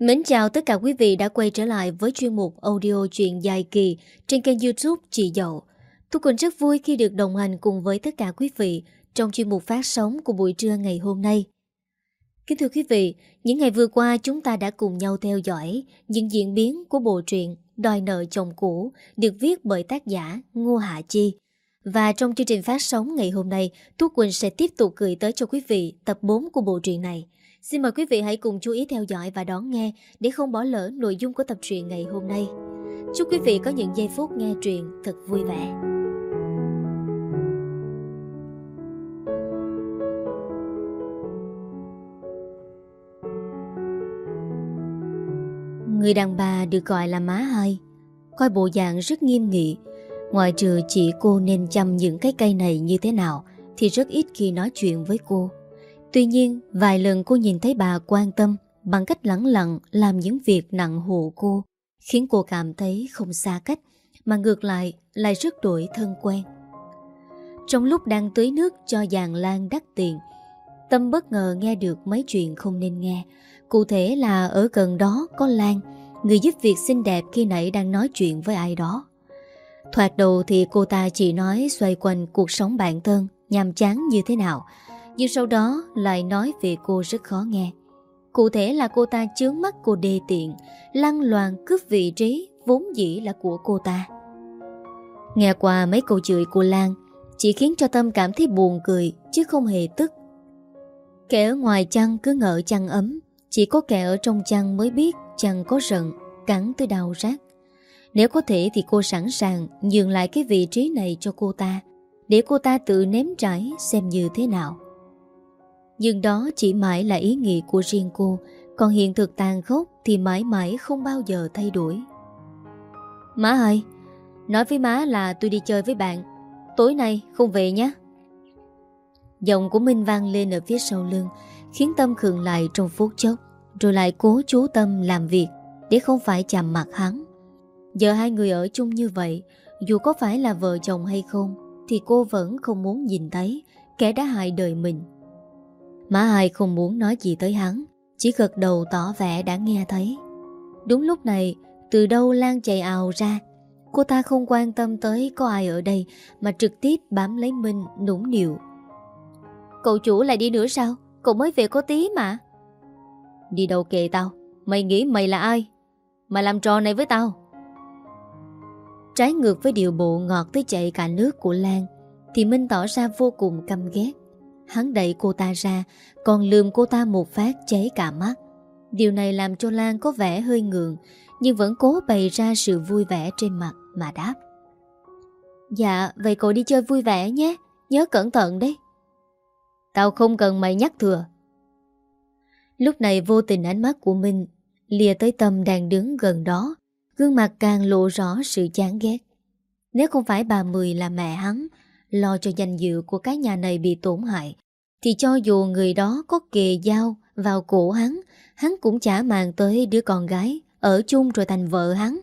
Mến chào tất cả quý vị đã quay trở lại với chuyên mục audio truyện dài kỳ trên kênh YouTube Chị Dậu. Tôi Quỳnh rất vui khi được đồng hành cùng với tất cả quý vị trong chuyên mục phát sóng của buổi trưa ngày hôm nay. Kính thưa quý vị, những ngày vừa qua chúng ta đã cùng nhau theo dõi những diễn biến của bộ truyện Đòi nợ chồng cũ được viết bởi tác giả Ngô Hạ Chi. Và trong chương trình phát sóng ngày hôm nay, Tú Quỳnh sẽ tiếp tục gửi tới cho quý vị tập 4 của bộ truyện này. Xin mời quý vị hãy cùng chú ý theo dõi và đón nghe để không bỏ lỡ nội dung của tập truyện ngày hôm nay. Chúc quý vị có những giây phút nghe truyện thật vui vẻ. Người đàn bà được gọi là má hai, coi bộ dạng rất nghiêm nghị. Ngoại trừ chỉ cô nên chăm những cái cây này như thế nào thì rất ít khi nói chuyện với cô. Tuy nhiên, vài lần cô nhìn thấy bà quan tâm bằng cách lẳng lặng làm những việc nặng hộ cô, khiến cô cảm thấy không xa cách, mà ngược lại rất đổi thân quen. Trong lúc đang tưới nước cho giàn lan đắt tiền, Tâm bất ngờ nghe được mấy chuyện không nên nghe. Cụ thể là ở gần đó có Lan, người giúp việc xinh đẹp khi nãy đang nói chuyện với ai đó. Thoạt đầu thì cô ta chỉ nói xoay quanh cuộc sống bản thân nhàm chán như thế nào, nhưng sau đó lại nói về cô rất khó nghe. Cụ thể là cô ta chướng mắt cô đê tiện, lăng loàn cướp vị trí vốn dĩ là của cô ta. Nghe qua mấy câu chửi của Lan chỉ khiến cho Tâm cảm thấy buồn cười chứ không hề tức. Kẻ ở ngoài chăn cứ ngỡ chăn ấm, chỉ có kẻ ở trong chăn mới biết chăn có rận, cắn tới đau rát. Nếu có thể thì cô sẵn sàng nhường lại cái vị trí này cho cô ta, để cô ta tự nếm trải xem như thế nào. Nhưng đó chỉ mãi là ý nghĩ của riêng cô, còn hiện thực tàn khốc thì mãi mãi không bao giờ thay đổi. Má ơi, nói với má là tôi đi chơi với bạn, tối nay không về nhé. Giọng của Minh vang lên ở phía sau lưng, khiến Tâm khựng lại trong phút chốc, rồi lại cố chú tâm làm việc để không phải chạm mặt hắn. Giờ hai người ở chung như vậy, dù có phải là vợ chồng hay không, thì cô vẫn không muốn nhìn thấy kẻ đã hại đời mình. Má hai không muốn nói gì tới hắn, chỉ gật đầu tỏ vẻ đã nghe thấy. Đúng lúc này, từ đâu Lan chạy ào ra. Cô ta không quan tâm tới có ai ở đây, mà trực tiếp bám lấy Minh nũng nịu. Cậu chủ lại đi nữa sao? Cậu mới về có tí mà. Đi đâu kệ tao? Mày nghĩ mày là ai mà làm trò này với tao? Trái ngược với điệu bộ ngọt tới chảy cả nước của Lan, thì Minh tỏ ra vô cùng căm ghét. Hắn đẩy cô ta ra, còn lườm cô ta một phát cháy cả mắt. Điều này làm cho Lan có vẻ hơi ngượng, nhưng vẫn cố bày ra sự vui vẻ trên mặt mà đáp. Dạ, vậy cậu đi chơi vui vẻ nhé, nhớ cẩn thận đấy. Tao không cần mày nhắc thừa. Lúc này vô tình ánh mắt của Minh lìa tới Tâm đang đứng gần đó, gương mặt càng lộ rõ sự chán ghét. Nếu không phải bà Mười là mẹ hắn, lo cho danh dự của cái nhà này bị tổn hại, thì cho dù người đó có kề dao vào cổ hắn cũng chả màng tới đứa con gái ở chung rồi thành vợ hắn.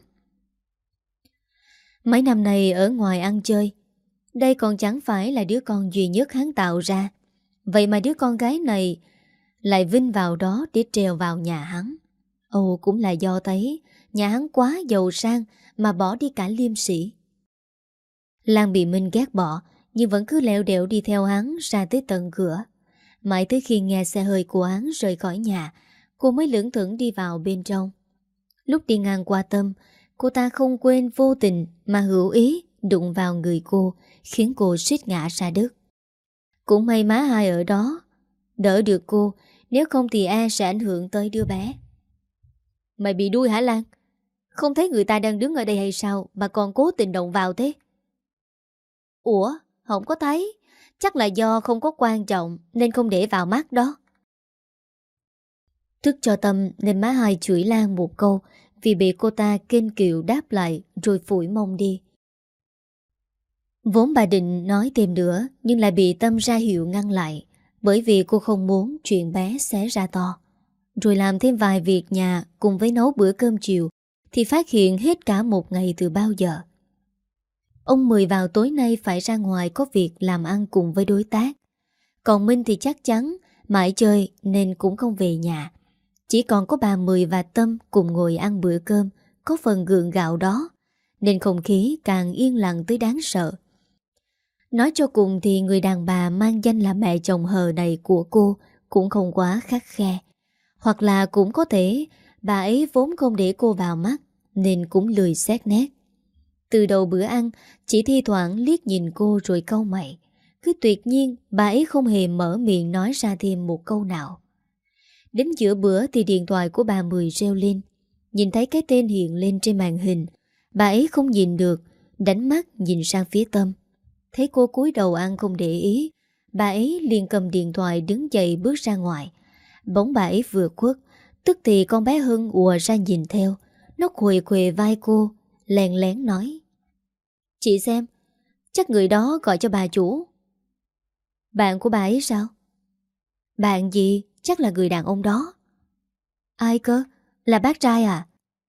Mấy năm này ở ngoài ăn chơi, đây còn chẳng phải là đứa con duy nhất hắn tạo ra. Vậy mà đứa con gái này lại vinh vào đó để trèo vào nhà hắn. Ồ, cũng là do thấy nhà hắn quá giàu sang mà bỏ đi cả liêm sĩ. Lan bị Minh ghét bỏ, nhưng vẫn cứ lẹo đẹo đi theo hắn ra tới tận cửa. Mãi tới khi nghe xe hơi của hắn rời khỏi nhà, cô mới lững thững đi vào bên trong. Lúc đi ngang qua Tâm, cô ta không quên vô tình mà hữu ý đụng vào người cô, khiến cô suýt ngã ra đất. Cũng may má hai ở đó đỡ được cô, nếu không thì sẽ ảnh hưởng tới đứa bé. Mày bị đuôi hả Lan? Không thấy người ta đang đứng ở đây hay sao mà còn cố tình động vào thế? Ủa, không có thấy. Chắc là do không có quan trọng nên không để vào mắt đó. Tức cho Tâm nên má hai chửi Lan một câu, vì bị cô ta kênh kiệu đáp lại rồi phủi mông đi. Vốn bà định nói thêm nữa, nhưng lại bị Tâm ra hiệu ngăn lại, bởi vì cô không muốn chuyện bé xé ra to. Rồi làm thêm vài việc nhà cùng với nấu bữa cơm chiều, thì phát hiện hết cả một ngày từ bao giờ. Ông Mười vào tối nay phải ra ngoài có việc làm ăn cùng với đối tác. Còn Minh thì chắc chắn mãi chơi nên cũng không về nhà. Chỉ còn có bà Mười và Tâm cùng ngồi ăn bữa cơm có phần gượng gạo đó, nên không khí càng yên lặng tới đáng sợ. Nói cho cùng thì người đàn bà mang danh là mẹ chồng hờ này của cô cũng không quá khắt khe. Hoặc là cũng có thể bà ấy vốn không để cô vào mắt nên cũng lười xét nét. Từ đầu bữa ăn chỉ thi thoảng liếc nhìn cô rồi cau mày. Cứ tuyệt nhiên bà ấy không hề mở miệng nói ra thêm một câu nào. Đến giữa bữa thì điện thoại của bà Mười reo lên. Nhìn thấy cái tên hiện lên trên màn hình, bà ấy không nhìn được, đánh mắt nhìn sang phía Tâm. Thấy cô cúi đầu ăn không để ý, bà ấy liền cầm điện thoại đứng dậy bước ra ngoài. Bóng bà ấy vừa khuất, tức thì con bé Hưng ùa ra nhìn theo. Nó khuề khuề vai cô, lén lén nói: "Chị xem, chắc người đó gọi cho bà chủ." "Bạn của bà ấy sao?" "Bạn gì, chắc là người đàn ông đó." "Ai cơ, là bác trai à?"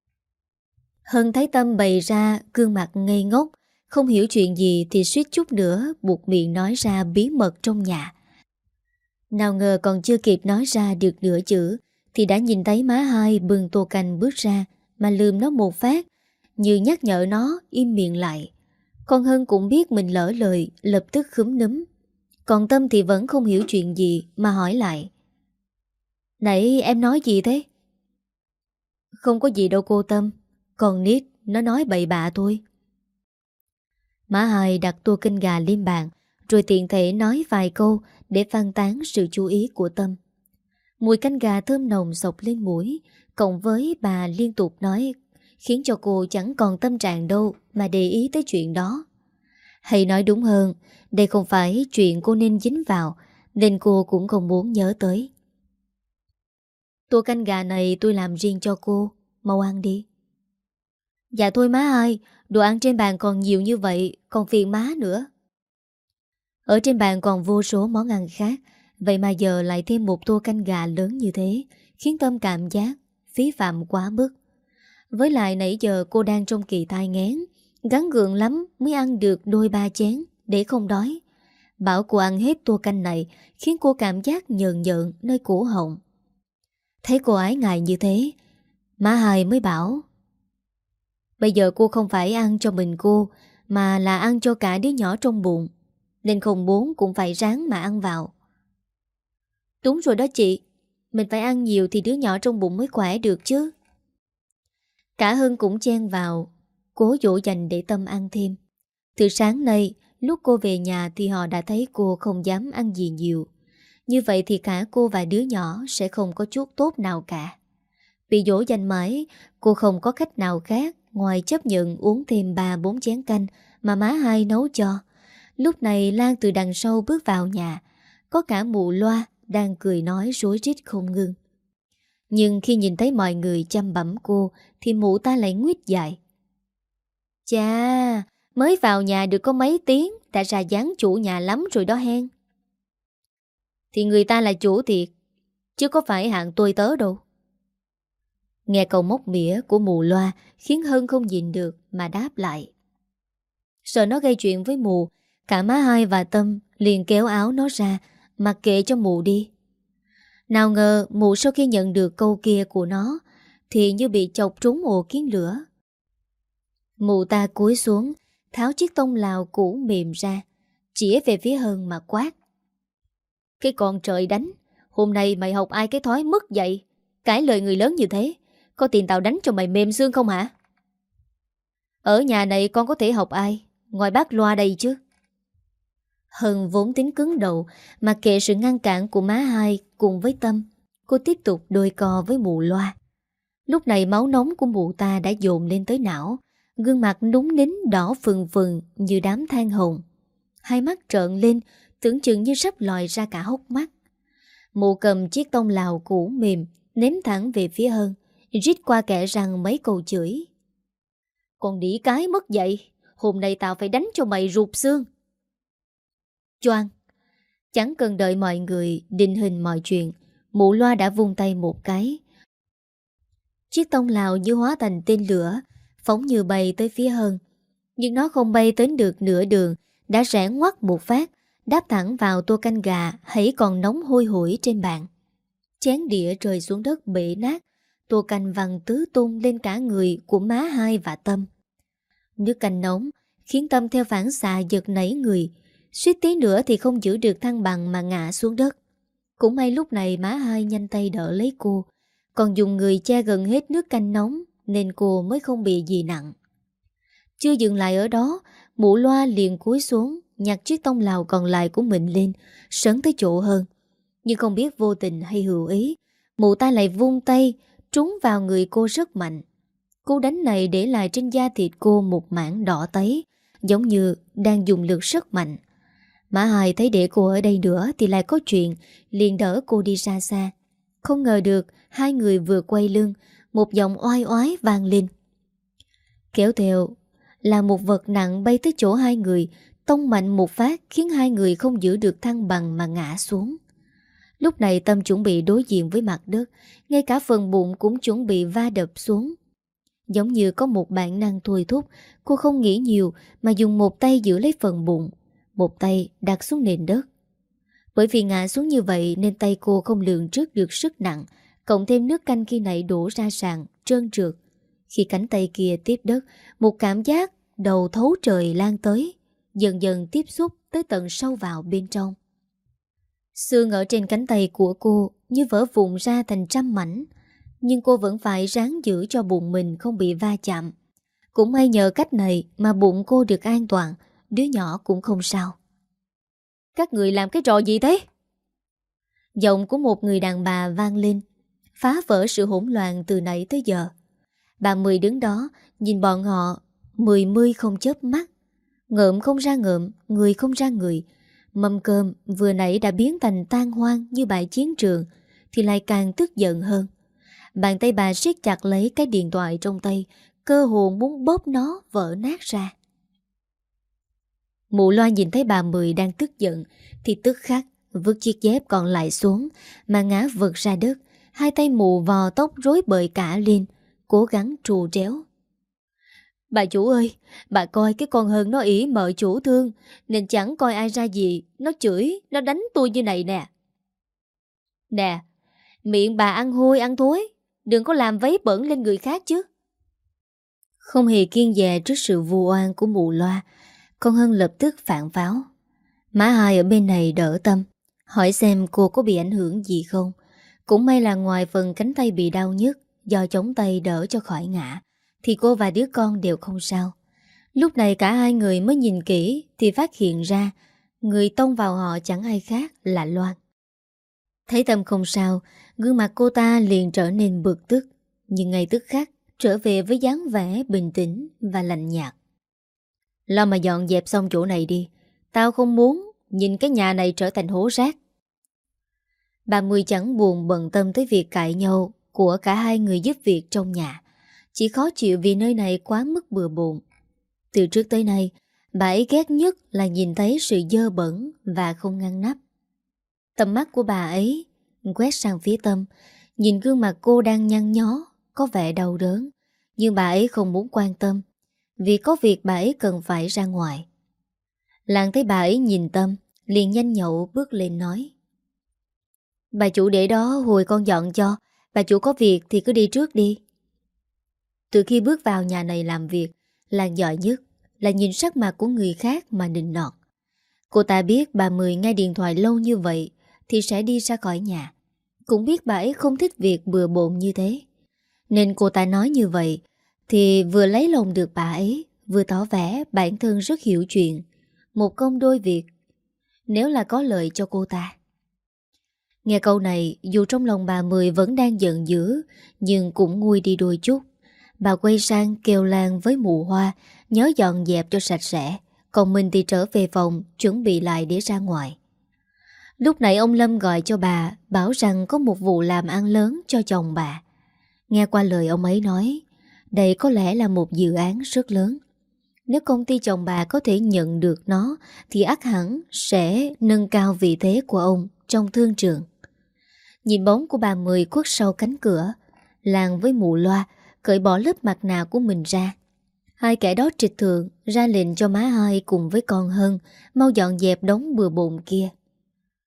Hân thấy Tâm bày ra gương mặt ngây ngốc, không hiểu chuyện gì thì suýt chút nữa buộc miệng nói ra bí mật trong nhà. Nào ngờ còn chưa kịp nói ra được nửa chữ thì đã nhìn thấy má Hai bưng tô canh bước ra mà lườm nó một phát, như nhắc nhở nó im miệng lại. Con Hân cũng biết mình lỡ lời, lập tức khúm núm. Còn Tâm thì vẫn không hiểu chuyện gì mà hỏi lại: "Nãy em nói gì thế?" "Không có gì đâu cô Tâm, con nít nó nói bậy bạ thôi." Má Hai đặt tô canh gà lên bàn rồi tiện thể nói vài câu để phân tán sự chú ý của Tâm. Mùi canh gà thơm nồng xộc lên mũi, cộng với bà liên tục nói, khiến cho cô chẳng còn tâm trạng đâu mà để ý tới chuyện đó. Hay nói đúng hơn, đây không phải chuyện cô nên dính vào, nên cô cũng không muốn nhớ tới. "Tô canh gà này tôi làm riêng cho cô, mau ăn đi." "Dạ thôi má ơi, đồ ăn trên bàn còn nhiều như vậy, còn phiền má nữa." Ở trên bàn còn vô số món ăn khác, vậy mà giờ lại thêm một tô canh gà lớn như thế, khiến Tâm cảm giác phí phạm quá mức. Với lại nãy giờ cô đang trong kỳ thai nghén, gắng gượng lắm mới ăn được đôi ba chén để không đói. Bảo cô ăn hết tô canh này khiến cô cảm giác nhợn nhợn nơi cổ họng. Thấy cô ái ngại như thế, má Hai mới bảo: "Bây giờ cô không phải ăn cho mình cô, mà là ăn cho cả đứa nhỏ trong bụng, nên không muốn cũng phải ráng mà ăn vào." "Đúng rồi đó chị, mình phải ăn nhiều thì đứa nhỏ trong bụng mới khỏe được chứ." Cả Hưng cũng chen vào, cố dỗ dành để Tâm ăn thêm. Từ sáng nay, lúc cô về nhà thì họ đã thấy cô không dám ăn gì nhiều. Như vậy thì cả cô và đứa nhỏ sẽ không có chút tốt nào cả. Bị dỗ dành mãi, cô không có cách nào khác ngoài chấp nhận uống thêm 3-4 chén canh mà má Hai nấu cho. Lúc này Lan từ đằng sau bước vào nhà, có cả mụ Loa đang cười nói rối rít không ngưng. Nhưng khi nhìn thấy mọi người chăm bẵm cô thì mụ ta lại nguyết dài: "Chà, mới vào nhà được có mấy tiếng đã ra dáng chủ nhà lắm rồi đó hen." "Thì người ta là chủ thiệt, chứ có phải hạng tôi tớ đâu." Nghe câu móc mỉa của mụ Loa khiến Hân không nhìn được mà đáp lại. Sợ nó gây chuyện với mụ, cả má Hai và Tâm liền kéo áo nó ra, mặc kệ cho mụ đi. Nào ngờ mụ sau khi nhận được câu kia của nó thì như bị chọc trúng ổ kiến lửa. Mụ ta cúi xuống, tháo chiếc tông lào cũ mềm ra, chĩa về phía Hân mà quát: "Cái con trời đánh, hôm nay mày học ai cái thói mất dạy, cãi lời người lớn như thế, có tiền tao đánh cho mày mềm xương không hả? Ở nhà này con có thể học ai ngoài bác Loa đây chứ?" Hân vốn tính cứng đầu, mà kệ sự ngăn cản của má Hai cùng với Tâm, cô tiếp tục đôi co với mụ Loa. Lúc này máu nóng của mụ ta đã dồn lên tới não, gương mặt núng nín đỏ phừng phừng như đám than hồng. Hai mắt trợn lên, tưởng chừng như sắp lòi ra cả hốc mắt. Mụ cầm chiếc tông lào cũ mềm, ném thẳng về phía Hân, rít qua kẽ răng mấy câu chửi: "Con đĩ cái mất dạy, hôm nay tao phải đánh cho mày rụt xương." Choang! Chẳng cần đợi mọi người định hình mọi chuyện, mụ Loa đã vung tay một cái. Chiếc tông lào như hóa thành tên lửa, phóng như bay tới phía Hân. Nhưng nó không bay tới được nửa đường, đã rẽ ngoắt một phát, đáp thẳng vào tô canh gà hãy còn nóng hôi hổi trên bàn. Chén đĩa rơi xuống đất bể nát, tô canh văng tứ tung lên cả người của má Hai và Tâm. Nước canh nóng khiến Tâm theo phản xạ giật nảy người, suýt tí nữa thì không giữ được thăng bằng mà ngã xuống đất. Cũng may lúc này má Hai nhanh tay đỡ lấy cô, còn dùng người che gần hết nước canh nóng nên cô mới không bị gì nặng. Chưa dừng lại ở đó, mụ Loa liền cúi xuống nhặt chiếc tông lào còn lại của mình lên, sấn tới chỗ hơn. Nhưng không biết vô tình hay hữu ý, mụ ta lại vung tay trúng vào người cô rất mạnh. Cú đánh này để lại trên da thịt cô một mảng đỏ tấy, giống như đang dùng lực rất mạnh. Mã Hai thấy để cô ở đây nữa thì lại có chuyện, liền đỡ cô đi ra xa. Không ngờ được hai người vừa quay lưng, một giọng oai oái vang lên. Kéo theo là một vật nặng bay tới chỗ hai người, tông mạnh một phát khiến hai người không giữ được thăng bằng mà ngã xuống. Lúc này Tâm chuẩn bị đối diện với mặt đất, ngay cả phần bụng cũng chuẩn bị va đập xuống. Giống như có một bản năng thôi thúc, cô không nghĩ nhiều mà dùng một tay giữ lấy phần bụng, một tay đặt xuống nền đất. Bởi vì ngã xuống như vậy nên tay cô không lường trước được sức nặng, cộng thêm nước canh khi nãy đổ ra sàn, trơn trượt. Khi cánh tay kia tiếp đất, một cảm giác đầu thấu trời lan tới, dần dần tiếp xúc tới tận sâu vào bên trong. Xương ở trên cánh tay của cô như vỡ vụn ra thành trăm mảnh, nhưng cô vẫn phải ráng giữ cho bụng mình không bị va chạm. Cũng may nhờ cách này mà bụng cô được an toàn, đứa nhỏ cũng không sao. Các người làm cái trò gì thế? Giọng của một người đàn bà vang lên, phá vỡ sự hỗn loạn từ nãy tới giờ. Bà Mười đứng đó nhìn bọn họ mươi không chớp mắt. Ngợm không ra ngợm, người không ra người. Mâm cơm vừa nãy đã biến thành tan hoang như bãi chiến trường thì lại càng tức giận hơn. Bàn tay bà siết chặt lấy cái điện thoại trong tay, cơ hồ muốn bóp nó vỡ nát ra. Mụ Loa nhìn thấy bà Mười đang tức giận thì tức khắc vứt chiếc dép còn lại xuống mà ngã vật ra đất. Hai tay mụ vò tóc rối bời cả lên, cố gắng trù tréo. Bà chủ ơi, bà coi cái con Hân nó ỷ mợ chủ thương nên chẳng coi ai ra gì, nó chửi, nó đánh tôi như này nè. Nè, miệng bà ăn hôi ăn thối, đừng có làm vấy bẩn lên người khác chứ. Không hề kiêng dè trước sự vu oan của mụ Loa, con Hân lập tức phản pháo. Má Hai ở bên này đỡ Tâm, hỏi xem cô có bị ảnh hưởng gì không. Cũng may là ngoài phần cánh tay bị đau nhức do chống tay đỡ cho khỏi ngã, thì cô và đứa con đều không sao. Lúc này cả hai người mới nhìn kỹ thì phát hiện ra người tông vào họ chẳng ai khác là Loan. Thấy Tâm không sao, gương mặt cô ta liền trở nên bực tức, nhưng ngay tức khắc trở về với dáng vẻ bình tĩnh và lạnh nhạt. Lo mà dọn dẹp xong chỗ này đi, tao không muốn nhìn cái nhà này trở thành hố rác. Bà Mười chẳng buồn bận tâm tới việc cãi nhau của cả hai người giúp việc trong nhà, chỉ khó chịu vì nơi này quá mức bừa bộn. Từ trước tới nay, bà ấy ghét nhất là nhìn thấy sự dơ bẩn và không ngăn nắp. Tầm mắt của bà ấy quét sang phía Tâm, nhìn gương mặt cô đang nhăn nhó, có vẻ đau đớn, nhưng bà ấy không muốn quan tâm, vì có việc bà ấy cần phải ra ngoài. Làng thấy bà ấy nhìn Tâm, liền nhanh nhậu bước lên nói: Bà chủ để đó hồi con dọn cho, bà chủ có việc thì cứ đi trước đi. Từ khi bước vào nhà này làm việc, Lan giỏi nhất là nhìn sắc mặt của người khác mà nịnh nọt. Cô ta biết bà Mười nghe điện thoại lâu như vậy thì sẽ đi ra khỏi nhà. Cũng biết bà ấy không thích việc bừa bộn như thế, nên cô ta nói như vậy thì vừa lấy lòng được bà ấy, vừa tỏ vẻ bản thân rất hiểu chuyện. Một công đôi việc, nếu là có lợi cho cô ta. Nghe câu này, dù trong lòng bà Mười vẫn đang giận dữ, nhưng cũng nguôi đi đôi chút. Bà quay sang kêu Lan với mụ Hoa nhớ dọn dẹp cho sạch sẽ, còn mình thì trở về phòng chuẩn bị lại để ra ngoài. Lúc nãy ông Lâm gọi cho bà, bảo rằng có một vụ làm ăn lớn cho chồng bà. Nghe qua lời ông ấy nói, đây có lẽ là một dự án rất lớn. Nếu công ty chồng bà có thể nhận được nó thì ắt hẳn sẽ nâng cao vị thế của ông trong thương trường. Nhìn bóng của bà Mười khuất sau cánh cửa, Lan với mụ Loa cởi bỏ lớp mặt nạ của mình ra. Hai kẻ đó trịch thượng ra lệnh cho má Hai cùng với con Hân mau dọn dẹp đống bừa bộn kia.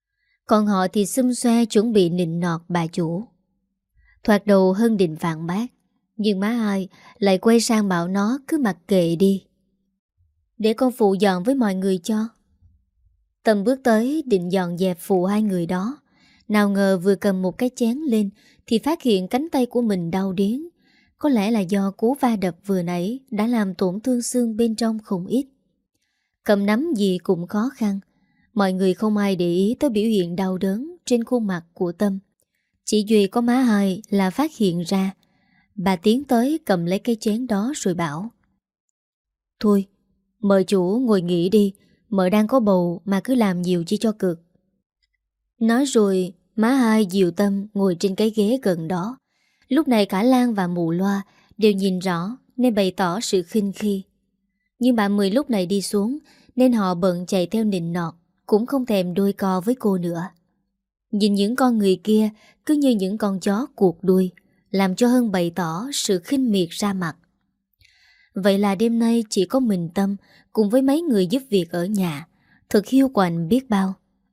Còn họ thì xum xoe chuẩn bị nịnh nọt bà chủ. Thoạt đầu Hân định phản bác, nhưng má hai lại quay sang bảo nó cứ mặc kệ đi, để con phụ dọn với mọi người cho. Tâm bước tới định dọn dẹp phụ hai người đó. Nào ngờ vừa cầm một cái chén lên thì phát hiện cánh tay của mình đau điếng. Có lẽ là do cú va đập vừa nãy đã làm tổn thương xương bên trong không ít. Cầm nắm gì cũng khó khăn. Mọi người không ai để ý tới biểu hiện đau đớn trên khuôn mặt của Tâm. Chỉ duy có má hai là phát hiện ra. Bà tiến tới cầm lấy cái chén đó rồi bảo: Thôi, mời chủ ngồi nghỉ đi. Mợ đang có bầu mà cứ làm nhiều chi cho cực. Nói rồi má hai dìu Tâm ngồi trên cái ghế gần đó. Lúc này cả Lan và mụ Loa đều nhìn rõ nên bày tỏ sự khinh khi. Nhưng bà Mười lúc này đi xuống nên họ bận chạy theo nịnh nọt, cũng không thèm đôi co với cô nữa. Nhìn những con người kia cứ như những con chó cuột đuôi, làm cho Hân bày tỏ sự khinh miệt ra mặt. Vậy là đêm nay chỉ có mình Tâm cùng với mấy người giúp việc ở nhà, thật hiu quạnh biết bao.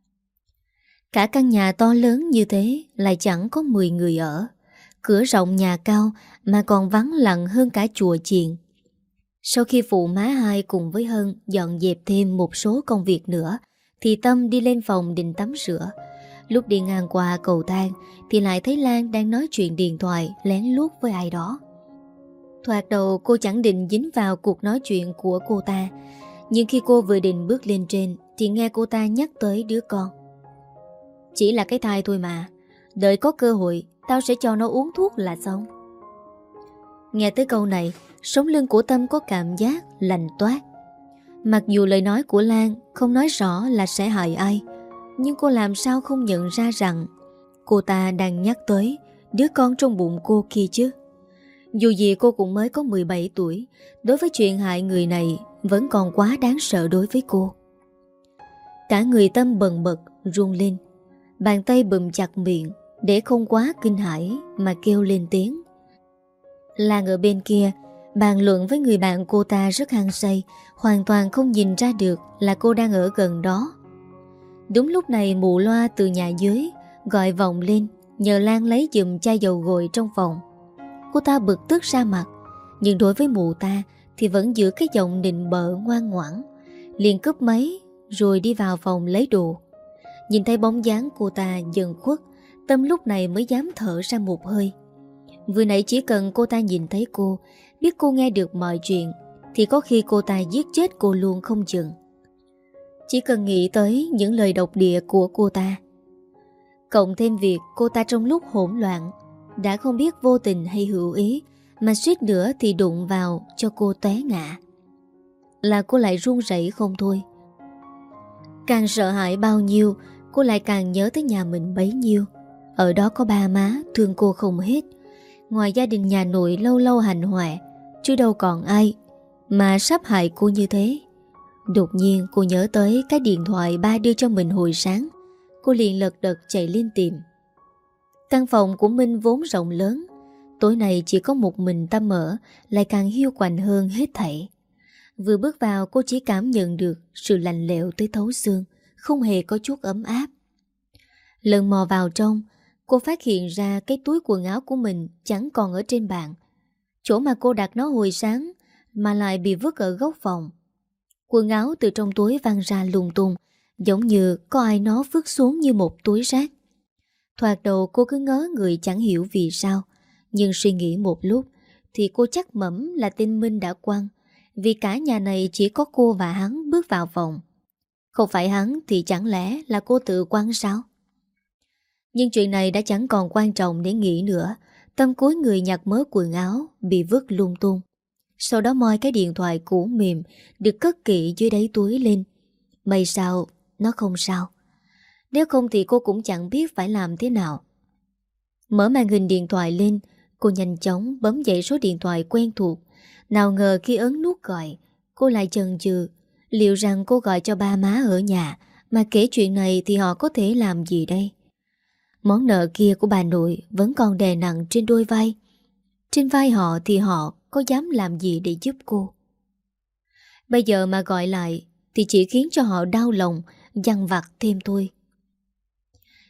Cả căn nhà to lớn như thế lại chẳng có 10 người ở. Cửa rộng nhà cao mà còn vắng lặng hơn cả chùa chiền. Sau khi phụ má hai cùng với Hân dọn dẹp thêm một số công việc nữa thì Tâm đi lên phòng định tắm rửa. Lúc đi ngang qua cầu thang thì lại thấy Lan đang nói chuyện điện thoại lén lút với ai đó. Thoạt đầu cô chẳng định dính vào cuộc nói chuyện của cô ta, nhưng khi cô vừa định bước lên trên thì nghe cô ta nhắc tới đứa con. Chỉ là cái thai thôi mà, đợi có cơ hội tao sẽ cho nó uống thuốc là xong. Nghe tới câu này, sống lưng của Tâm có cảm giác lạnh toát. Mặc dù lời nói của Lan không nói rõ là sẽ hại ai, nhưng cô làm sao không nhận ra rằng cô ta đang nhắc tới đứa con trong bụng cô kia chứ. Dù gì cô cũng mới có 17 tuổi, đối với chuyện hại người này vẫn còn quá đáng sợ đối với cô. Cả người Tâm bần bật run lên, bàn tay bụm chặt miệng để không quá kinh hãi mà kêu lên tiếng. Lan ở bên kia bàn luận với người bạn cô ta rất hăng say, hoàn toàn không nhìn ra được là cô đang ở gần đó. Đúng lúc này mụ Loa từ nhà dưới gọi vọng lên nhờ Lan lấy giùm chai dầu gội trong phòng. Cô ta bực tức ra mặt, nhưng đối với mụ ta thì vẫn giữ cái giọng nịnh bợ ngoan ngoãn, liền cúp máy rồi đi vào phòng lấy đồ. Nhìn thấy bóng dáng cô ta dần khuất, Tâm lúc này mới dám thở ra một hơi. Vừa nãy chỉ cần cô ta nhìn thấy cô, biết cô nghe được mọi chuyện, thì có khi cô ta giết chết cô luôn không chừng. Chỉ cần nghĩ tới những lời độc địa của cô ta, cộng thêm việc cô ta trong lúc hỗn loạn đã không biết vô tình hay hữu ý mà suýt nữa thì đụng vào cho cô té ngã, là cô lại run rẩy không thôi. Càng sợ hãi bao nhiêu, cô lại càng nhớ tới nhà mình bấy nhiêu. Ở đó có ba má thương cô không hết, ngoài gia đình nhà nội lâu lâu hành hoẹ, chứ đâu còn ai mà sắp hại cô như thế. Đột nhiên cô nhớ tới cái điện thoại ba đưa cho mình hồi sáng. Cô liền lật đật chạy lên tìm. Căn phòng của Minh vốn rộng lớn, tối nay chỉ có một mình Tâm ở, lại càng hiu quạnh hơn hết thảy. Vừa bước vào cô chỉ cảm nhận được sự lạnh lẽo tới thấu xương, không hề có chút ấm áp. Lần mò vào trong, cô phát hiện ra cái túi quần áo của mình chẳng còn ở trên bàn. Chỗ mà cô đặt nó hồi sáng mà lại bị vứt ở góc phòng. Quần áo từ trong túi văng ra lung tung, giống như có ai nó vứt xuống như một túi rác. Thoạt đầu cô cứ ngớ người chẳng hiểu vì sao, nhưng suy nghĩ một lúc thì cô chắc mẩm là tên Minh đã quăng, vì cả nhà này chỉ có cô và hắn bước vào phòng. Không phải hắn thì chẳng lẽ là cô tự quăng sao? Nhưng chuyện này đã chẳng còn quan trọng để nghĩ nữa. Tâm cúi người nhặt mớ quần áo bị vứt lung tung, sau đó moi cái điện thoại cũ mềm được cất kỹ dưới đáy túi lên. May sao nó không sao, nếu không thì cô cũng chẳng biết phải làm thế nào. Mở màn hình điện thoại lên, cô nhanh chóng bấm dãy số điện thoại quen thuộc. Nào ngờ khi ấn nút gọi, cô lại chần chừ, liệu rằng cô gọi cho ba má ở nhà mà kể chuyện này thì họ có thể làm gì đây? Món nợ kia của bà nội vẫn còn đè nặng trên đôi vai. Trên vai họ thì họ có dám làm gì để giúp cô? Bây giờ mà gọi lại thì chỉ khiến cho họ đau lòng, dằn vặt thêm thôi.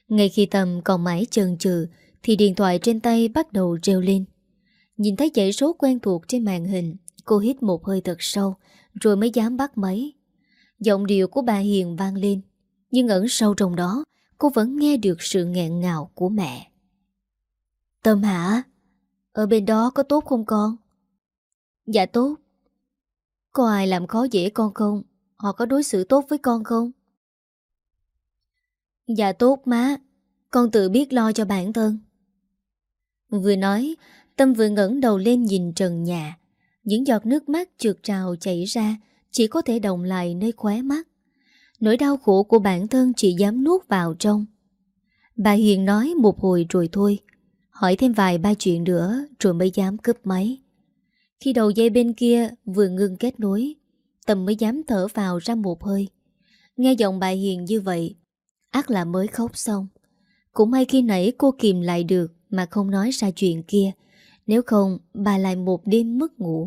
Ngay khi Tâm còn mãi chần chừ thì điện thoại trên tay bắt đầu reo lên. Nhìn thấy dãy số quen thuộc trên màn hình, cô hít một hơi thật sâu rồi mới dám bắt máy. Giọng điệu của bà Hiền vang lên, nhưng ẩn sâu trong đó cô vẫn nghe được sự nghẹn ngào của mẹ. Tâm hả? Ở bên đó có tốt không con? Dạ tốt. Có ai làm khó dễ con không? Họ có đối xử tốt với con không? Dạ tốt má. Con tự biết lo cho bản thân. Vừa nói, Tâm vừa ngẩng đầu lên nhìn trần nhà. Những giọt nước mắt trượt trào chảy ra, chỉ có thể đọng lại nơi khóe mắt. Nỗi đau khổ của bản thân chỉ dám nuốt vào trong. Bà Hiền nói một hồi rồi thôi, hỏi thêm vài ba chuyện nữa rồi mới dám cúp máy. Khi đầu dây bên kia vừa ngưng kết nối, Tâm mới dám thở vào ra một hơi. Nghe giọng bà Hiền như vậy, ắt là mới khóc xong. Cũng may khi nãy cô kìm lại được mà không nói ra chuyện kia, nếu không bà lại một đêm mất ngủ.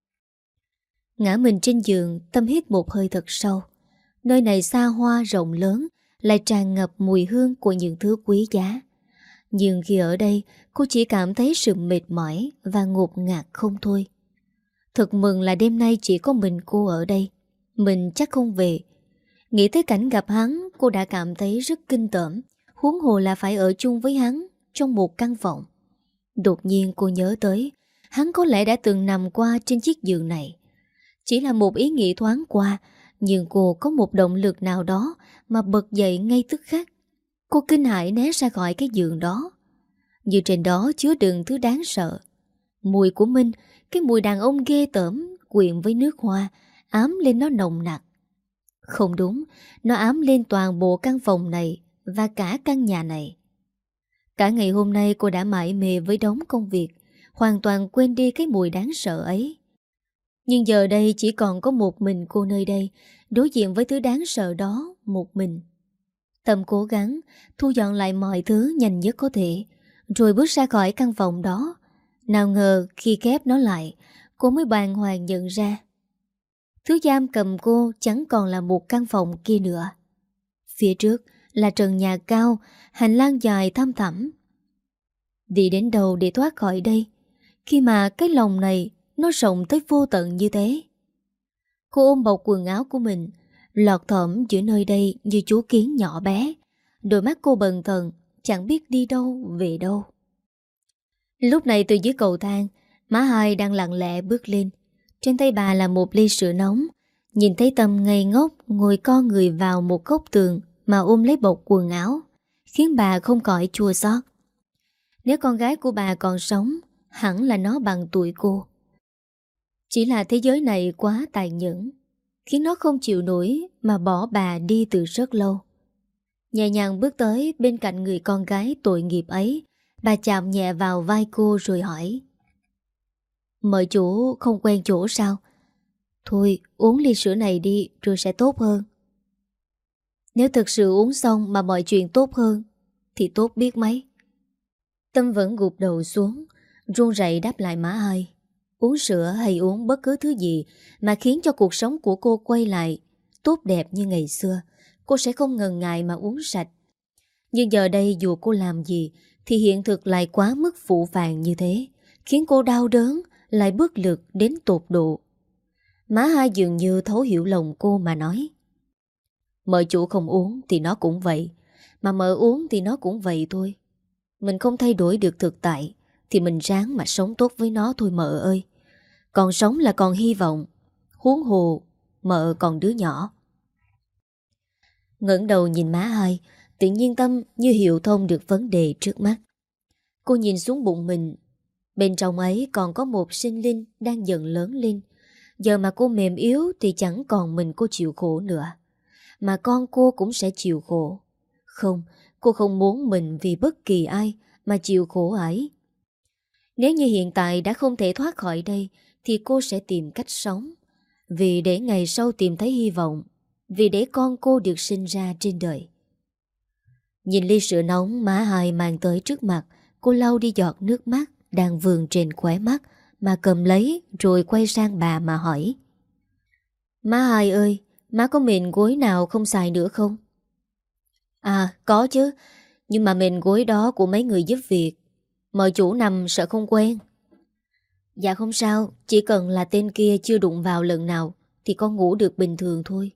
Ngã mình trên giường, Tâm hít một hơi thật sâu. Nơi này xa hoa rộng lớn, lại tràn ngập mùi hương của những thứ quý giá. Nhưng khi ở đây, cô chỉ cảm thấy sự mệt mỏi và ngột ngạt không thôi. Thật mừng là đêm nay chỉ có mình cô ở đây. Mình chắc không về. Nghĩ tới cảnh gặp hắn, cô đã cảm thấy rất kinh tởm. Huống hồ là phải ở chung với hắn trong một căn phòng. Đột nhiên cô nhớ tới, hắn có lẽ đã từng nằm qua trên chiếc giường này. Chỉ là một ý nghĩ thoáng qua, nhưng cô có một động lực nào đó mà bật dậy ngay tức khắc. Cô kinh hãi né ra khỏi cái giường đó. Như trên đó chứa đựng thứ đáng sợ. Mùi của Minh, cái mùi đàn ông ghê tởm quyện với nước hoa, ám lên nó nồng nặc. Không đúng, nó ám lên toàn bộ căn phòng này và cả căn nhà này. Cả ngày hôm nay cô đã mải mê với đống công việc, hoàn toàn quên đi cái mùi đáng sợ ấy. Nhưng giờ đây chỉ còn có một mình cô nơi đây, đối diện với thứ đáng sợ đó một mình. Tâm cố gắng thu dọn lại mọi thứ nhanh nhất có thể, rồi bước ra khỏi căn phòng đó. Nào ngờ khi khép nó lại, cô mới bàng hoàng nhận ra thứ giam cầm cô chẳng còn là một căn phòng kia nữa. Phía trước là trần nhà cao, hành lang dài thăm thẳm. Đi đến đâu để thoát khỏi đây, khi mà cái lòng này nó rộng tới vô tận như thế? Cô ôm bọc quần áo của mình, lọt thỏm giữa nơi đây như chú kiến nhỏ bé. Đôi mắt cô bần thần, chẳng biết đi đâu về đâu. Lúc này từ dưới cầu thang, má Hai đang lặng lẽ bước lên. Trên tay bà là một ly sữa nóng. Nhìn thấy Tâm ngây ngốc ngồi co người vào một góc tường mà ôm lấy bọc quần áo, khiến bà không khỏi chua xót. Nếu con gái của bà còn sống, hẳn là nó bằng tuổi cô. Chỉ là thế giới này quá tàn nhẫn, khiến nó không chịu nổi mà bỏ bà đi từ rất lâu. Nhẹ nhàng bước tới bên cạnh người con gái tội nghiệp ấy, bà chạm nhẹ vào vai cô rồi hỏi: Mời chủ không quen chỗ sao? Thôi uống ly sữa này đi rồi sẽ tốt hơn. Nếu thực sự uống xong mà mọi chuyện tốt hơn thì tốt biết mấy. Tâm vẫn gục đầu xuống, run rẩy đáp lại má Hai. Uống sữa hay uống bất cứ thứ gì mà khiến cho cuộc sống của cô quay lại tốt đẹp như ngày xưa, cô sẽ không ngần ngại mà uống sạch. Nhưng giờ đây dù cô làm gì thì hiện thực lại quá mức phụ phàng như thế, khiến cô đau đớn, lại bất lực đến tột độ. Má Hai dường như thấu hiểu lòng cô mà nói: Mợ chủ không uống thì nó cũng vậy, mà mợ uống thì nó cũng vậy thôi. Mình không thay đổi được thực tại thì mình ráng mà sống tốt với nó thôi mợ ơi. Còn sống là còn hy vọng, huống hồ mợ còn đứa nhỏ. Ngẩng đầu nhìn má Hai, tự nhiên Tâm như hiểu thông được vấn đề trước mắt. Cô nhìn xuống bụng mình. Bên trong ấy còn có một sinh linh đang dần lớn lên. Giờ mà cô mềm yếu thì chẳng còn mình cô chịu khổ nữa, mà con cô cũng sẽ chịu khổ. Không, cô không muốn mình vì bất kỳ ai mà chịu khổ ấy. Nếu như hiện tại đã không thể thoát khỏi đây thì cô sẽ tìm cách sống, vì để ngày sau tìm thấy hy vọng, vì để con cô được sinh ra trên đời. Nhìn ly sữa nóng má Hai mang tới trước mặt, cô lau đi giọt nước mắt đang vườn trên khóe mắt mà cầm lấy rồi quay sang bà mà hỏi: Má Hai ơi, má có mền gối nào không xài nữa không? À có chứ, Nhưng mà mền gối đó của mấy người giúp việc, mời chủ nằm sợ không quen. Dạ không sao, chỉ cần là tên kia chưa đụng vào lần nào thì con ngủ được bình thường thôi.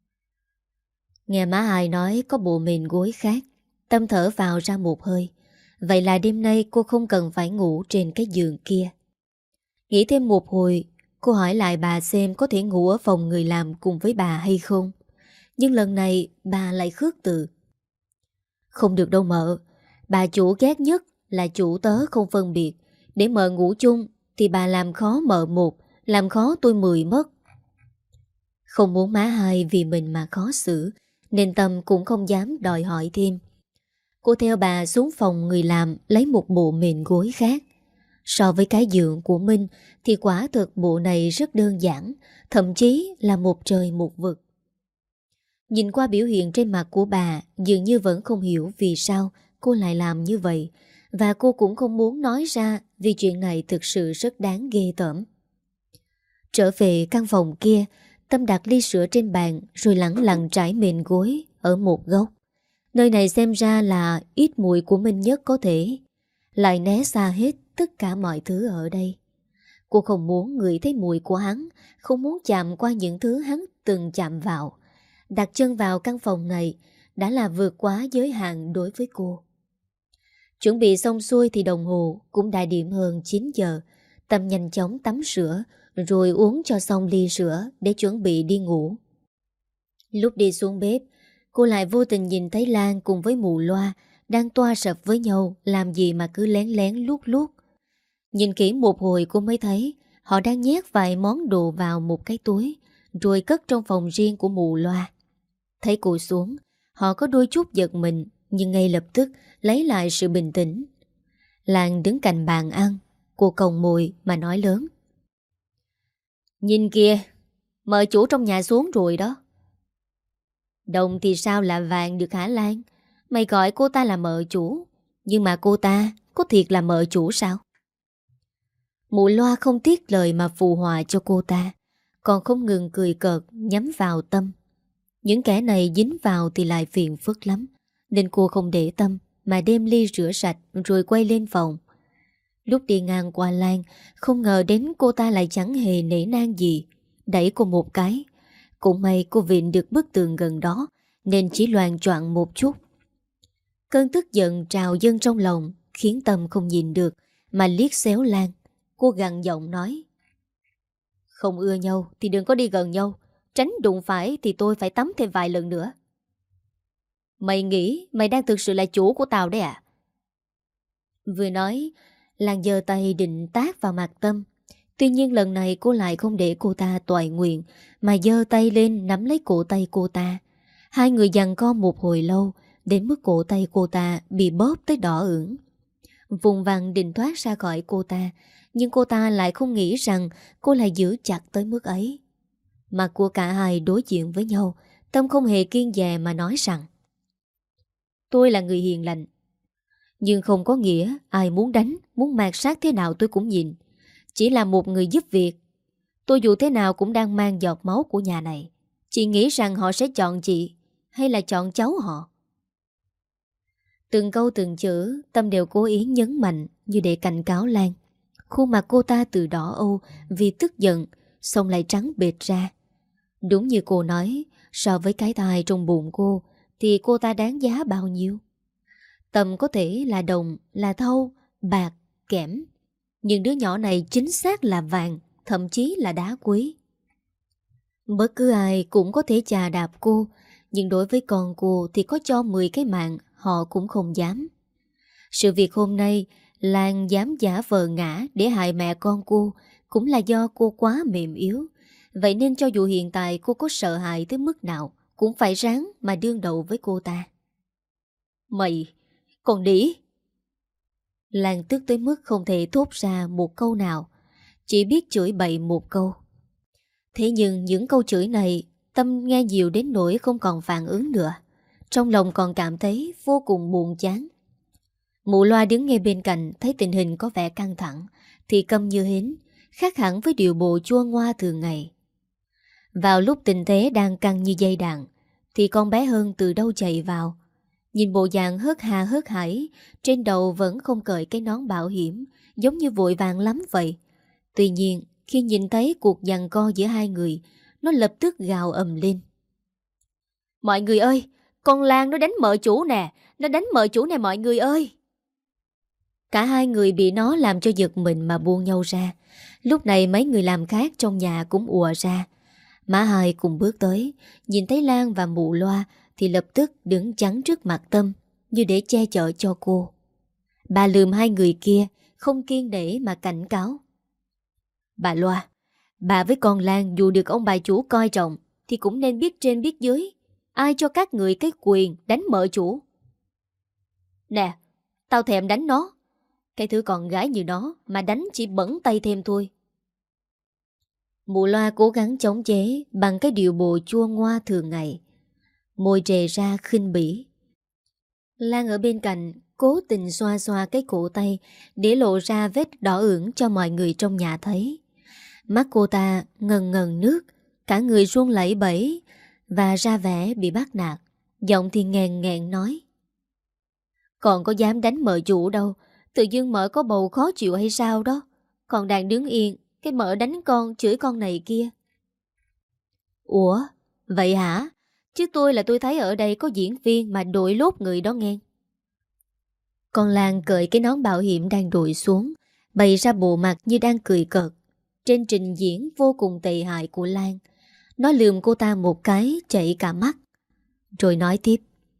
Nghe má Hai nói có bộ mền gối khác, Tâm thở vào ra một hơi. Vậy là đêm nay cô không cần phải ngủ trên cái giường kia. Nghĩ thêm một hồi, cô hỏi lại bà xem có thể ngủ ở phòng người làm cùng với bà hay không. Nhưng lần này bà lại khước từ. Không được đâu mợ, bà chủ ghét nhất là chủ tớ không phân biệt. Để mợ ngủ chung thì bà làm khó mợ một, làm khó tôi 10 mất. Không muốn má Hai vì mình mà khó xử, nên Tâm cũng không dám đòi hỏi thêm. Cô theo bà xuống phòng người làm lấy một bộ mền gối khác. So với cái giường của Minh thì quả thực bộ này rất đơn giản, thậm chí là một trời một vực. Nhìn qua biểu hiện trên mặt của bà, dường như vẫn không hiểu vì sao cô lại làm như vậy, và cô cũng không muốn nói ra vì chuyện này thực sự rất đáng ghê tởm. Trở về căn phòng kia, Tâm đặt ly sữa trên bàn rồi lẳng lặng trải mền gối ở một góc. Nơi này xem ra là ít mùi của Minh nhất có thể. Lại né xa hết tất cả mọi thứ ở đây. Cô không muốn ngửi thấy mùi của hắn, không muốn chạm qua những thứ hắn từng chạm vào. Đặt chân vào căn phòng này đã là vượt quá giới hạn đối với cô. Chuẩn bị xong xuôi thì đồng hồ cũng đã điểm hơn 9 giờ. Tâm nhanh chóng tắm rửa rồi uống cho xong ly sữa để chuẩn bị đi ngủ. Lúc đi xuống bếp, cô lại vô tình nhìn thấy Lan cùng với mụ Loa đang toa sập với nhau, làm gì mà cứ lén lén lút lút. Nhìn kỹ một hồi cô mới thấy họ đang nhét vài món đồ vào một cái túi rồi cất trong phòng riêng của mụ Loa. Thấy cô xuống, họ có đôi chút giật mình nhưng ngay lập tức lấy lại sự bình tĩnh. Lan đứng cạnh bàn ăn, cô còng mồi mà nói lớn. Nhìn kìa, mợ chủ trong nhà xuống rồi đó. Đồng thì sao là vàng được hả Lan? Mày gọi cô ta là mợ chủ, nhưng mà cô ta có thiệt là mợ chủ sao? Mụ Loa không tiếc lời mà phù hòa cho cô ta, còn không ngừng cười cợt nhắm vào Tâm. Những kẻ này dính vào thì lại phiền phức lắm, nên cô không để tâm mà đem ly rửa sạch rồi quay lên phòng. Lúc đi ngang qua Lan, không ngờ đến cô ta lại chẳng hề nể nang gì, đẩy cô một cái. Cũng may cô vịn được bức tường gần đó nên chỉ loạng choạng một chút. Cơn tức giận trào dâng trong lòng khiến Tâm không nhìn được mà liếc xéo Lan. Cô gằn giọng nói: Không ưa nhau thì đừng có đi gần nhau, tránh đụng phải thì tôi phải tắm thêm vài lần nữa. Mày nghĩ mày đang thực sự là chủ của tao đấy à? Vừa nói, Lan giơ tay định tát vào mặt Tâm. Tuy nhiên lần này cô lại không để cô ta toại nguyện mà giơ tay lên nắm lấy cổ tay cô ta. Hai người giằng co một hồi lâu đến mức cổ tay cô ta bị bóp tới đỏ ửng. Vùng vằng định thoát ra khỏi cô ta, nhưng cô ta lại không nghĩ rằng cô lại giữ chặt tới mức ấy. Mặt của cả hai đối diện với nhau, Tâm không hề kiêng dè mà nói rằng: Tôi là người hiền lành, nhưng không có nghĩa ai muốn đánh, muốn mạt sát thế nào tôi cũng nhìn. Chỉ là một người giúp việc. Tôi dù thế nào cũng đang mang giọt máu của nhà này. Chị nghĩ rằng họ sẽ chọn chị hay là chọn cháu họ? Từng câu từng chữ Tâm đều cố ý nhấn mạnh như để cảnh cáo Lan. Khuôn mặt cô ta từ đỏ âu vì tức giận, xong lại trắng bệt ra. Đúng như cô nói, so với cái thai trong bụng cô thì cô ta đáng giá bao nhiêu? Tâm có thể là đồng, là thau, bạc, kẽm, nhưng đứa nhỏ này chính xác là vàng, thậm chí là đá quý. Bất cứ ai cũng có thể chà đạp cô, nhưng đối với con cô thì có cho 10 cái mạng họ cũng không dám. Sự việc hôm nay Lan dám giả vờ ngã để hại mẹ con cô cũng là do cô quá mềm yếu. Vậy nên cho dù hiện tại cô có sợ hãi tới mức nào cũng phải ráng mà đương đầu với cô ta. Mày, còn đĩ! Lan tức tới mức không thể thốt ra một câu nào, chỉ biết chửi bậy một câu. Thế nhưng những câu chửi này Tâm nghe nhiều đến nỗi không còn phản ứng nữa. Trong lòng còn cảm thấy vô cùng buồn chán. Mụ Loa đứng ngay bên cạnh thấy tình hình có vẻ căng thẳng thì câm như hến, khác hẳn với điệu bộ chua ngoa thường ngày. Vào lúc tình thế đang căng như dây đàn thì con bé Hơn từ đâu chạy vào. Nhìn bộ dạng hớt hà hớt hải, trên đầu vẫn không cởi cái nón bảo hiểm, giống như vội vàng lắm vậy. Tuy nhiên, khi nhìn thấy cuộc giằng co giữa hai người, nó lập tức gào ầm lên. Mọi người ơi, con Lan nó đánh mợ chủ nè, nó đánh mợ chủ nè mọi người ơi. Cả hai người bị nó làm cho giật mình mà buông nhau ra. Lúc này mấy người làm khác trong nhà cũng ùa ra. Má Hai cùng bước tới, nhìn thấy Lan và mụ Loa thì lập tức đứng chắn trước mặt Tâm, như để che chở cho cô. Bà lườm hai người kia, không kiên nể mà cảnh cáo. Bà Loa, bà với con Lan dù được ông bà chủ coi trọng thì cũng nên biết trên biết dưới. Ai cho các người cái quyền đánh mợ chủ? Nè, tao thèm đánh nó. Cái thứ con gái như nó mà đánh chỉ bẩn tay thêm thôi. Mụ Loa cố gắng chống chế bằng cái điệu bộ chua ngoa thường ngày. Môi trề ra khinh bỉ. Lan ở bên cạnh cố tình xoa xoa cái cổ tay để lộ ra vết đỏ ửng cho mọi người trong nhà thấy. Mắt cô ta ngần ngần nước, cả người run lẩy bẩy và ra vẻ bị bắt nạt. Giọng thì nghẹn nghẹn nói. Còn có dám đánh mợ chủ đâu, tự dưng mợ có bầu khó chịu hay sao đó. Còn đang đứng yên, cái mợ đánh con, chửi con này kia. Ủa, vậy hả? Chứ tôi thấy ở đây có diễn viên mà đội lốt người đó nghe. Con Lan cởi cái nón bảo hiểm đang đội xuống, bày ra bộ mặt như đang cười cợt. Trên trình diễn vô cùng tệ hại của Lan, nó lườm cô ta một cái chảy cả mắt. Rồi nói tiếp.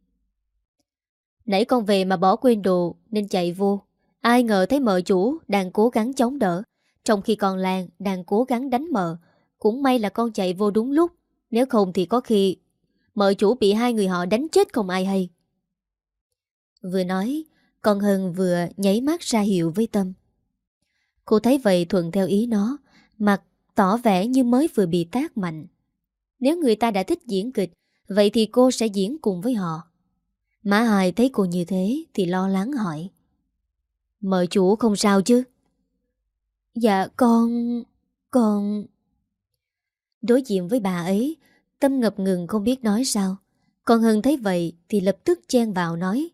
Nãy con về mà bỏ quên đồ nên chạy vô. Ai ngờ thấy mợ chủ đang cố gắng chống đỡ, trong khi con Lan đang cố gắng đánh mợ. Cũng may là con chạy vô đúng lúc, nếu không thì có khi mợ chủ bị hai người họ đánh chết không ai hay. Vừa nói, con Hân vừa nháy mắt ra hiệu với Tâm. Cô thấy vậy thuận theo ý nó, mặt tỏ vẻ như mới vừa bị tát mạnh. Nếu người ta đã thích diễn kịch, vậy thì cô sẽ diễn cùng với họ. Má Hai thấy cô như thế thì lo lắng hỏi. Mợ chủ không sao chứ? Dạ con... Đối diện với bà ấy, Tâm ngập ngừng không biết nói sao. Còn Hân thấy vậy thì lập tức chen vào nói.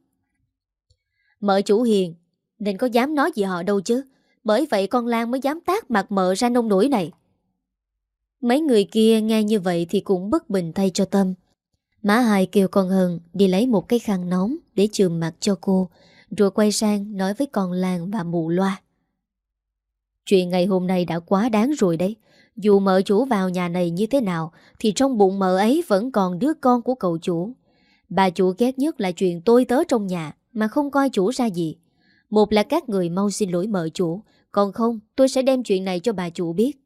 Mợ chủ hiền, nên có dám nói gì họ đâu chứ. Bởi vậy con Lan mới dám tát mặt mợ ra nông nổi này. Mấy người kia nghe như vậy thì cũng bất bình thay cho Tâm. Má Hai kêu con Hân đi lấy một cái khăn nóng để chườm mặt cho cô, rồi quay sang nói với con Lan và mụ Loa. Chuyện ngày hôm nay đã quá đáng rồi đấy. Dù mợ chủ vào nhà này như thế nào thì trong bụng mợ ấy vẫn còn đứa con của cậu chủ. Bà chủ ghét nhất là chuyện tôi tớ trong nhà mà không coi chủ ra gì. Một là các người mau xin lỗi mợ chủ, còn không tôi sẽ đem chuyện này cho bà chủ biết.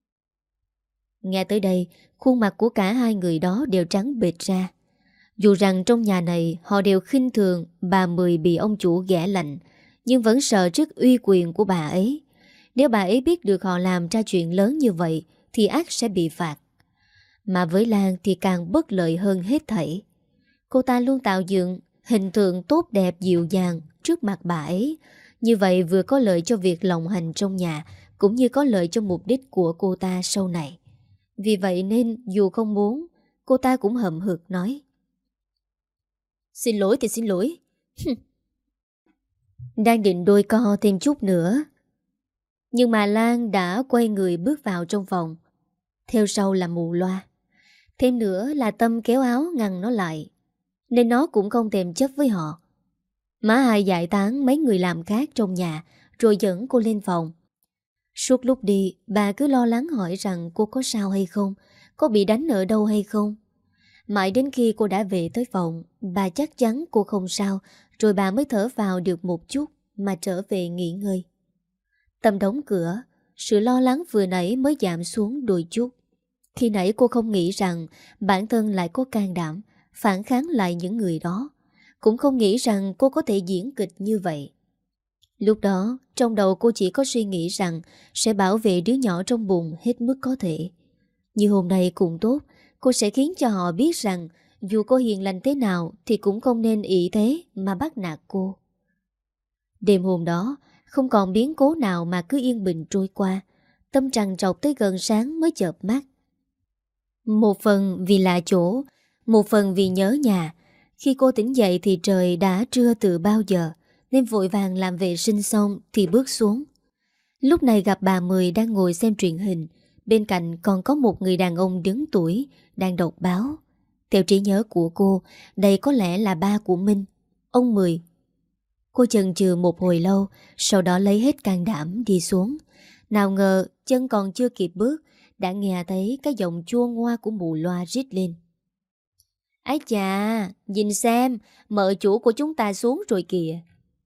Nghe tới đây, khuôn mặt của cả hai người đó đều trắng bệch ra. Dù rằng trong nhà này họ đều khinh thường bà Mười bị ông chủ ghẻ lạnh, nhưng vẫn sợ trước uy quyền của bà ấy. Nếu bà ấy biết được họ làm ra chuyện lớn như vậy thì ắt sẽ bị phạt. Mà với Lan thì càng bất lợi hơn hết thảy. Cô ta luôn tạo dựng hình tượng tốt đẹp dịu dàng trước mặt bà ấy. Như vậy vừa có lợi cho việc lộng hành trong nhà, cũng như có lợi cho mục đích của cô ta sau này. Vì vậy nên dù không muốn, cô ta cũng hậm hực nói. Xin lỗi thì xin lỗi. Đang định đôi co thêm chút nữa, nhưng mà Lan đã quay người bước vào trong phòng. Theo sau là mụ Loa. Thêm nữa là Tâm kéo áo ngăn nó lại, nên nó cũng không thèm chấp với họ. Má Hai giải tán mấy người làm khác trong nhà, rồi dẫn cô lên phòng. Suốt lúc đi, bà cứ lo lắng hỏi rằng cô có sao hay không, có bị đánh ở đâu hay không. Mãi đến khi cô đã về tới phòng, bà chắc chắn cô không sao, rồi bà mới thở vào được một chút mà trở về nghỉ ngơi. Tâm đóng cửa, sự lo lắng vừa nãy mới giảm xuống đôi chút. Khi nãy cô không nghĩ rằng bản thân lại có can đảm phản kháng lại những người đó, cũng không nghĩ rằng cô có thể diễn kịch như vậy. Lúc đó, trong đầu cô chỉ có suy nghĩ rằng sẽ bảo vệ đứa nhỏ trong bụng hết mức có thể. Như hôm nay cũng tốt, cô sẽ khiến cho họ biết rằng dù cô hiền lành thế nào thì cũng không nên ỷ thế mà bắt nạt cô. Đêm hôm đó, không còn biến cố nào mà cứ yên bình trôi qua. Tâm trằn trọc tới gần sáng mới chợp mắt. Một phần vì lạ chỗ, một phần vì nhớ nhà. Khi cô tỉnh dậy thì trời đã trưa từ bao giờ, nên vội vàng làm vệ sinh xong thì bước xuống. Lúc này gặp bà Mười đang ngồi xem truyền hình, bên cạnh còn có một người đàn ông đứng tuổi đang đọc báo. Theo trí nhớ của cô, đây có lẽ là ba của Minh, ông Mười. Cô chần chừ một hồi lâu, sau đó lấy hết can đảm đi xuống. Nào ngờ chân còn chưa kịp bước, đã nghe thấy cái giọng chua ngoa của mụ loa rít lên. Ái chà, nhìn xem, mợ chủ của chúng ta xuống rồi kìa.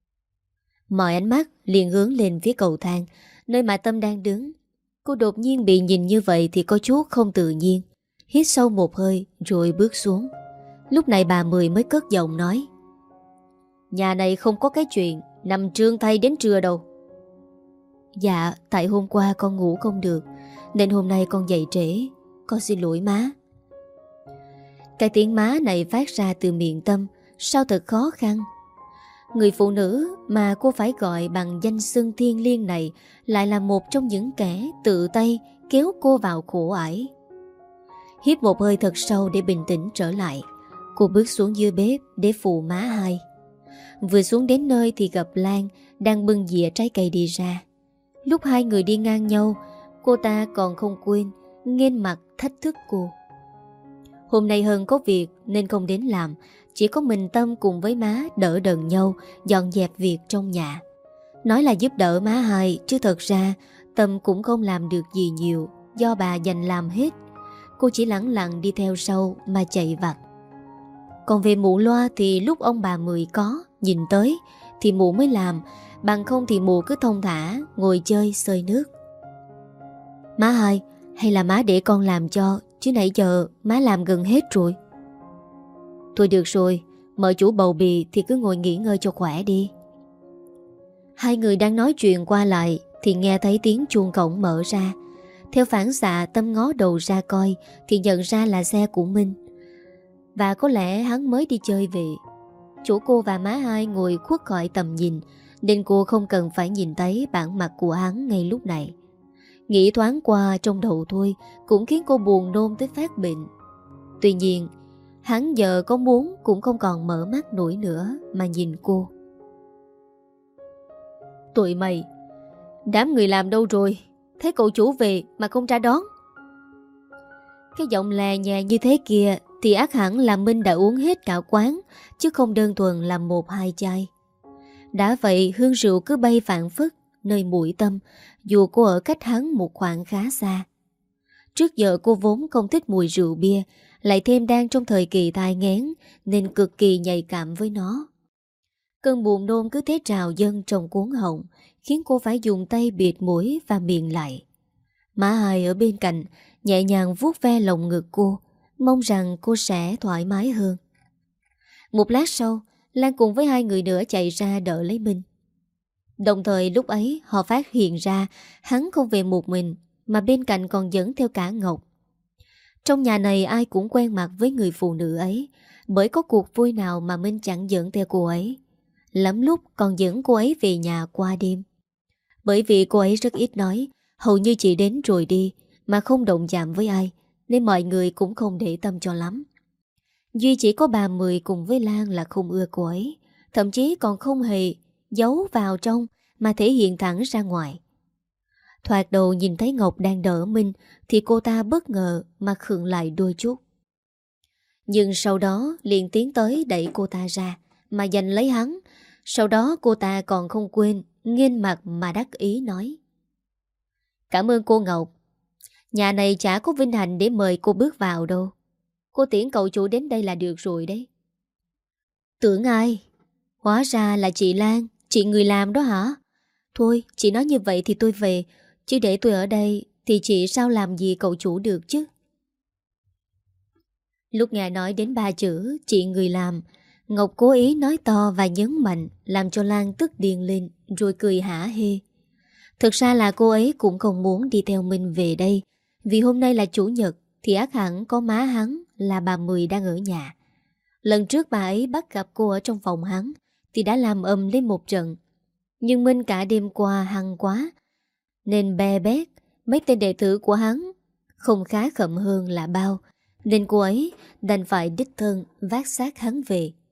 Mọi ánh mắt liền hướng lên phía cầu thang, nơi mà Tâm đang đứng. Cô đột nhiên bị nhìn như vậy thì có chút không tự nhiên. Hít sâu một hơi rồi bước xuống. Lúc này bà Mười mới cất giọng nói. Nhà này không có cái chuyện nằm trương thay đến trưa đâu. Dạ, tại hôm qua con ngủ không được, nên hôm nay con dậy trễ. Con xin lỗi má. Cái tiếng má này phát ra từ miệng Tâm, sao thật khó khăn. Người phụ nữ mà cô phải gọi bằng danh xưng thiêng liêng này lại là một trong những kẻ tự tay kéo cô vào khổ ải. Hít một hơi thật sâu để bình tĩnh trở lại, cô bước xuống dưới bếp để phụ má Hai. Vừa xuống đến nơi thì gặp Lan đang bưng dĩa trái cây đi ra. Lúc hai người đi ngang nhau, cô ta còn không quên nghênh mặt thách thức cô. Hôm nay Hân có việc nên không đến làm, chỉ có mình Tâm cùng với má đỡ đần nhau dọn dẹp việc trong nhà. Nói là giúp đỡ má Hai, chứ thật ra Tâm cũng không làm được gì nhiều, do bà dành làm hết. Cô chỉ lẳng lặng đi theo sau mà chạy vặt. Còn về mụ loa thì lúc ông bà Mười có nhìn tới thì mụ mới làm, bằng không thì mụ cứ thong thả ngồi chơi xơi nước. Má Hai, hay là má để con làm cho, chứ nãy giờ má làm gần hết rồi. Thôi được rồi, mợ chủ bầu bì thì cứ ngồi nghỉ ngơi cho khỏe đi. Hai người đang nói chuyện qua lại thì nghe thấy tiếng chuông cổng mở ra. Theo phản xạ Tâm ngó đầu ra coi thì nhận ra là xe của Minh. Và có lẽ hắn mới đi chơi về. Chỗ cô và má Hai ngồi khuất khỏi tầm nhìn, nên cô không cần phải nhìn thấy bản mặt của hắn ngay lúc này. Nghĩ thoáng qua trong đầu thôi cũng khiến cô buồn nôn tới phát bệnh. Tuy nhiên, hắn giờ có muốn cũng không còn mở mắt nổi nữa mà nhìn cô. Tụi mày, đám người làm đâu rồi? Thấy cậu chủ về mà không ra đón. Cái giọng lè nhè như thế kia thì ác hẳn là Minh đã uống hết cả quán, chứ không đơn thuần là một hai chai. Đã vậy hương rượu cứ bay phảng phất nơi mũi Tâm, dù cô ở cách hắn một khoảng khá xa. Trước giờ cô vốn không thích mùi rượu bia, lại thêm đang trong thời kỳ tai nghén nên cực kỳ nhạy cảm với nó. Cơn buồn nôn cứ thế trào dâng trong cuống họng, khiến cô phải dùng tay bịt mũi và miệng lại. Má Hai ở bên cạnh nhẹ nhàng vuốt ve lồng ngực cô, mong rằng cô sẽ thoải mái hơn. Một lát sau, Lan cùng với hai người nữa chạy ra đỡ lấy Minh. Đồng thời lúc ấy họ phát hiện ra hắn không về một mình, mà bên cạnh còn dẫn theo cả Ngọc. Trong nhà này ai cũng quen mặt với người phụ nữ ấy, bởi có cuộc vui nào mà Minh chẳng dẫn theo cô ấy. Lắm lúc còn dẫn cô ấy về nhà qua đêm. Bởi vì cô ấy rất ít nói, hầu như chỉ đến rồi đi mà không động chạm với ai, nên mọi người cũng không để tâm cho lắm. Duy chỉ có bà Mười cùng với Lan là không ưa cô ấy, thậm chí còn không hề giấu vào trong mà thể hiện thẳng ra ngoài. Thoạt đầu nhìn thấy Ngọc đang đỡ Minh thì cô ta bất ngờ mà khựng lại đôi chút. Nhưng sau đó liền tiến tới đẩy cô ta ra mà giành lấy hắn. Sau đó cô ta còn không quên nghênh mặt mà đắc ý nói: Cảm ơn cô Ngọc. Nhà này chả có vinh hạnh để mời cô bước vào đâu. Cô tiễn cậu chủ đến đây là được rồi đấy. Tưởng ai? Hóa ra là chị Lan, chị người làm đó hả? Thôi, chị nói như vậy thì tôi về, chứ để tôi ở đây thì chị sao làm gì cậu chủ được chứ? Lúc nghe nói đến ba chữ chị người làm, Ngọc cố ý nói to và nhấn mạnh, làm cho Lan tức điên lên rồi cười hả hê. Thực ra là cô ấy cũng không muốn đi theo mình về đây, vì hôm nay là chủ nhật thì ác hẳn có má hắn là bà Mười đang ở nhà. Lần trước bà ấy bắt gặp cô ở trong phòng hắn thì đã làm ầm lên một trận. Nhưng Minh cả đêm qua hăng quá nên bè bét mấy tên đệ tử của hắn không khá khẩm hơn là bao, nên cô ấy đành phải đích thân vác xác hắn về.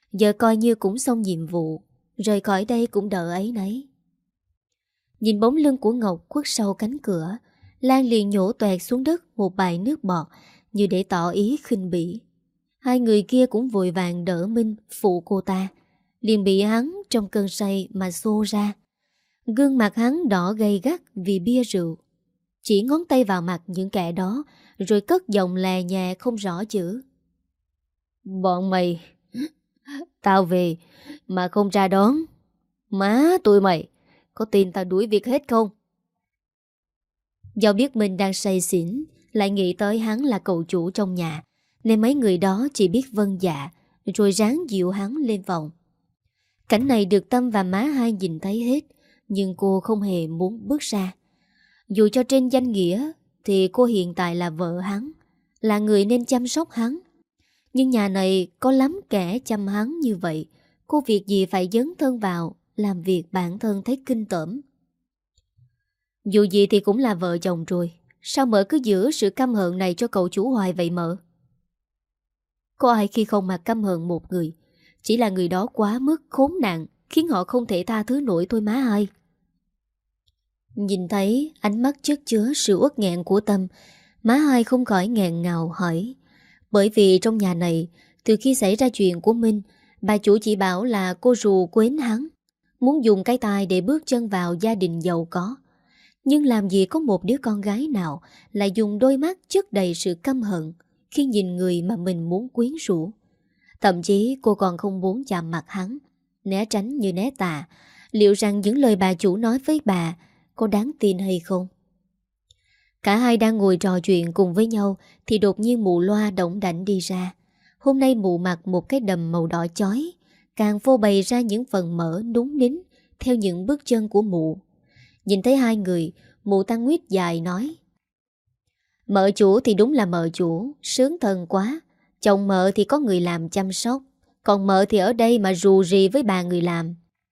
Giờ coi như cũng xong nhiệm vụ, rời khỏi đây cũng đỡ ấy nấy. Nhìn bóng lưng của Ngọc khuất sau cánh cửa, Lan liền nhổ toẹt xuống đất một bãi nước bọt như để tỏ ý khinh bỉ. Hai người kia cũng vội vàng đỡ Minh phụ cô ta, liền bị hắn trong cơn say mà xô ra. Gương mặt hắn đỏ gay gắt vì bia rượu, chỉ ngón tay vào mặt những kẻ đó, rồi cất giọng lè nhẹ không rõ chữ. Bọn mày, tao về mà không ra đón. Má tụi mày, có tin tao đuổi việc hết không? Do biết mình đang say xỉn, lại nghĩ tới hắn là cậu chủ trong nhà, nên mấy người đó chỉ biết vâng dạ, rồi ráng dịu hắn lên phòng. Cảnh này được Tâm và má hai nhìn thấy hết, nhưng cô không hề muốn bước ra. Dù cho trên danh nghĩa thì cô hiện tại là vợ hắn, là người nên chăm sóc hắn. Nhưng nhà này có lắm kẻ chăm hắn như vậy, cô việc gì phải dấn thân vào, làm việc bản thân thấy kinh tởm. Dù gì thì cũng là vợ chồng rồi, sao mợ cứ giữ sự căm hận này cho cậu chủ hoài vậy mợ? Có ai khi không mà căm hận một người, chỉ là người đó quá mức khốn nạn, khiến họ không thể tha thứ nổi thôi má ơi. Nhìn thấy ánh mắt chất chứa sự uất nghẹn của Tâm, má hai không khỏi nghẹn ngào hỏi. Bởi vì trong nhà này, từ khi xảy ra chuyện của Minh, bà chủ chỉ bảo là cô rù quến hắn, muốn dùng cái tài để bước chân vào gia đình giàu có. Nhưng làm gì có một đứa con gái nào lại dùng đôi mắt chất đầy sự căm hận khi nhìn người mà mình muốn quyến rũ. Thậm chí cô còn không muốn chạm mặt hắn, né tránh như né tà. Liệu rằng những lời bà chủ nói với bà có đáng tin hay không? Cả hai đang ngồi trò chuyện cùng với nhau thì đột nhiên mụ Loa đỏng đảnh đi ra. Hôm nay mụ mặc một cái đầm màu đỏ chói, càng phô bày ra những phần mỡ núng nín theo những bước chân của mụ. Nhìn thấy hai người, mụ Tăng Nguyết dài nói: Mợ chủ thì đúng là mợ chủ, sướng thân quá. Chồng mợ thì có người làm chăm sóc, còn mợ thì ở đây mà rù rì với bà người làm.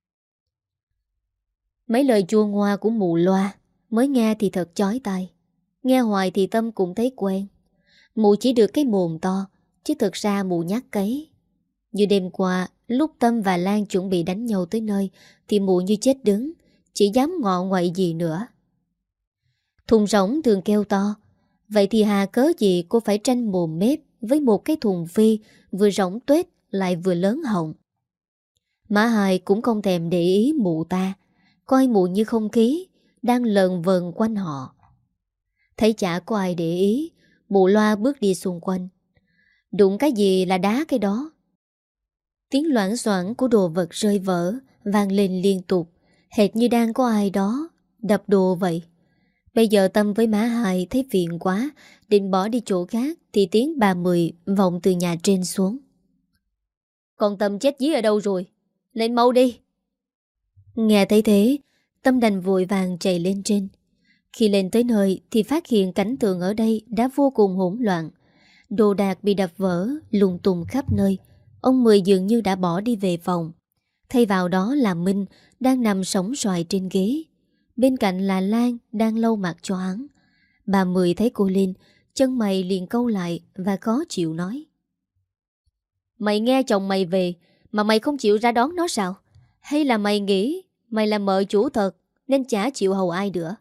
Mấy lời chua ngoa của mụ Loa mới nghe thì thật chói tai, nghe hoài thì Tâm cũng thấy quen. Mụ chỉ được cái mồm to, chứ thực ra mụ nhát cấy. Như đêm qua, lúc Tâm và Lan chuẩn bị đánh nhau tới nơi, thì mụ như chết đứng, chỉ dám ngọ ngoậy gì nữa. Thùng rỗng thường kêu to, vậy thì hà cớ gì cô phải tranh mồm mép với một cái thùng phi vừa rỗng tuếch lại vừa lớn họng. Má Hai cũng không thèm để ý mụ ta, coi mụ như không khí đang lờn vờn quanh họ. Thấy chả có ai để ý, mụ Loa bước đi xung quanh. Đụng cái gì là đá cái đó. Tiếng loảng xoảng của đồ vật rơi vỡ vang lên liên tục, hệt như đang có ai đó đập đồ vậy. Bây giờ Tâm với má Hai thấy phiền quá, định bỏ đi chỗ khác thì tiếng bà Mười vọng từ nhà trên xuống. Con Tâm chết dí ở đâu rồi? Lên mau đi! Nghe thấy thế, Tâm đành vội vàng chạy lên trên. Khi lên tới nơi thì phát hiện cảnh tượng ở đây đã vô cùng hỗn loạn. Đồ đạc bị đập vỡ, lung tung khắp nơi. Ông Mười dường như đã bỏ đi về phòng. Thay vào đó là Minh đang nằm sóng xoài trên ghế. Bên cạnh là Lan đang lau mặt cho hắn. Bà Mười thấy cô lên, chân mày liền cau lại và khó chịu nói: Mày nghe chồng mày về mà mày không chịu ra đón nó sao? Hay là mày nghĩ mày là mợ chủ thật nên chả chịu hầu ai nữa?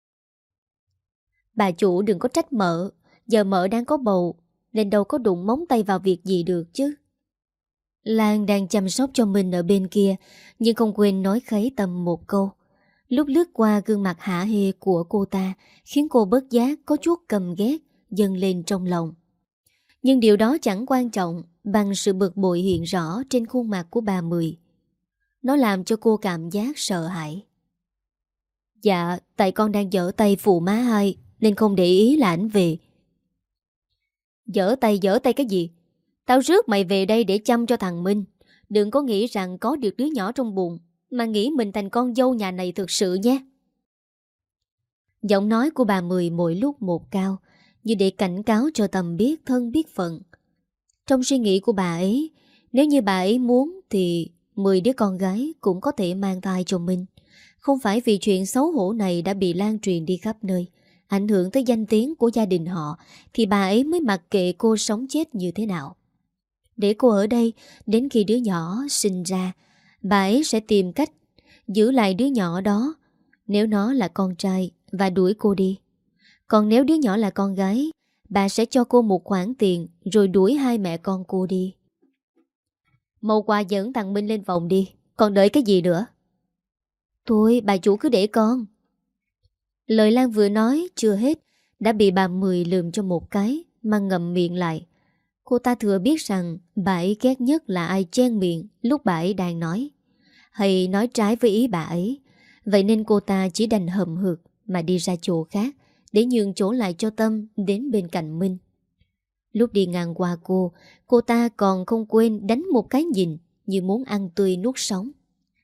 Bà chủ đừng có trách mợ, giờ mợ đang có bầu nên đâu có đụng móng tay vào việc gì được chứ. Lan đang chăm sóc cho mình ở bên kia, nhưng không quên nói khấy Tâm một câu. Lúc lướt qua gương mặt hả hê của cô ta khiến cô bất giác có chút căm ghét dâng lên trong lòng. Nhưng điều đó chẳng quan trọng bằng sự bực bội hiện rõ trên khuôn mặt của bà Mười. Nó làm cho cô cảm giác sợ hãi. Dạ, tại con đang giở tay phụ má Hai nên không để ý là ảnh về. Giở tay cái gì? Tao rước mày về đây để chăm cho thằng Minh. Đừng có nghĩ rằng có được đứa nhỏ trong bụng mà nghĩ mình thành con dâu nhà này thực sự nhé. Giọng nói của bà Mười mỗi lúc một cao, như để cảnh cáo cho Tâm biết thân biết phận. Trong suy nghĩ của bà ấy, nếu như bà ấy muốn thì 10 đứa con gái cũng có thể mang thai cho Minh. Không phải vì chuyện xấu hổ này đã bị lan truyền đi khắp nơi, ảnh hưởng tới danh tiếng của gia đình họ, thì bà ấy mới mặc kệ cô sống chết như thế nào. Để cô ở đây đến khi đứa nhỏ sinh ra. Bà ấy sẽ tìm cách giữ lại đứa nhỏ đó nếu nó là con trai và đuổi cô đi. Còn nếu đứa nhỏ là con gái, bà sẽ cho cô một khoản tiền rồi đuổi hai mẹ con cô đi. Mau qua dẫn thằng Minh lên phòng đi. Còn đợi cái gì nữa? Thôi bà chủ cứ để con. Lời Lan vừa nói chưa hết đã bị bà Mười lườm cho một cái mà ngậm miệng lại. Cô ta thừa biết rằng bà ấy ghét nhất là ai chen miệng lúc bà ấy đang nói, hay nói trái với ý bà ấy. Vậy nên cô ta chỉ đành hậm hực mà đi ra chỗ khác để nhường chỗ lại cho Tâm đến bên cạnh Minh. Lúc đi ngang qua cô ta còn không quên đánh một cái nhìn như muốn ăn tươi nuốt sống.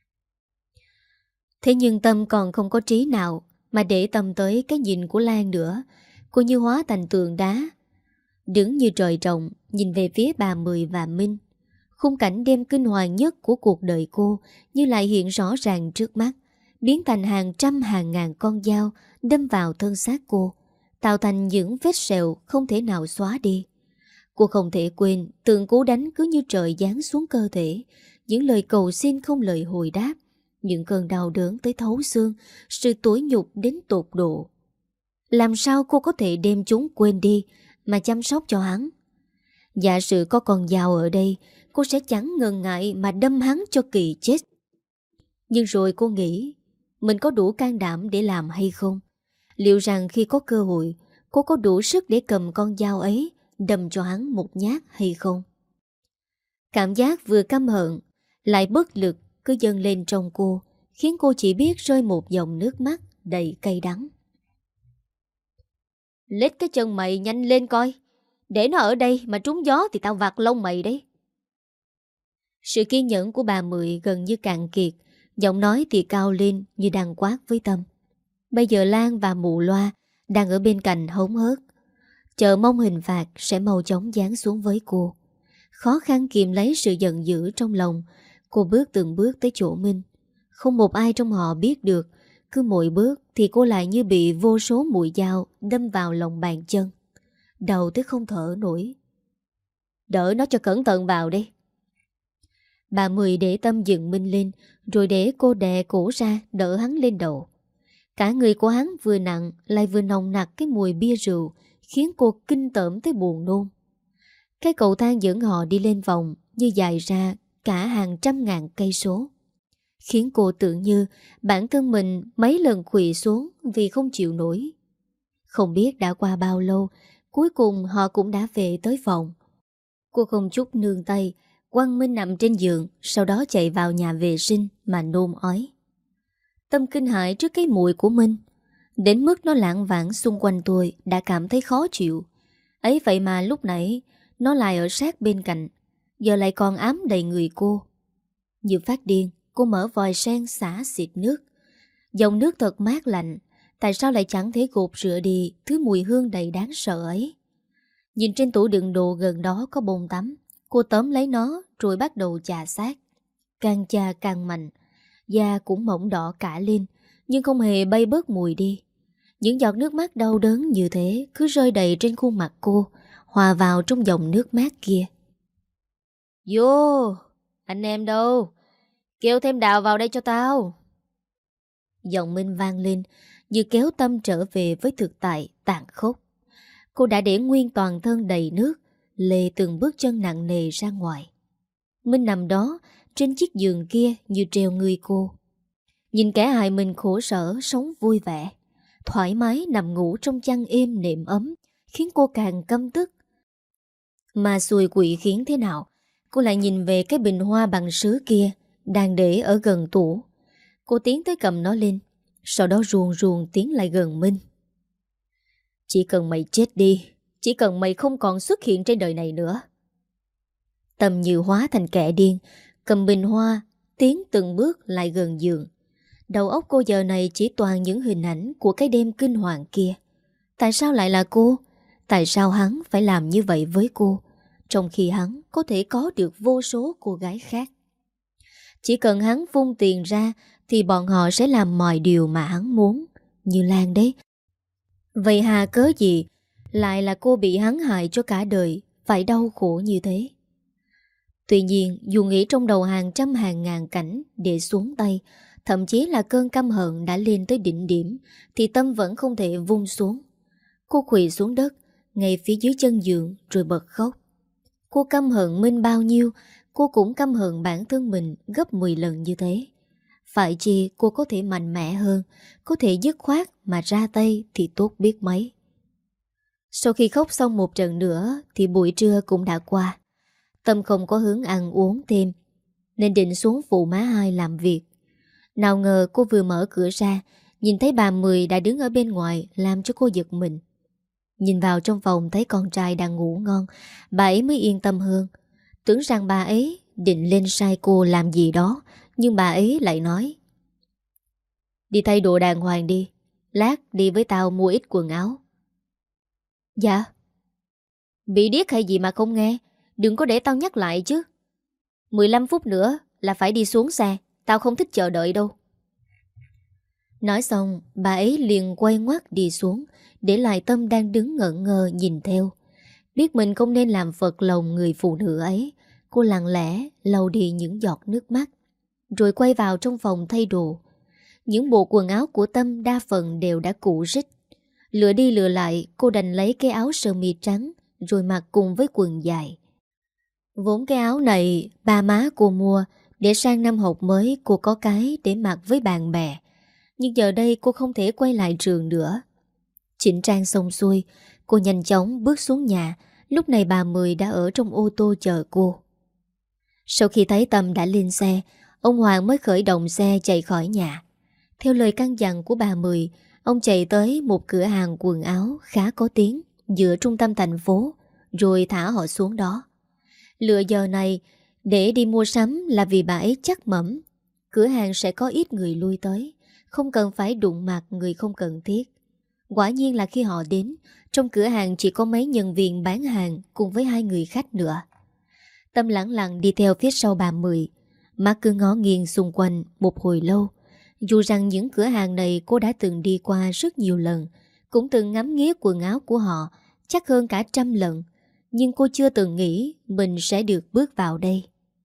Thế nhưng Tâm còn không có trí nào mà để tâm tới cái nhìn của Lan nữa. Cô như hóa thành tượng đá, đứng như trời trồng, nhìn về phía bà Mười và Minh. Khung cảnh đêm kinh hoàng nhất của cuộc đời cô như lại hiện rõ ràng trước mắt, biến thành hàng trăm hàng ngàn con dao đâm vào thân xác cô, tạo thành những vết sẹo không thể nào xóa đi. Cô không thể quên từng cú đánh cứ như trời giáng xuống cơ thể, những lời cầu xin không lời hồi đáp, những cơn đau đớn tới thấu xương, sự tủi nhục đến tột độ. Làm sao cô có thể đem chúng quên đi mà chăm sóc cho hắn? Giả sử có con dao ở đây, cô sẽ chẳng ngần ngại mà đâm hắn cho kỳ chết. Nhưng rồi cô nghĩ, mình có đủ can đảm để làm hay không? Liệu rằng khi có cơ hội, cô có đủ sức để cầm con dao ấy đâm cho hắn một nhát hay không? Cảm giác vừa căm hận lại bất lực cứ dâng lên trong cô, khiến cô chỉ biết rơi một dòng nước mắt đầy cay đắng. Lết cái chân mày nhanh lên coi. Để nó ở đây mà trúng gió thì tao vặt lông mày đấy. Sự kiên nhẫn của bà Mười gần như cạn kiệt, giọng nói thì cao lên như đang quát với Tâm. Bây giờ Lan và mụ Loa đang ở bên cạnh hống hớt, chờ mong hình phạt sẽ mau chóng giáng xuống với cô. Khó khăn kìm lấy sự giận dữ trong lòng, cô bước từng bước tới chỗ Minh. Không một ai trong họ biết được, cứ mỗi bước thì cô lại như bị vô số mũi dao đâm vào lòng bàn chân. Đầu tới không thở nổi. Đỡ nó cho cẩn thận vào đi. Bà Mười để Tâm dựng Minh lên, rồi để cô đè cổ ra đỡ hắn lên đầu. Cả người của hắn vừa nặng lại vừa nồng nặc cái mùi bia rượu, khiến cô kinh tởm tới buồn nôn. Cái cầu thang dẫn họ đi lên vòng như dài ra cả hàng trăm ngàn cây số, khiến cô tưởng như bản thân mình mấy lần khuỵu xuống vì không chịu nổi. Không biết đã qua bao lâu, cuối cùng họ cũng đã về tới phòng. Cô không chút nương tay, quăng Minh nằm trên giường, sau đó chạy vào nhà vệ sinh mà nôn ói. Tâm kinh hãi trước cái mùi của Minh, đến mức nó lảng vảng xung quanh tôi đã cảm thấy khó chịu. Ấy vậy mà lúc nãy nó lại ở sát bên cạnh, giờ lại còn ám đầy người cô. Như phát điên, cô mở vòi sen xả xịt nước. Dòng nước thật mát lạnh, tại sao lại chẳng thể gột rửa đi thứ mùi hương đầy đáng sợ ấy? Nhìn trên tủ đựng đồ gần đó có bồn tắm, cô tóm lấy nó rồi bắt đầu chà sát. Càng chà càng mạnh, da cũng mỏng đỏ cả lên, nhưng không hề bay bớt mùi đi. Những giọt nước mắt đau đớn như thế cứ rơi đầy trên khuôn mặt cô, hòa vào trong dòng nước mát kia. Vô, anh em đâu? Kêu thêm Đào vào đây cho tao. Giọng Minh vang lên như kéo Tâm trở về với thực tại tàn khốc. Cô đã để nguyên toàn thân đầy nước, lê từng bước chân nặng nề ra ngoài. Minh nằm đó trên chiếc giường kia như treo người cô. Nhìn kẻ hại mình khổ sở sống vui vẻ, thoải mái nằm ngủ trong chăn êm nệm ấm, khiến cô càng căm tức. Mà xui quỷ khiến thế nào, cô lại nhìn về cái bình hoa bằng sứ kia đang để ở gần tủ. Cô tiến tới cầm nó lên, sau đó ruồng ruồng tiến lại gần Minh. Chỉ cần mày chết đi, chỉ cần mày không còn xuất hiện trên đời này nữa. Tâm như hóa thành kẻ điên, cầm bình hoa, tiến từng bước lại gần giường. Đầu óc cô giờ này chỉ toàn những hình ảnh của cái đêm kinh hoàng kia. Tại sao lại là cô? Tại sao hắn phải làm như vậy với cô, trong khi hắn có thể có được vô số cô gái khác? Chỉ cần hắn vung tiền ra thì bọn họ sẽ làm mọi điều mà hắn muốn, như Lan đấy. Vậy hà cớ gì lại là cô bị hắn hại cho cả đời, phải đau khổ như thế? Tuy nhiên, dù nghĩ trong đầu hàng trăm hàng ngàn cảnh để xuống tay, thậm chí là cơn căm hận đã lên tới đỉnh điểm, thì Tâm vẫn không thể vung xuống. Cô khuỵu xuống đất, ngay phía dưới chân giường rồi bật khóc. Cô căm hận Minh bao nhiêu, cô cũng căm hận bản thân mình gấp 10 lần như thế. Phải chi cô có thể mạnh mẽ hơn, có thể dứt khoát mà ra tay thì tốt biết mấy. Sau khi khóc xong một trận nữa thì buổi trưa cũng đã qua. Tâm không có hứng ăn uống thêm, nên định xuống phụ má hai làm việc. Nào ngờ cô vừa mở cửa ra, nhìn thấy bà Mười đã đứng ở bên ngoài, làm cho cô giật mình. Nhìn vào trong phòng thấy con trai đang ngủ ngon, bà ấy mới yên tâm hơn. Tưởng rằng bà ấy định lên sai cô làm gì đó, nhưng bà ấy lại nói: đi thay đồ đàng hoàng đi, lát đi với tao mua ít quần áo. Dạ. Bị điếc hay gì mà không nghe, đừng có để tao nhắc lại chứ. 15 phút nữa là phải đi xuống xe, tao không thích chờ đợi đâu. Nói xong, bà ấy liền quay ngoắt đi xuống, để lại Tâm đang đứng ngẩn ngơ nhìn theo. Biết mình không nên làm phật lòng người phụ nữ ấy, cô lặng lẽ lau đi những giọt nước mắt, rồi quay vào trong phòng thay đồ. Những bộ quần áo của Tâm đa phần đều đã cũ rích. Lựa đi lựa lại, cô đành lấy cái áo sơ mi trắng rồi mặc cùng với quần dài. Vốn cái áo này ba má cô mua để sang năm học mới cô có cái để mặc với bạn bè. Nhưng giờ đây cô không thể quay lại trường nữa. Chỉnh trang xong xuôi, cô nhanh chóng bước xuống nhà. Lúc này bà Mười đã ở trong ô tô chờ cô. Sau khi thấy Tâm đã lên xe, ông Hoàng mới khởi động xe chạy khỏi nhà. Theo lời căn dặn của bà Mười, ông chạy tới một cửa hàng quần áo khá có tiếng giữa trung tâm thành phố, rồi thả họ xuống đó. Lựa giờ này để đi mua sắm là vì bà ấy chắc mẩm cửa hàng sẽ có ít người lui tới, không cần phải đụng mặt người không cần thiết. Quả nhiên là khi họ đến, trong cửa hàng chỉ có mấy nhân viên bán hàng cùng với hai người khách nữa. Tâm lẳng lặng đi theo phía sau bà Mười, mắt cứ ngó nghiêng xung quanh một hồi lâu. Dù rằng những cửa hàng này cô đã từng đi qua rất nhiều lần, cũng từng ngắm nghía quần áo của họ chắc hơn cả 100 lần, nhưng cô chưa từng nghĩ mình sẽ được bước vào đây.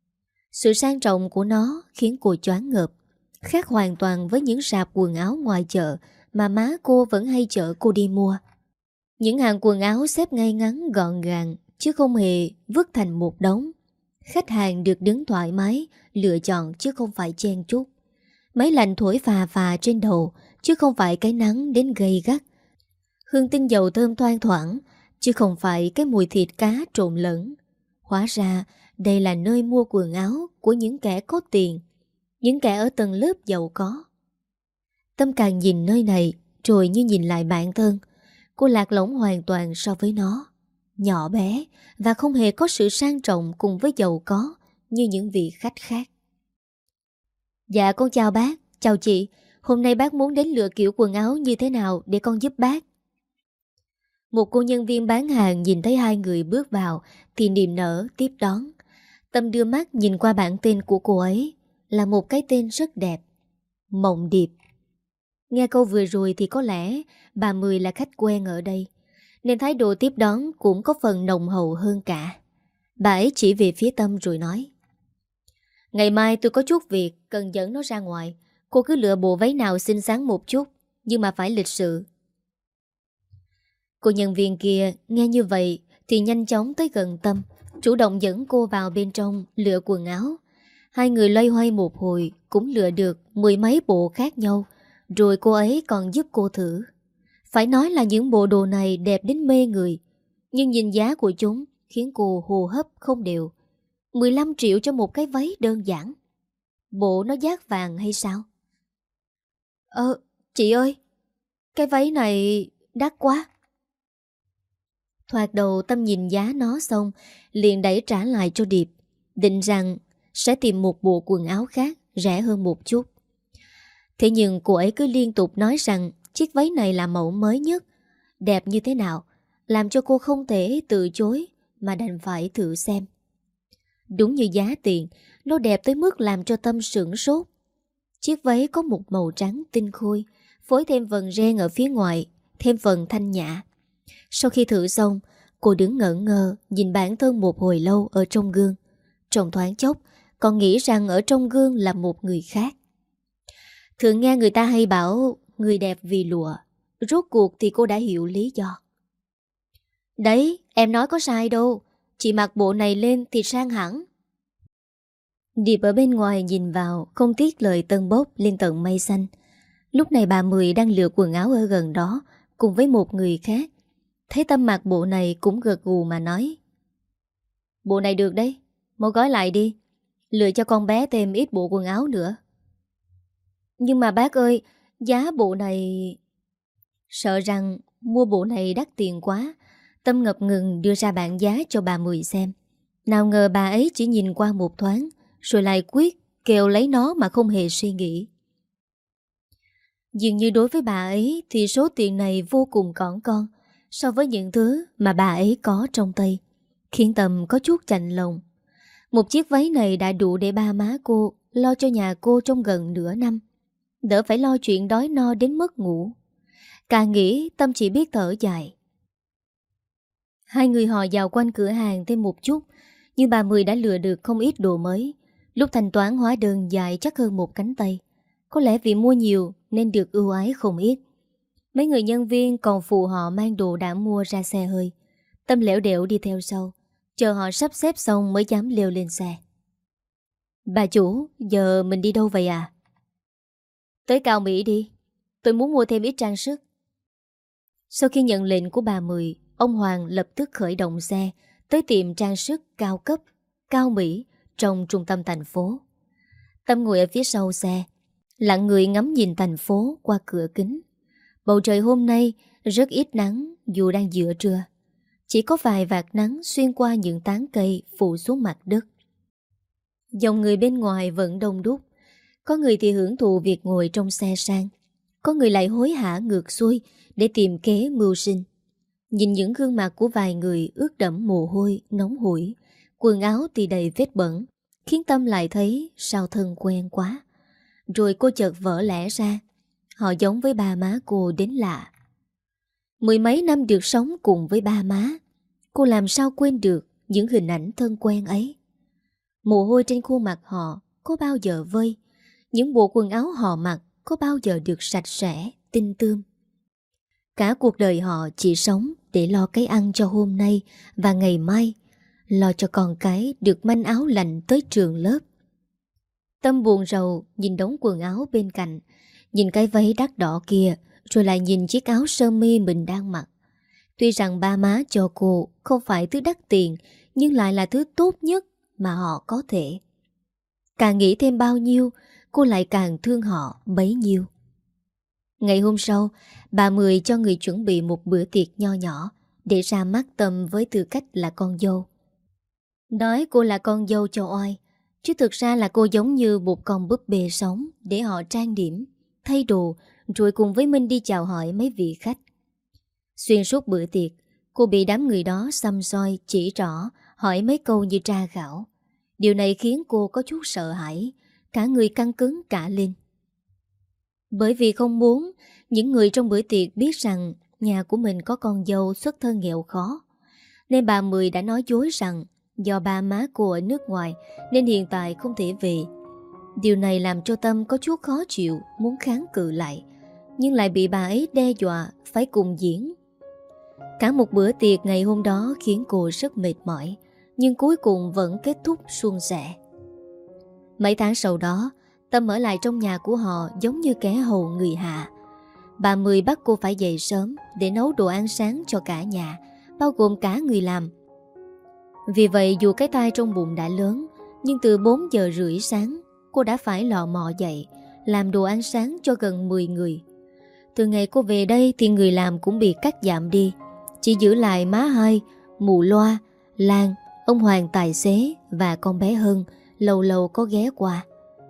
Sự sang trọng của nó khiến cô choáng ngợp, khác hoàn toàn với những rạp quần áo ngoài chợ mà má cô vẫn hay chở cô đi mua. Những hàng quần áo xếp ngay ngắn gọn gàng, chứ không hề vứt thành một đống. Khách hàng được đứng thoải mái, lựa chọn chứ không phải chen chúc. Máy lạnh thổi phà phà trên đầu, chứ không phải cái nắng đến gay gắt. Hương tinh dầu thơm thoang thoảng, chứ không phải cái mùi thịt cá trộn lẫn. Hóa ra đây là nơi mua quần áo của những kẻ có tiền, những kẻ ở tầng lớp giàu có. Tâm càng nhìn nơi này rồi như nhìn lại bản thân. Cô lạc lõng hoàn toàn so với nó, nhỏ bé và không hề có sự sang trọng cùng với giàu có như những vị khách khác. Dạ con chào bác, chào chị. Hôm nay bác muốn đến lựa kiểu quần áo như thế nào để con giúp bác? Một cô nhân viên bán hàng nhìn thấy hai người bước vào thì niềm nở tiếp đón. Tâm đưa mắt nhìn qua bảng tên của cô ấy, là một cái tên rất đẹp: Mộng Điệp. Nghe câu vừa rồi thì có lẽ bà Mười là khách quen ở đây, nên thái độ tiếp đón cũng có phần nồng hậu hơn cả. Bà ấy chỉ về phía Tâm rồi nói: ngày mai tôi có chút việc cần dẫn nó ra ngoài. Cô cứ lựa bộ váy nào xinh xắn một chút, nhưng mà phải lịch sự. Cô nhân viên kia nghe như vậy thì nhanh chóng tới gần Tâm, chủ động dẫn cô vào bên trong lựa quần áo. Hai người loay hoay một hồi cũng lựa được 10 mấy bộ khác nhau, rồi cô ấy còn giúp cô thử. Phải nói là những bộ đồ này đẹp đến mê người, nhưng nhìn giá của chúng khiến cô hô hấp không đều. 15 triệu cho một cái váy đơn giản. Bộ nó dát vàng hay sao? Chị ơi, cái váy này đắt quá. Thoạt đầu Tâm nhìn giá nó xong liền đẩy trả lại cho Điệp, định rằng sẽ tìm một bộ quần áo khác rẻ hơn một chút. Thế nhưng cô ấy cứ liên tục nói rằng chiếc váy này là mẫu mới nhất, đẹp như thế nào, làm cho cô không thể từ chối mà đành phải thử xem. Đúng như giá tiền, nó đẹp tới mức làm cho Tâm sửng sốt. Chiếc váy có một màu trắng tinh khôi, phối thêm vần ren ở phía ngoài, thêm phần thanh nhã. Sau khi thử xong, cô đứng ngẩn ngơ nhìn bản thân một hồi lâu ở trong gương. trong thoáng chốc còn nghĩ rằng ở trong gương là một người khác. Thường nghe người ta hay bảo người đẹp vì lụa. Rốt cuộc thì cô đã hiểu lý do. Đấy, em nói có sai đâu. Chị mặc bộ này lên thì sang hẳn. Điệp ở bên ngoài nhìn vào, không tiếc lời tân bốc lên tận mây xanh. Lúc này bà Mười đang lựa quần áo ở gần đó cùng với một người khác. Thấy Tâm mặc bộ này cũng gật gù mà nói: Bộ này được đấy, mau gói lại đi. Lựa cho con bé thêm ít bộ quần áo nữa. Nhưng mà bác ơi, giá bộ này... Sợ rằng mua bộ này đắt tiền quá, Tâm ngập ngừng đưa ra bảng giá cho bà Mười xem. Nào ngờ bà ấy chỉ nhìn qua một thoáng rồi lại quyết kêu lấy nó mà không hề suy nghĩ. Dường như đối với bà ấy thì số tiền này vô cùng cỏn con so với những thứ mà bà ấy có trong tay, khiến Tâm có chút chạnh lòng. Một chiếc váy này đã đủ để ba má cô lo cho nhà cô trong gần nửa năm, đỡ phải lo chuyện đói no đến mất ngủ. Càng nghĩ Tâm chỉ biết thở dài. Hai người họ dạo quanh cửa hàng thêm một chút, nhưng bà Mười đã lựa được không ít đồ mới. Lúc thanh toán hóa đơn dài chắc hơn một cánh tay. Có lẽ vì mua nhiều nên được ưu ái không ít. Mấy người nhân viên còn phụ họ mang đồ đã mua ra xe hơi. Tâm lẻo đẻo đi theo sau, chờ họ sắp xếp xong mới dám leo lên xe. Bà chủ, giờ mình đi đâu vậy à? Tới Cao Mỹ đi, tôi muốn mua thêm ít trang sức. Sau khi nhận lệnh của bà Mười, ông Hoàng lập tức khởi động xe tới tiệm trang sức cao cấp Cao Mỹ trong trung tâm thành phố. Tâm ngồi ở phía sau xe, lặng người ngắm nhìn thành phố qua cửa kính. Bầu trời hôm nay rất ít nắng dù đang giữa trưa. Chỉ có vài vạt nắng xuyên qua những tán cây phủ xuống mặt đất. Dòng người bên ngoài vẫn đông đúc. Có người thì hưởng thụ việc ngồi trong xe sang, có người lại hối hả ngược xuôi để tìm kế mưu sinh. Nhìn những gương mặt của vài người ướt đẫm mồ hôi, nóng hổi, quần áo thì đầy vết bẩn, khiến Tâm lại thấy sao thân quen quá. Rồi cô chợt vỡ lẽ ra, họ giống với ba má cô đến lạ. Mười mấy năm được sống cùng với ba má, cô làm sao quên được những hình ảnh thân quen ấy. Mồ hôi trên khuôn mặt họ có bao giờ vơi, những bộ quần áo họ mặc có bao giờ được sạch sẽ, tinh tươm. Cả cuộc đời họ chỉ sống để lo cái ăn cho hôm nay và ngày mai, lo cho con cái được manh áo lạnh tới trường lớp. Tâm buồn rầu nhìn đống quần áo bên cạnh, nhìn cái váy đắt đỏ kia, rồi lại nhìn chiếc áo sơ mi mình đang mặc. Tuy rằng ba má cho cô không phải thứ đắt tiền, nhưng lại là thứ tốt nhất mà họ có thể. Càng nghĩ thêm bao nhiêu, cô lại càng thương họ bấy nhiêu. Ngày hôm sau, bà Mười cho người chuẩn bị một bữa tiệc nho nhỏ để ra mắt Tâm với tư cách là con dâu. Nói cô là con dâu cho oai, chứ thực ra là cô giống như một con búp bê sống để họ trang điểm, thay đồ, rồi cùng với Minh đi chào hỏi mấy vị khách. Xuyên suốt bữa tiệc, cô bị đám người đó xăm soi, chỉ trỏ, hỏi mấy câu như tra khảo. Điều này khiến cô có chút sợ hãi, cả người căng cứng cả lên. Bởi vì không muốn những người trong bữa tiệc biết rằng nhà của mình có con dâu xuất thân nghèo khó, nên bà Mười đã nói dối rằng do ba má cô ở nước ngoài nên hiện tại không thể về. Điều này làm cho Tâm có chút khó chịu, muốn kháng cự lại, nhưng lại bị bà ấy đe dọa phải cùng diễn. Cả một bữa tiệc ngày hôm đó khiến cô rất mệt mỏi, nhưng cuối cùng vẫn kết thúc suôn sẻ. Mấy tháng sau đó, Tâm ở lại trong nhà của họ giống như kẻ hầu người hạ. Bà Mười bắt cô phải dậy sớm để nấu đồ ăn sáng cho cả nhà, bao gồm cả người làm. Vì vậy dù cái tai trong bụng đã lớn, nhưng từ 4 giờ rưỡi sáng, cô đã phải lò mò dậy, làm đồ ăn sáng cho gần 10 người. Từ ngày cô về đây thì người làm cũng bị cắt giảm đi, chỉ giữ lại má Hai, mụ Loa, Lan, ông Hoàng tài xế và con bé Hân lâu lâu có ghé qua.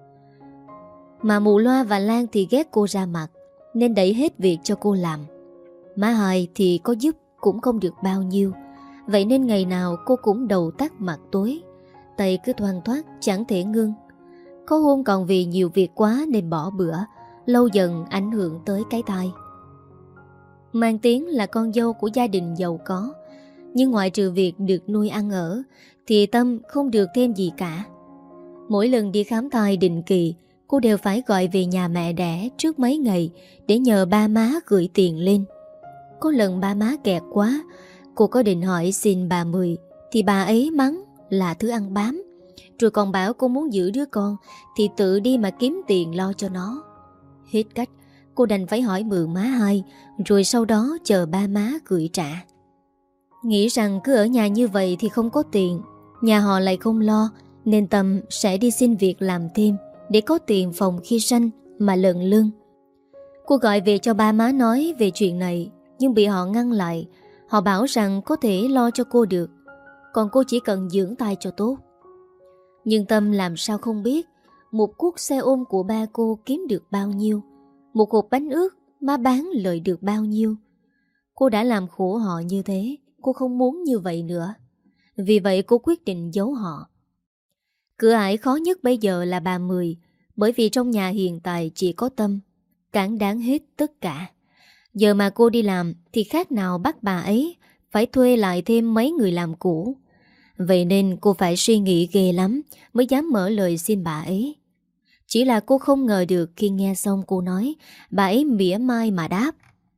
Mà mụ Loa và Lan thì ghét cô ra mặt, nên đẩy hết việc cho cô làm. Má Hai thì có giúp cũng không được bao nhiêu, vậy nên ngày nào cô cũng đầu tắt mặt tối, tay cứ thoăn thoắt chẳng thể ngưng. Có hôm còn vì nhiều việc quá nên bỏ bữa, lâu dần ảnh hưởng tới cái tai. Mang tiếng là con dâu của gia đình giàu có, Nhưng ngoại trừ việc được nuôi ăn ở thì Tâm không được thêm gì cả. Mỗi lần đi khám thai định kỳ, cô đều phải gọi về nhà mẹ đẻ trước mấy ngày để nhờ ba má gửi tiền lên. Có lần ba má kẹt quá, cô có định hỏi xin bà Mười thì bà ấy mắng là thứ ăn bám, rồi còn bảo cô muốn giữ đứa con thì tự đi mà kiếm tiền lo cho nó. Hết cách, cô đành phải hỏi mượn má Hai, rồi sau đó chờ ba má gửi trả. Nghĩ rằng cứ ở nhà như vậy thì không có tiền, nhà họ lại không lo, nên Tâm sẽ đi xin việc làm thêm để có tiền phòng khi sanh mà lận lưng. Cô gọi về cho ba má nói về chuyện này, nhưng bị họ ngăn lại. Họ bảo rằng có thể lo cho cô được, còn cô chỉ cần dưỡng tay cho tốt. Nhưng Tâm làm sao không biết một cuốc xe ôm của ba cô kiếm được bao nhiêu, một hộp bánh ướt má bán lợi được bao nhiêu. Cô đã làm khổ họ như thế, cô không muốn như vậy nữa. Vì vậy cô quyết định giấu họ. Cửa ải khó nhất bây giờ là bà Mười, bởi vì trong nhà hiện tại chỉ có Tâm, cản đáng hết tất cả. Giờ mà cô đi làm thì khác nào bắt bà ấy phải thuê lại thêm mấy người làm cũ. Vậy nên cô phải suy nghĩ ghê lắm mới dám mở lời xin bà ấy. Chỉ là cô không ngờ được khi nghe xong cô nói, bà ấy mỉa mai mà đáp: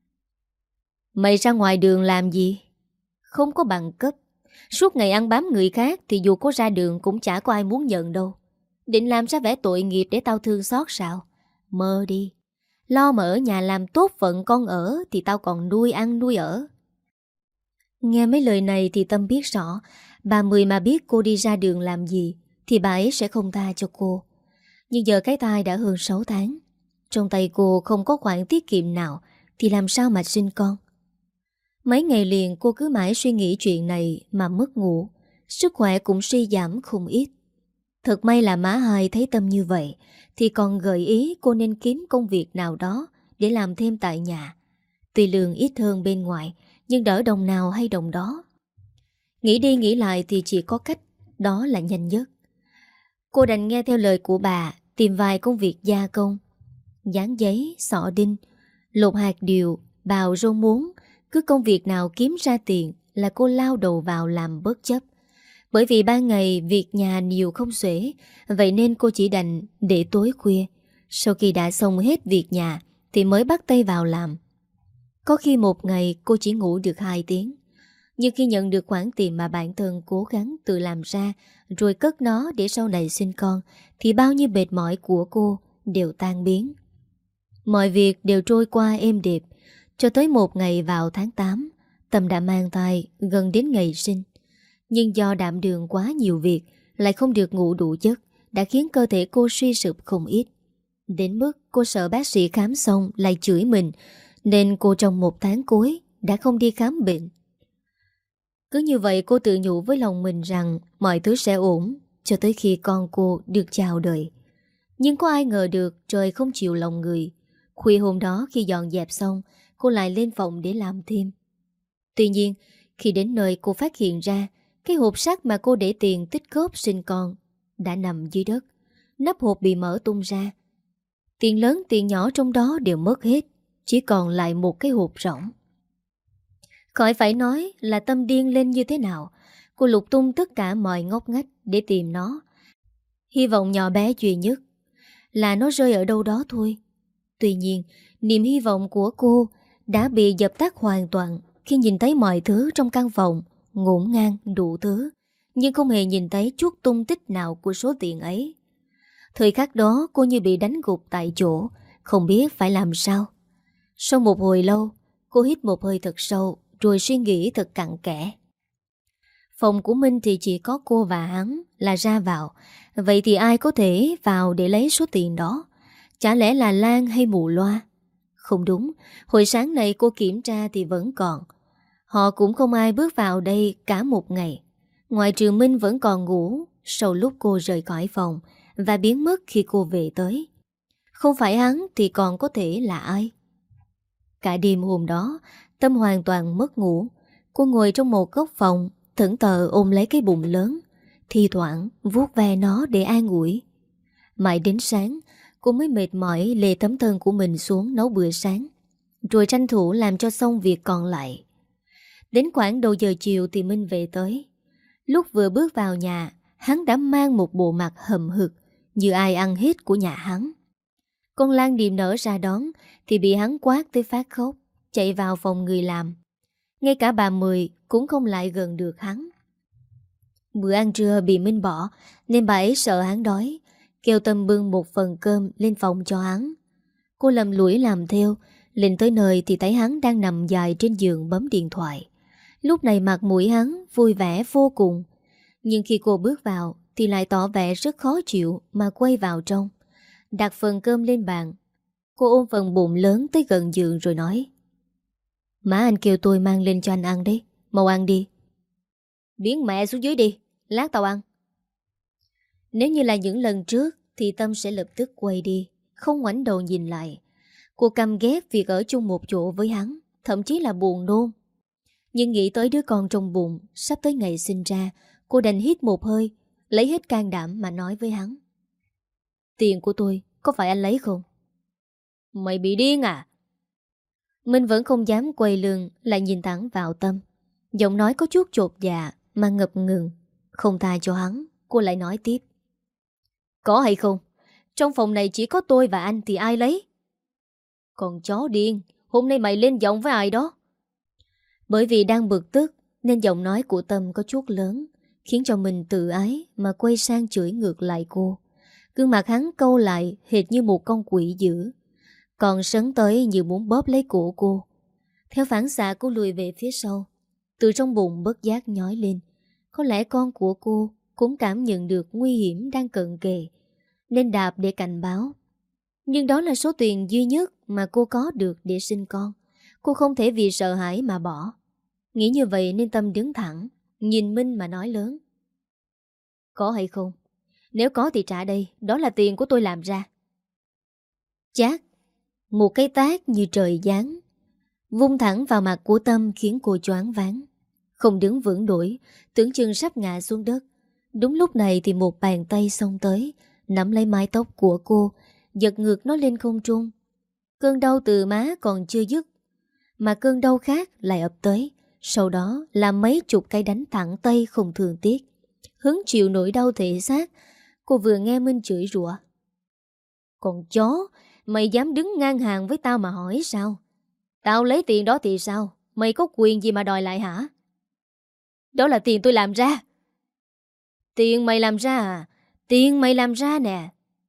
"Mày ra ngoài đường làm gì? Không có bằng cấp, suốt ngày ăn bám người khác thì dù có ra đường cũng chả có ai muốn nhận đâu. Định làm ra vẻ tội nghiệp để tao thương xót sao? Mơ đi. Lo mà ở nhà làm tốt phận con ở thì tao còn nuôi ăn nuôi ở." Nghe mấy lời này thì Tâm biết rõ bà Mười mà biết cô đi ra đường làm gì thì bà ấy sẽ không tha cho cô. Nhưng giờ cái thai đã hơn 6 tháng, trong tay cô không có khoản tiết kiệm nào thì làm sao mà sinh con. Mấy ngày liền cô cứ mãi suy nghĩ chuyện này mà mất ngủ, sức khỏe cũng suy giảm không ít. Thật may là má Hai thấy Tâm như vậy thì còn gợi ý cô nên kiếm công việc nào đó để làm thêm tại nhà. Tuy lương ít hơn bên ngoài, nhưng đỡ đồng nào hay đồng đó. Nghĩ đi nghĩ lại thì chỉ có cách, đó là nhanh nhất. Cô đành nghe theo lời của bà, tìm vài công việc gia công, dán giấy, xỏ đinh, lột hạt điều, bào rau muống. Cứ công việc nào kiếm ra tiền là cô lao đầu vào làm bất chấp. Bởi vì ban ngày việc nhà nhiều không xuể, vậy nên cô chỉ đành để tối khuya, sau khi đã xong hết việc nhà thì mới bắt tay vào làm. Có khi một ngày cô chỉ ngủ được 2 tiếng. Nhưng khi nhận được khoản tiền mà bản thân cố gắng tự làm ra rồi cất nó để sau này sinh con thì bao nhiêu mệt mỏi của cô đều tan biến. Mọi việc đều trôi qua êm đẹp cho tới một ngày vào tháng 8, Tâm đã mang thai gần đến ngày sinh. Nhưng do đạm đường quá nhiều việc, lại không được ngủ đủ giấc, đã khiến cơ thể cô suy sụp không ít. Đến mức cô sợ bác sĩ khám xong lại chửi mình, nên cô trong 1 tháng cuối đã không đi khám bệnh. Cứ như vậy cô tự nhủ với lòng mình rằng mọi thứ sẽ ổn cho tới khi con cô được chào đời. Nhưng có ai ngờ được trời không chịu lòng người. Khuya hôm đó khi dọn dẹp xong, cô lại lên phòng để làm thêm. Tuy nhiên, khi đến nơi cô phát hiện ra cái hộp sắt mà cô để tiền tích góp sinh con đã nằm dưới đất. Nắp hộp bị mở tung ra. Tiền lớn tiền nhỏ trong đó đều mất hết, chỉ còn lại một cái hộp rỗng. Khỏi phải nói là Tâm điên lên như thế nào. Cô lục tung tất cả mọi ngóc ngách để tìm nó. Hy vọng nhỏ bé duy nhất là nó rơi ở đâu đó thôi. Tuy nhiên, niềm hy vọng của cô đã bị dập tắt hoàn toàn khi nhìn thấy mọi thứ trong căn phòng ngổn ngang đủ thứ, nhưng không hề nhìn thấy chút tung tích nào của số tiền ấy. Thời khắc đó cô như bị đánh gục tại chỗ, không biết phải làm sao. Sau một hồi lâu, cô hít một hơi thật sâu rồi suy nghĩ thật cặn kẽ. Phòng của Minh thì chỉ có cô và hắn là ra vào. Vậy thì ai có thể vào để lấy số tiền đó? Chả lẽ là Lan hay mụ Loa? Không đúng, hồi sáng này cô kiểm tra thì vẫn còn. Họ cũng không ai bước vào đây cả một ngày. Ngoại trừ Minh vẫn còn ngủ sau lúc cô rời khỏi phòng và biến mất khi cô về tới. Không phải hắn thì còn có thể là ai? Cả đêm hôm đó, Tâm hoàn toàn mất ngủ. Cô ngồi trong một góc phòng, thẫn thờ ôm lấy cái bụng lớn, thi thoảng vuốt ve nó để an ủi. Mãi đến sáng, cô mới mệt mỏi lê tấm thân của mình xuống nấu bữa sáng, rồi tranh thủ làm cho xong việc còn lại. Đến khoảng đầu giờ chiều thì Minh về tới. Lúc vừa bước vào nhà, hắn đã mang một bộ mặt hậm hực như ai ăn hết của nhà hắn. Con Lan niềm nở ra đón thì bị hắn quát tới phát khóc, chạy vào phòng người làm. Ngay cả bà Mười cũng không lại gần được hắn. Bữa ăn trưa bị Minh bỏ nên bà ấy sợ hắn đói, kêu Tâm bưng một phần cơm lên phòng cho hắn. Cô lầm lũi làm theo. Lên tới nơi thì thấy hắn đang nằm dài trên giường bấm điện thoại. Lúc này mặt mũi hắn vui vẻ vô cùng. Nhưng khi cô bước vào thì lại tỏ vẻ rất khó chịu mà quay vào trong, đặt phần cơm lên bàn. Cô ôm phần bụng lớn tới gần giường rồi nói: Má anh kêu tôi mang lên cho anh ăn đấy, mau ăn đi. Biến mẹ xuống dưới đi, lát tao ăn. Nếu như là những lần trước thì Tâm sẽ lập tức quay đi, không ngoảnh đầu nhìn lại. Cô căm ghét việc ở chung một chỗ với hắn, thậm chí là buồn nôn. Nhưng nghĩ tới đứa con trong bụng sắp tới ngày sinh ra, cô đành hít một hơi, lấy hết can đảm mà nói với hắn: Tiền của tôi, có phải anh lấy không? Mày bị điên à? Minh vẫn không dám quay lưng lại nhìn thẳng vào Tâm. Giọng nói có chút chột dạ mà ngập ngừng. Không tha cho hắn, cô lại nói tiếp: Có hay không? Trong phòng này chỉ có tôi và anh thì ai lấy? Còn chó điên, hôm nay mày lên giọng với ai đó? Bởi vì đang bực tức nên giọng nói của Tâm có chút lớn, khiến cho mình tự ái mà quay sang chửi ngược lại cô. Gương mặt hắn câu lại hệt như một con quỷ dữ, còn sấn tới như muốn bóp lấy cổ cô. Theo phản xạ cô lùi về phía sau. Từ trong bụng bất giác nhói lên. Có lẽ con của cô cũng cảm nhận được nguy hiểm đang cận kề, nên đạp để cảnh báo. Nhưng đó là số tiền duy nhất mà cô có được để sinh con. Cô không thể vì sợ hãi mà bỏ. Nghĩ như vậy nên Tâm đứng thẳng, nhìn Minh mà nói lớn: Có hay không? Nếu có thì trả đây, đó là tiền của tôi làm ra. Chát, một cái tát như trời giáng vung thẳng vào mặt của Tâm khiến cô choáng váng, không đứng vững nổi, tưởng chừng sắp ngã xuống đất. Đúng lúc này thì một bàn tay xông tới, nắm lấy mái tóc của cô, giật ngược nó lên không trung. Cơn đau từ má còn chưa dứt mà cơn đau khác lại ập tới, sau đó là mấy chục cái đánh thẳng tay không thương tiếc. Hứng chịu nỗi đau thể xác, cô vừa nghe Minh chửi rủa: Còn chó, mày dám đứng ngang hàng với tao mà hỏi sao? Tao lấy tiền đó thì sao? Mày có quyền gì mà đòi lại hả? Đó là tiền tôi làm ra. Tiền mày làm ra à? Tiền mày làm ra nè.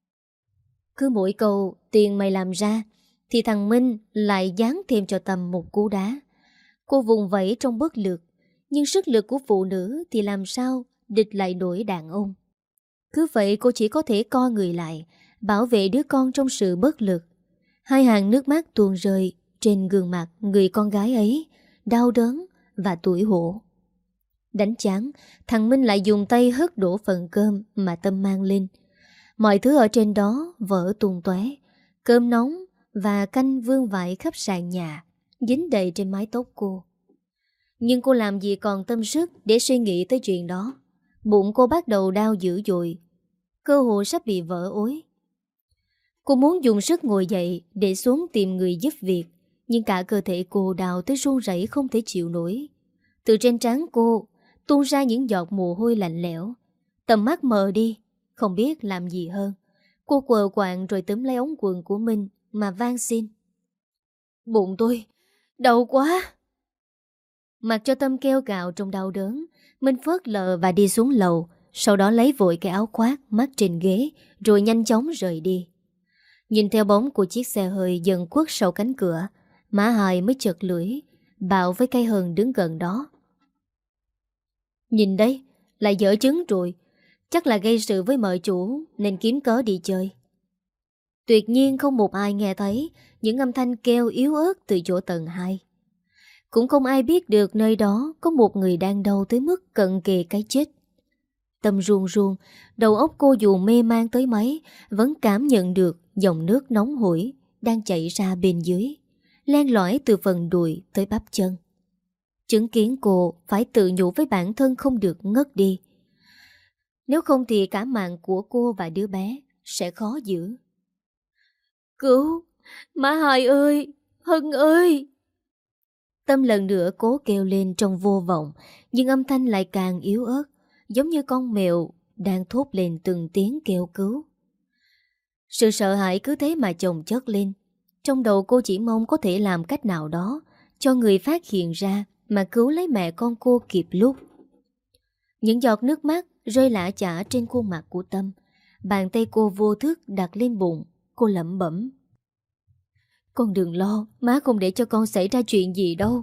Cứ mỗi câu tiền mày làm ra thì thằng Minh lại giáng thêm cho Tâm một cú đá. Cô vùng vẫy trong bất lực, nhưng sức lực của phụ nữ thì làm sao địch lại nổi đàn ông. Cứ vậy cô chỉ có thể co người lại, bảo vệ đứa con trong sự bất lực. Hai hàng nước mắt tuôn rơi trên gương mặt người con gái ấy, đau đớn và tủi hổ. Đánh chán, thằng Minh lại dùng tay hất đổ phần cơm mà Tâm mang lên. Mọi thứ ở trên đó vỡ tung tóe, cơm nóng và canh vương vãi khắp sàn nhà, dính đầy trên mái tóc cô. Nhưng cô làm gì còn tâm sức để suy nghĩ tới chuyện đó. Bụng cô bắt đầu đau dữ dội, cơ hội sắp bị vỡ ối. Cô muốn dùng sức ngồi dậy để xuống tìm người giúp việc, nhưng cả cơ thể cô đau tới run rẩy không thể chịu nổi. Từ trên trán cô tuôn ra những giọt mồ hôi lạnh lẽo. Tầm mắt mờ đi, không biết làm gì hơn. Cô quờ quạng rồi túm lấy ống quần của Minh mà van xin: Bụng tôi đau quá. Mặc cho Tâm kêu gào trong đau đớn, Minh phớt lờ và đi xuống lầu, sau đó lấy vội cái áo khoác mắc trên ghế rồi nhanh chóng rời đi. Nhìn theo bóng của chiếc xe hơi dần khuất sau cánh cửa, má Hai mới chợt lưỡi, bảo với cây hờn đứng gần đó: Nhìn đấy, lại dở chứng rồi. Chắc là gây sự với mợ chủ nên kiếm cớ đi chơi. Tuyệt nhiên không một ai nghe thấy những âm thanh kêu yếu ớt từ chỗ tầng 2. Cũng không ai biết được nơi đó có một người đang đau tới mức cận kề cái chết. Tâm run run, đầu óc cô dù mê man tới mấy vẫn cảm nhận được dòng nước nóng hổi đang chảy ra bên dưới, len lỏi từ phần đùi tới bắp chân. Chứng kiến cô phải tự nhủ với bản thân không được ngất đi. Nếu không thì cả mạng của cô và đứa bé sẽ khó giữ. Cứu! Má Hai ơi! Hân ơi! Tâm lần nữa cố kêu lên trong vô vọng, nhưng âm thanh lại càng yếu ớt, giống như con mèo đang thốt lên từng tiếng kêu cứu. Sự sợ hãi cứ thế mà chồng chất lên. Trong đầu cô chỉ mong có thể làm cách nào đó cho người phát hiện ra mà cứu lấy mẹ con cô kịp lúc. Những giọt nước mắt rơi lã chả trên khuôn mặt của Tâm. Bàn tay cô vô thức đặt lên bụng. Cô lẩm bẩm: "Con đừng lo, má không để cho con xảy ra chuyện gì đâu."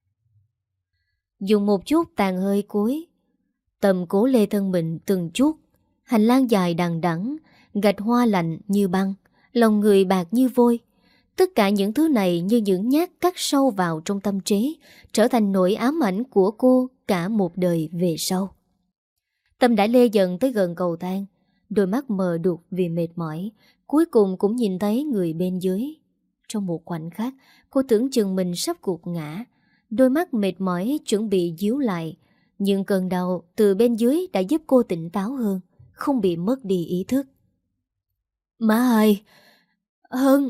Dùng một chút tàn hơi cuối, Tâm cố lê thân mình từng chút. Hành lang dài đằng đẵng, gạch hoa lạnh như băng, lòng người bạc như vôi. Tất cả những thứ này như những nhát cắt sâu vào trong tâm trí, trở thành nỗi ám ảnh của cô cả một đời về sau. Tâm đã lê dần tới gần cầu thang, đôi mắt mờ đục vì mệt mỏi, cuối cùng cũng nhìn thấy người bên dưới. Trong một khoảnh khắc, cô tưởng chừng mình sắp gục ngã, đôi mắt mệt mỏi chuẩn bị díu lại, nhưng cơn đau từ bên dưới đã giúp cô tỉnh táo hơn, không bị mất đi ý thức. "Má ơi! Hân!"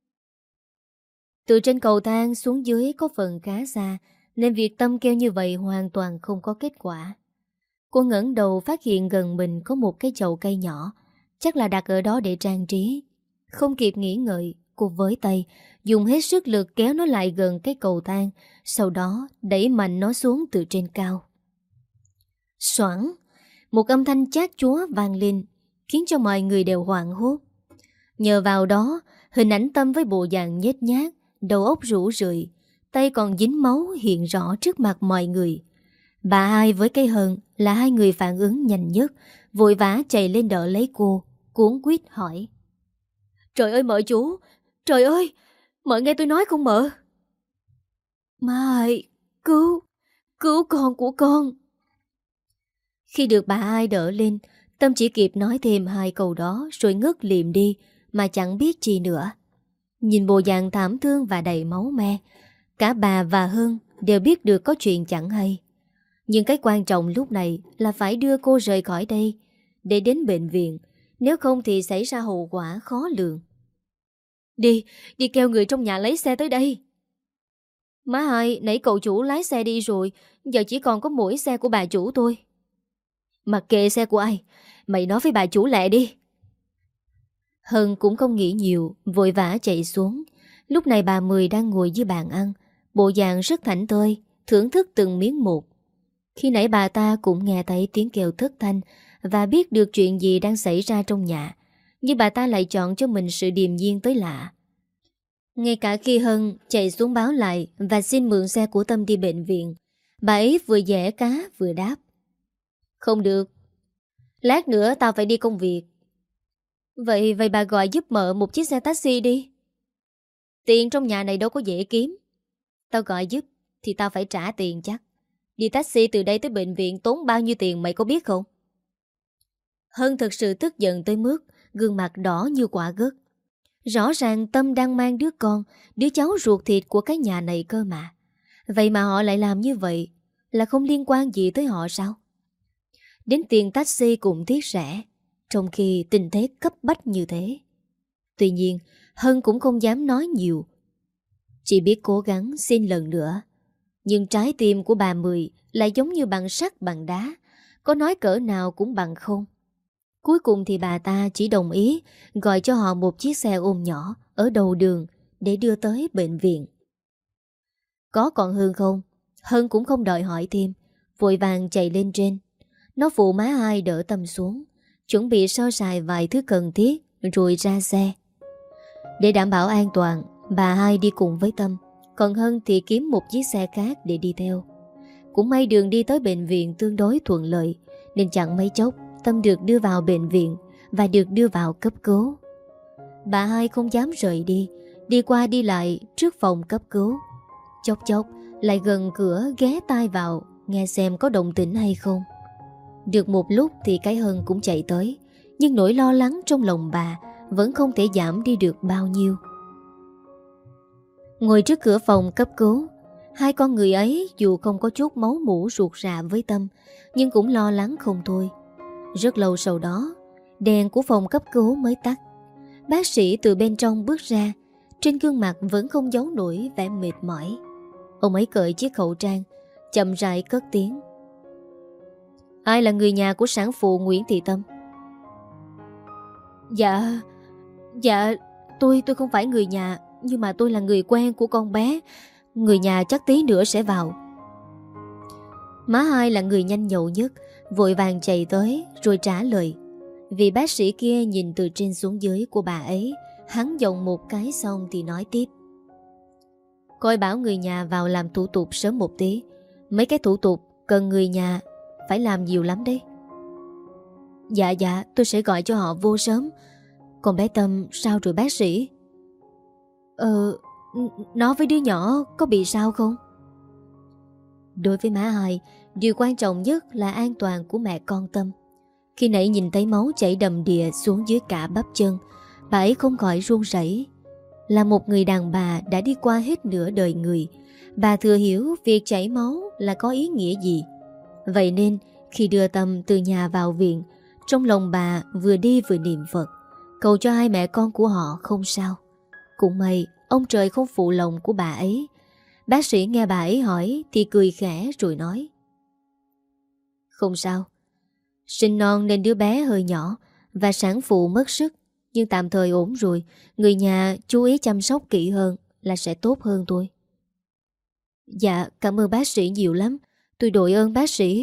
Từ trên cầu thang xuống dưới có phần khá xa, nên việc Tâm kêu như vậy hoàn toàn không có kết quả. Cô ngẩng đầu phát hiện gần mình có một cái chậu cây nhỏ, chắc là đặt ở đó để trang trí. Không kịp nghĩ ngợi, cô với tay, dùng hết sức lực kéo nó lại gần cái cầu thang, sau đó đẩy mạnh nó xuống từ trên cao. Xoảng! Một âm thanh chát chúa vang lên, khiến cho mọi người đều hoảng hốt. Nhờ vào đó, hình ảnh Tâm với bộ dạng nhếch nhác, đầu óc rũ rượi, tay còn dính máu hiện rõ trước mặt mọi người. Bà Hai với cây Hân là hai người phản ứng nhanh nhất, vội vã chạy lên đỡ lấy cô, cuống quýt hỏi: "Trời ơi mợ chủ! Trời ơi! Mợ nghe tôi nói không mợ?" "Mai! Cứu! Cứu con của con!" Khi được bà Hai đỡ lên, Tâm chỉ kịp nói thêm hai câu đó rồi ngất liệm đi mà chẳng biết gì nữa. Nhìn bộ dạng thảm thương và đầy máu me, cả bà và Hân đều biết được có chuyện chẳng hay. Nhưng cái quan trọng lúc này là phải đưa cô rời khỏi đây để đến bệnh viện, nếu không thì xảy ra hậu quả khó lường. Đi kêu người trong nhà lấy xe tới đây." "Má Hai, nãy cậu chủ lái xe đi rồi, giờ chỉ còn có mỗi xe của bà chủ thôi." "Mặc kệ xe của ai, mày nói với bà chủ lẹ đi." Hân cũng không nghĩ nhiều, vội vã chạy xuống. Lúc này bà Mười đang ngồi dưới bàn ăn, bộ dạng rất thảnh thơi, thưởng thức từng miếng một. Khi nãy bà ta cũng nghe thấy tiếng kêu thất thanh và biết được chuyện gì đang xảy ra trong nhà, nhưng bà ta lại chọn cho mình sự điềm nhiên tới lạ. Ngay cả khi Hân chạy xuống báo lại và xin mượn xe của Tâm đi bệnh viện, bà ấy vừa giẻ cá vừa đáp: "Không được, lát nữa tao phải đi công việc." Vậy bà gọi giúp mợ một chiếc xe taxi đi." "Tiền trong nhà này đâu có dễ kiếm. Tao gọi giúp thì tao phải trả tiền chắc. Đi taxi từ đây tới bệnh viện tốn bao nhiêu tiền mày có biết không?" Hân thật sự tức giận tới mức gương mặt đỏ như quả gấc. Rõ ràng Tâm đang mang đứa con, đứa cháu ruột thịt của cái nhà này cơ mà. Vậy mà họ lại làm như vậy, là không liên quan gì tới họ sao? Đến tiền taxi cũng tiếc rẻ, trong khi tình thế cấp bách như thế. Tuy nhiên, Hân cũng không dám nói nhiều, chỉ biết cố gắng xin lần nữa. Nhưng trái tim của bà Mười lại giống như bằng sắt bằng đá, có nói cỡ nào cũng bằng không. Cuối cùng thì bà ta chỉ đồng ý gọi cho họ một chiếc xe ôm nhỏ ở đầu đường để đưa tới bệnh viện. Có còn Hân không? Hân cũng không đòi hỏi thêm, vội vàng chạy lên trên. Nó phụ má Hai đỡ Tâm xuống, chuẩn bị sơ sài vài thứ cần thiết rồi ra xe. Để đảm bảo an toàn, bà Hai đi cùng với Tâm, còn Hân thì kiếm một chiếc xe khác để đi theo. Cũng may đường đi tới bệnh viện tương đối thuận lợi, nên chẳng mấy chốc Tâm được đưa vào bệnh viện và được đưa vào cấp cứu. Bà Hai không dám rời đi, đi qua đi lại trước phòng cấp cứu. Chốc chốc lại gần cửa ghé tai vào, nghe xem có động tĩnh hay không. Được một lúc thì cái Hân cũng chạy tới, nhưng nỗi lo lắng trong lòng bà vẫn không thể giảm đi được bao nhiêu. Ngồi trước cửa phòng cấp cứu, hai con người ấy dù không có chút máu mủ ruột rà với Tâm, nhưng cũng lo lắng không thôi. Rất lâu sau đó, đèn của phòng cấp cứu mới tắt. Bác sĩ từ bên trong bước ra, trên gương mặt vẫn không giấu nổi vẻ mệt mỏi. Ông ấy cởi chiếc khẩu trang, chậm rãi cất tiếng. Ai là người nhà của sản phụ Nguyễn Thị Tâm? Dạ, dạ, tôi không phải người nhà, nhưng mà tôi là người quen của con bé. Người nhà chắc tí nữa sẽ vào. Má Hai là người nhanh nhậu nhất, vội vàng chạy tới rồi trả lời. Vì bác sĩ kia nhìn từ trên xuống dưới của bà ấy, hắn giọng một cái xong thì nói tiếp. Coi bảo người nhà vào làm thủ tục sớm một tí. Mấy cái thủ tục cần người nhà phải làm nhiều lắm đấy. Dạ, tôi sẽ gọi cho họ vô sớm. Còn bé Tâm sao rồi bác sĩ? Nó với đứa nhỏ có bị sao không? Đối với má Hai, điều quan trọng nhất là an toàn của mẹ con Tâm. Khi nãy nhìn thấy máu chảy đầm đìa xuống dưới cả bắp chân, bà ấy không khỏi run rẩy. Là một người đàn bà đã đi qua hết nửa đời người, bà thừa hiểu việc chảy máu là có ý nghĩa gì. Vậy nên khi đưa Tâm từ nhà vào viện, trong lòng bà vừa đi vừa niệm Phật, cầu cho hai mẹ con của họ không sao. Cũng may ông trời không phụ lòng của bà ấy. Bác sĩ nghe bà ấy hỏi thì cười khẽ rồi nói. Không sao. Sinh non nên đứa bé hơi nhỏ và sản phụ mất sức, nhưng tạm thời ổn rồi. Người nhà chú ý chăm sóc kỹ hơn là sẽ tốt hơn thôi. Dạ, cảm ơn bác sĩ nhiều lắm. Tôi đội ơn bác sĩ.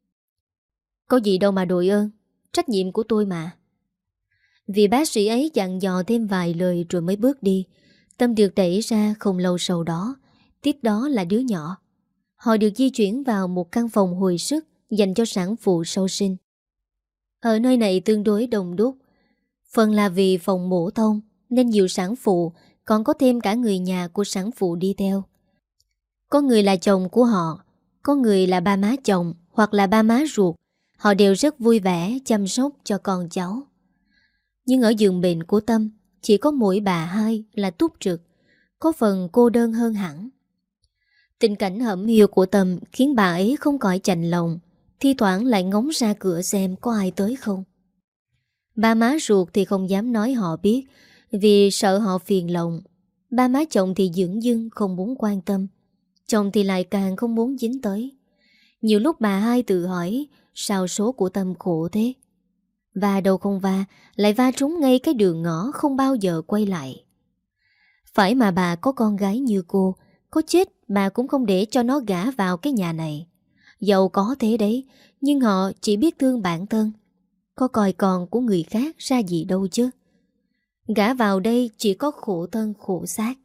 Có gì đâu mà đội ơn, trách nhiệm của tôi mà. Vì bác sĩ ấy dặn dò thêm vài lời rồi mới bước đi. Tâm được đẩy ra không lâu sau đó. Tiếp đó là đứa nhỏ. Họ được di chuyển vào một căn phòng hồi sức dành cho sản phụ sau sinh. Ở nơi này tương đối đông đúc. Phần là vì phòng mổ thông nên nhiều sản phụ còn có thêm cả người nhà của sản phụ đi theo. Có người là chồng của họ, có người là ba má chồng hoặc là ba má ruột. Họ đều rất vui vẻ chăm sóc cho con cháu. Nhưng ở giường bệnh của Tâm chỉ có mỗi bà Hai là túc trực, có phần cô đơn hơn hẳn. Tình cảnh hẩm hiu của Tâm khiến bà ấy không khỏi chạnh lòng, thi thoảng lại ngóng ra cửa xem có ai tới không. Ba má ruột thì không dám nói họ biết, vì sợ họ phiền lòng. Ba má chồng thì dửng dưng không muốn quan tâm, chồng thì lại càng không muốn dính tới. Nhiều lúc bà Hai tự hỏi sao số của Tâm khổ thế. Va đâu không va, lại va trúng ngay cái đường ngõ không bao giờ quay lại. Phải mà bà có con gái như cô, có chết bà cũng không để cho nó gả vào cái nhà này. Giàu có thế đấy, nhưng họ chỉ biết thương bản thân, có coi con của người khác ra gì đâu chứ. Gả vào đây chỉ có khổ thân khổ xác.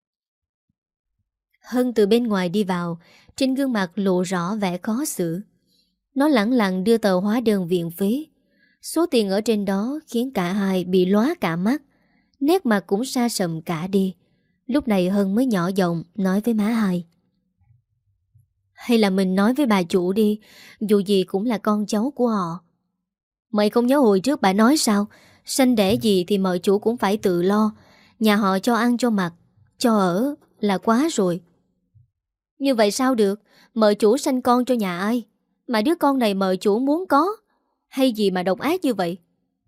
Hân từ bên ngoài đi vào, trên gương mặt lộ rõ vẻ khó xử. Nó lẳng lặng đưa tờ hóa đơn viện phí. Số tiền ở trên đó khiến cả hai bị lóa cả mắt, nét mặt cũng sa sầm cả đi. Lúc này Hân mới nhỏ giọng nói với má Hai. Hay là mình nói với bà chủ đi, dù gì cũng là con cháu của họ. Mày không nhớ hồi trước bà nói sao? Sanh đẻ gì thì mọi chủ cũng phải tự lo. Nhà họ cho ăn cho mặc, cho ở là quá rồi. Như vậy sao được? Mợ chủ sanh con cho nhà ai? Mà đứa con này mợ chủ muốn có, hay gì mà độc ác như vậy?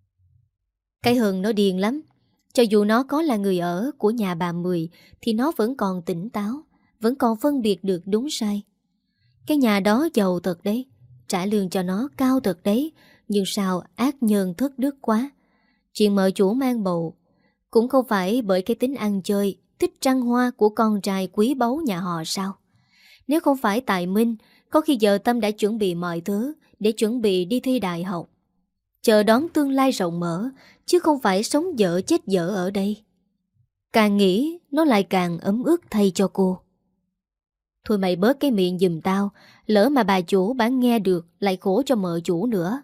Cái Hân nó điên lắm. Cho dù nó có là người ở của nhà bà Mười thì nó vẫn còn tỉnh táo, vẫn còn phân biệt được đúng sai. Cái nhà đó giàu thật đấy, trả lương cho nó cao thật đấy, nhưng sao ác nhân thất đức quá. Chuyện mợ chủ mang bầu cũng không phải bởi cái tính ăn chơi, thích trăng hoa của con trai quý báu nhà họ sao? Nếu không phải tại Minh, có khi giờ Tâm đã chuẩn bị mọi thứ để chuẩn bị đi thi đại học, chờ đón tương lai rộng mở, chứ không phải sống dở chết dở ở đây. Càng nghĩ nó lại càng ấm ức thay cho cô. Thôi mày bớt cái miệng giùm tao, lỡ mà bà chủ bán nghe được lại khổ cho mợ chủ nữa.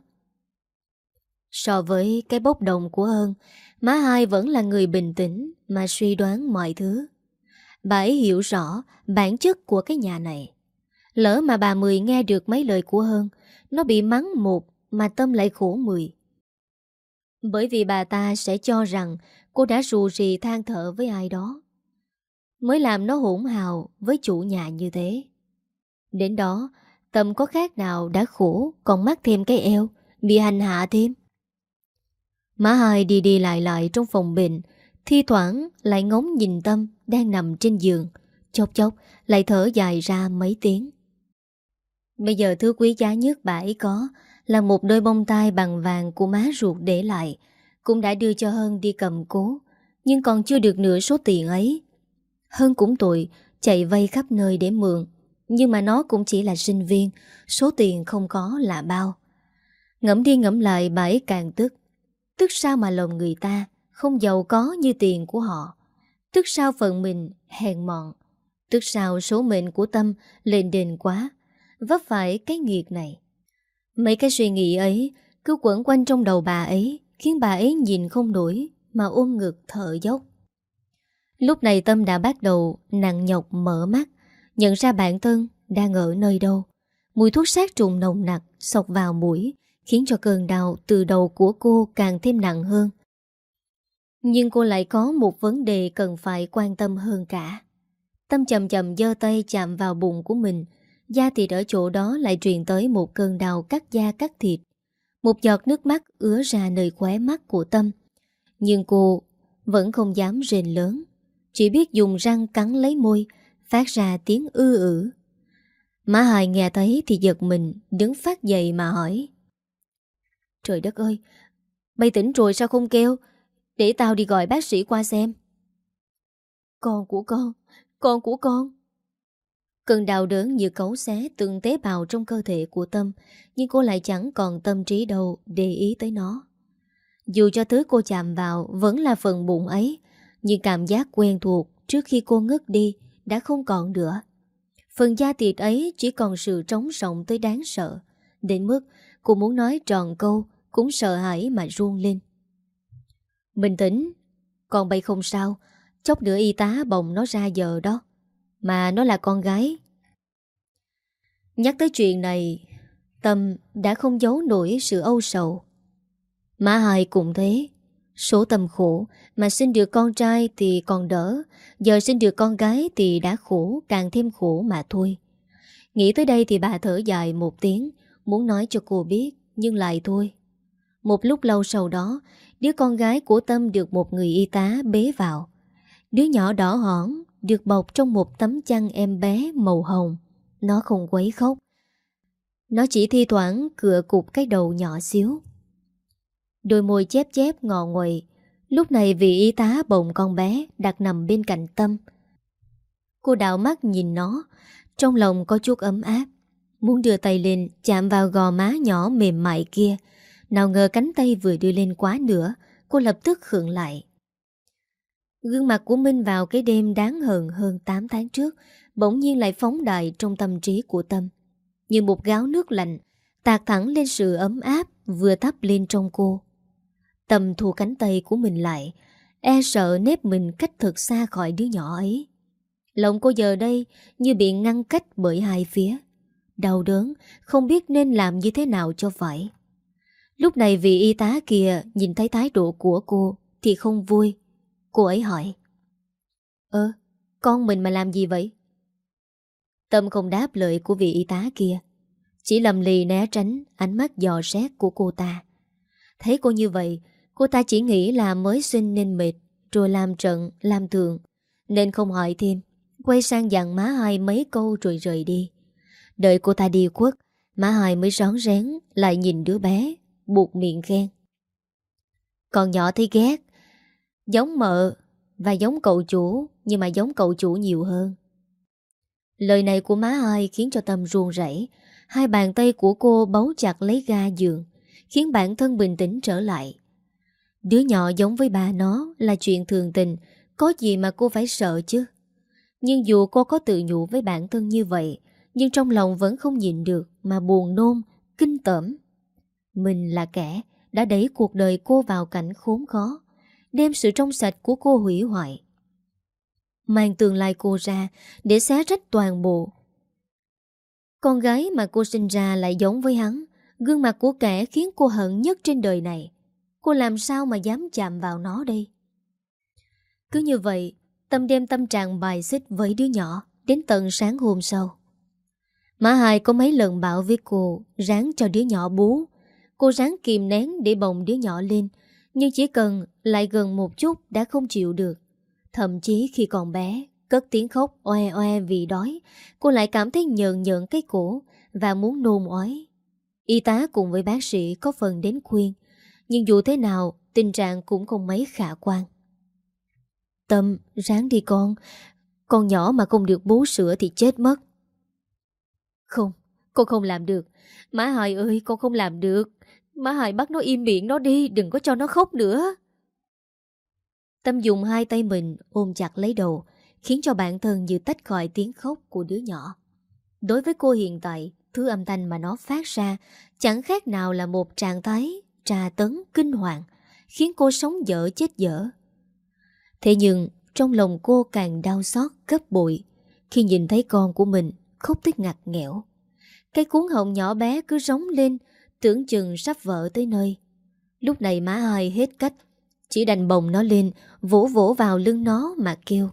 So với cái bốc đồng của Hân, má Hai vẫn là người bình tĩnh mà suy đoán mọi thứ. Bà ấy hiểu rõ bản chất của cái nhà này. Lỡ mà bà Mười nghe được mấy lời của Hân, nó bị mắng một mà Tâm lại khổ 10. Bởi vì bà ta sẽ cho rằng cô đã rù rì than thở với ai đó, mới làm nó hỗn hào với chủ nhà như thế. Đến đó, Tâm có khác nào đã khổ còn mắc thêm cái eo, bị hành hạ thêm. Má Hai đi đi lại lại trong phòng bệnh, thi thoảng lại ngóng nhìn Tâm đang nằm trên giường, chốc chốc lại thở dài ra mấy tiếng. Bây giờ thứ quý giá nhất bà ấy có là một đôi bông tai bằng vàng của má ruột để lại, cũng đã đưa cho Hân đi cầm cố, nhưng còn chưa được nửa số tiền ấy. Hân cũng tội, chạy vay khắp nơi để mượn, nhưng mà nó cũng chỉ là sinh viên, số tiền không có là bao. Ngẫm đi ngẫm lại bà ấy càng tức. Tức sao mà lòng người ta không giàu có như tiền của họ. Tức sao phận mình hèn mọn. Tức sao số mệnh của Tâm lên đền quá, vấp phải cái nghiệt này. Mấy cái suy nghĩ ấy cứ quẩn quanh trong đầu bà ấy, khiến bà ấy nhìn không nổi mà ôm ngực thở dốc. Lúc này Tâm đã bắt đầu nặng nhọc mở mắt, nhận ra bản thân đang ở nơi đâu. Mùi thuốc sát trùng nồng nặc xộc vào mũi, khiến cho cơn đau từ đầu của cô càng thêm nặng hơn. Nhưng cô lại có một vấn đề cần phải quan tâm hơn cả. Tâm chậm chậm giơ tay chạm vào bụng của mình, da thịt ở chỗ đó lại truyền tới một cơn đau cắt da cắt thịt. Một giọt nước mắt ứa ra nơi khóe mắt của Tâm. Nhưng cô vẫn không dám rên lớn, chỉ biết dùng răng cắn lấy môi, phát ra tiếng ư ử. Má Hai nghe thấy thì giật mình, đứng phát dậy mà hỏi: Trời đất ơi, bay tỉnh rồi sao không kêu? Để tao đi gọi bác sĩ qua xem. Con của con. Cơn đau đớn như cấu xé từng tế bào trong cơ thể của Tâm, nhưng cô lại chẳng còn tâm trí đâu để ý tới nó. Dù cho thứ cô chạm vào vẫn là phần bụng ấy, nhưng cảm giác quen thuộc trước khi cô ngất đi đã không còn nữa. Phần da thịt ấy chỉ còn sự trống rỗng tới đáng sợ, đến mức cô muốn nói tròn câu cũng sợ hãi mà run lên. Bình tĩnh, con bay không sao, chốc nữa y tá bồng nó ra giờ đó. Mà nó là con gái. Nhắc tới chuyện này, Tâm đã không giấu nổi sự âu sầu. Má Hai cũng thế. Số Tâm khổ, mà sinh được con trai thì còn đỡ, giờ sinh được con gái thì đã khổ, càng thêm khổ mà thôi. Nghĩ tới đây thì bà thở dài một tiếng, muốn nói cho cô biết, nhưng lại thôi. Một lúc lâu sau đó, đứa con gái của Tâm được một người y tá bế vào. Đứa nhỏ đỏ hỏn, được bọc trong một tấm chăn em bé màu hồng. Nó không quấy khóc. Nó chỉ thi thoảng cựa cục cái đầu nhỏ xíu. Đôi môi chép chép ngọ nguậy. Lúc này vị y tá bồng con bé đặt nằm bên cạnh Tâm. Cô đảo mắt nhìn nó, trong lòng có chút ấm áp, muốn đưa tay lên chạm vào gò má nhỏ mềm mại kia. Nào ngờ cánh tay vừa đưa lên quá nữa, cô lập tức khựng lại. Gương mặt của Minh vào cái đêm đáng hờn hơn 8 tháng trước bỗng nhiên lại phóng đại trong tâm trí của Tâm, như một gáo nước lạnh tạt thẳng lên sự ấm áp vừa thắp lên trong cô. Tâm thu cánh tay của mình lại, e sợ nép mình cách thật xa khỏi đứa nhỏ ấy. Lòng cô giờ đây như bị ngăn cách bởi hai phía, đau đớn không biết nên làm như thế nào cho phải. Lúc này vị y tá kia nhìn thấy thái độ của cô thì không vui. Cô ấy hỏi: con mình mà làm gì vậy? Tâm không đáp lời của vị y tá kia, chỉ lầm lì né tránh ánh mắt dò xét của cô ta. Thấy cô như vậy, cô ta chỉ nghĩ là mới sinh nên mệt, rồi làm trận, làm thường, nên không hỏi thêm, quay sang dặn má Hai mấy câu rồi rời đi. Đợi cô ta đi khuất, má Hai mới rón rén lại nhìn đứa bé, buột miệng khen: Con nhỏ thấy ghét, giống mợ và giống cậu chủ, nhưng mà giống cậu chủ nhiều hơn. Lời này của má Hai khiến cho Tâm run rẩy. Hai bàn tay của cô bấu chặt lấy ga giường, khiến bản thân bình tĩnh trở lại. Đứa nhỏ giống với bà nó là chuyện thường tình, có gì mà cô phải sợ chứ. Nhưng dù cô có tự nhủ với bản thân như vậy, nhưng trong lòng vẫn không nhịn được mà buồn nôn, kinh tởm. Mình là kẻ đã đẩy cuộc đời cô vào cảnh khốn khó, đem sự trong sạch của cô hủy hoại, mang tương lai cô ra để xé rách toàn bộ. Con gái mà cô sinh ra lại giống với hắn, gương mặt của kẻ khiến cô hận nhất trên đời này. Cô làm sao mà dám chạm vào nó đây? Cứ như vậy, Tâm đem tâm trạng bài xích với đứa nhỏ đến tận sáng hôm sau. Má Hai có mấy lần bảo với cô ráng cho đứa nhỏ bú. Cô ráng kìm nén để bồng đứa nhỏ lên, nhưng chỉ cần lại gần một chút đã không chịu được. Thậm chí khi còn bé cất tiếng khóc oe oe vì đói. Cô lại cảm thấy nhợn nhợn cái cổ và muốn nôn ói. Y tá cùng với bác sĩ có phần đến khuyên, nhưng dù thế nào tình trạng cũng không mấy khả quan. Tâm, ráng đi con nhỏ mà không được bú sữa thì chết mất. Không, con không làm được. Má Hai ơi, con không làm được. Má Hai bắt nó im miệng nó đi, đừng có cho nó khóc nữa. Tâm dùng hai tay mình ôm chặt lấy đầu, khiến cho bản thân như tách khỏi tiếng khóc của đứa nhỏ. Đối với cô hiện tại, thứ âm thanh mà nó phát ra chẳng khác nào là một trạng thái tra tấn kinh hoàng, khiến cô sống dở chết dở. Thế nhưng trong lòng cô càng đau xót gấp bội khi nhìn thấy con của mình khóc tới ngặt nghẽo. Cái cuống họng nhỏ bé cứ rống lên, tưởng chừng sắp vỡ tới nơi. Lúc này má Hai hết cách, chỉ đành bồng nó lên, vỗ vỗ vào lưng nó mà kêu.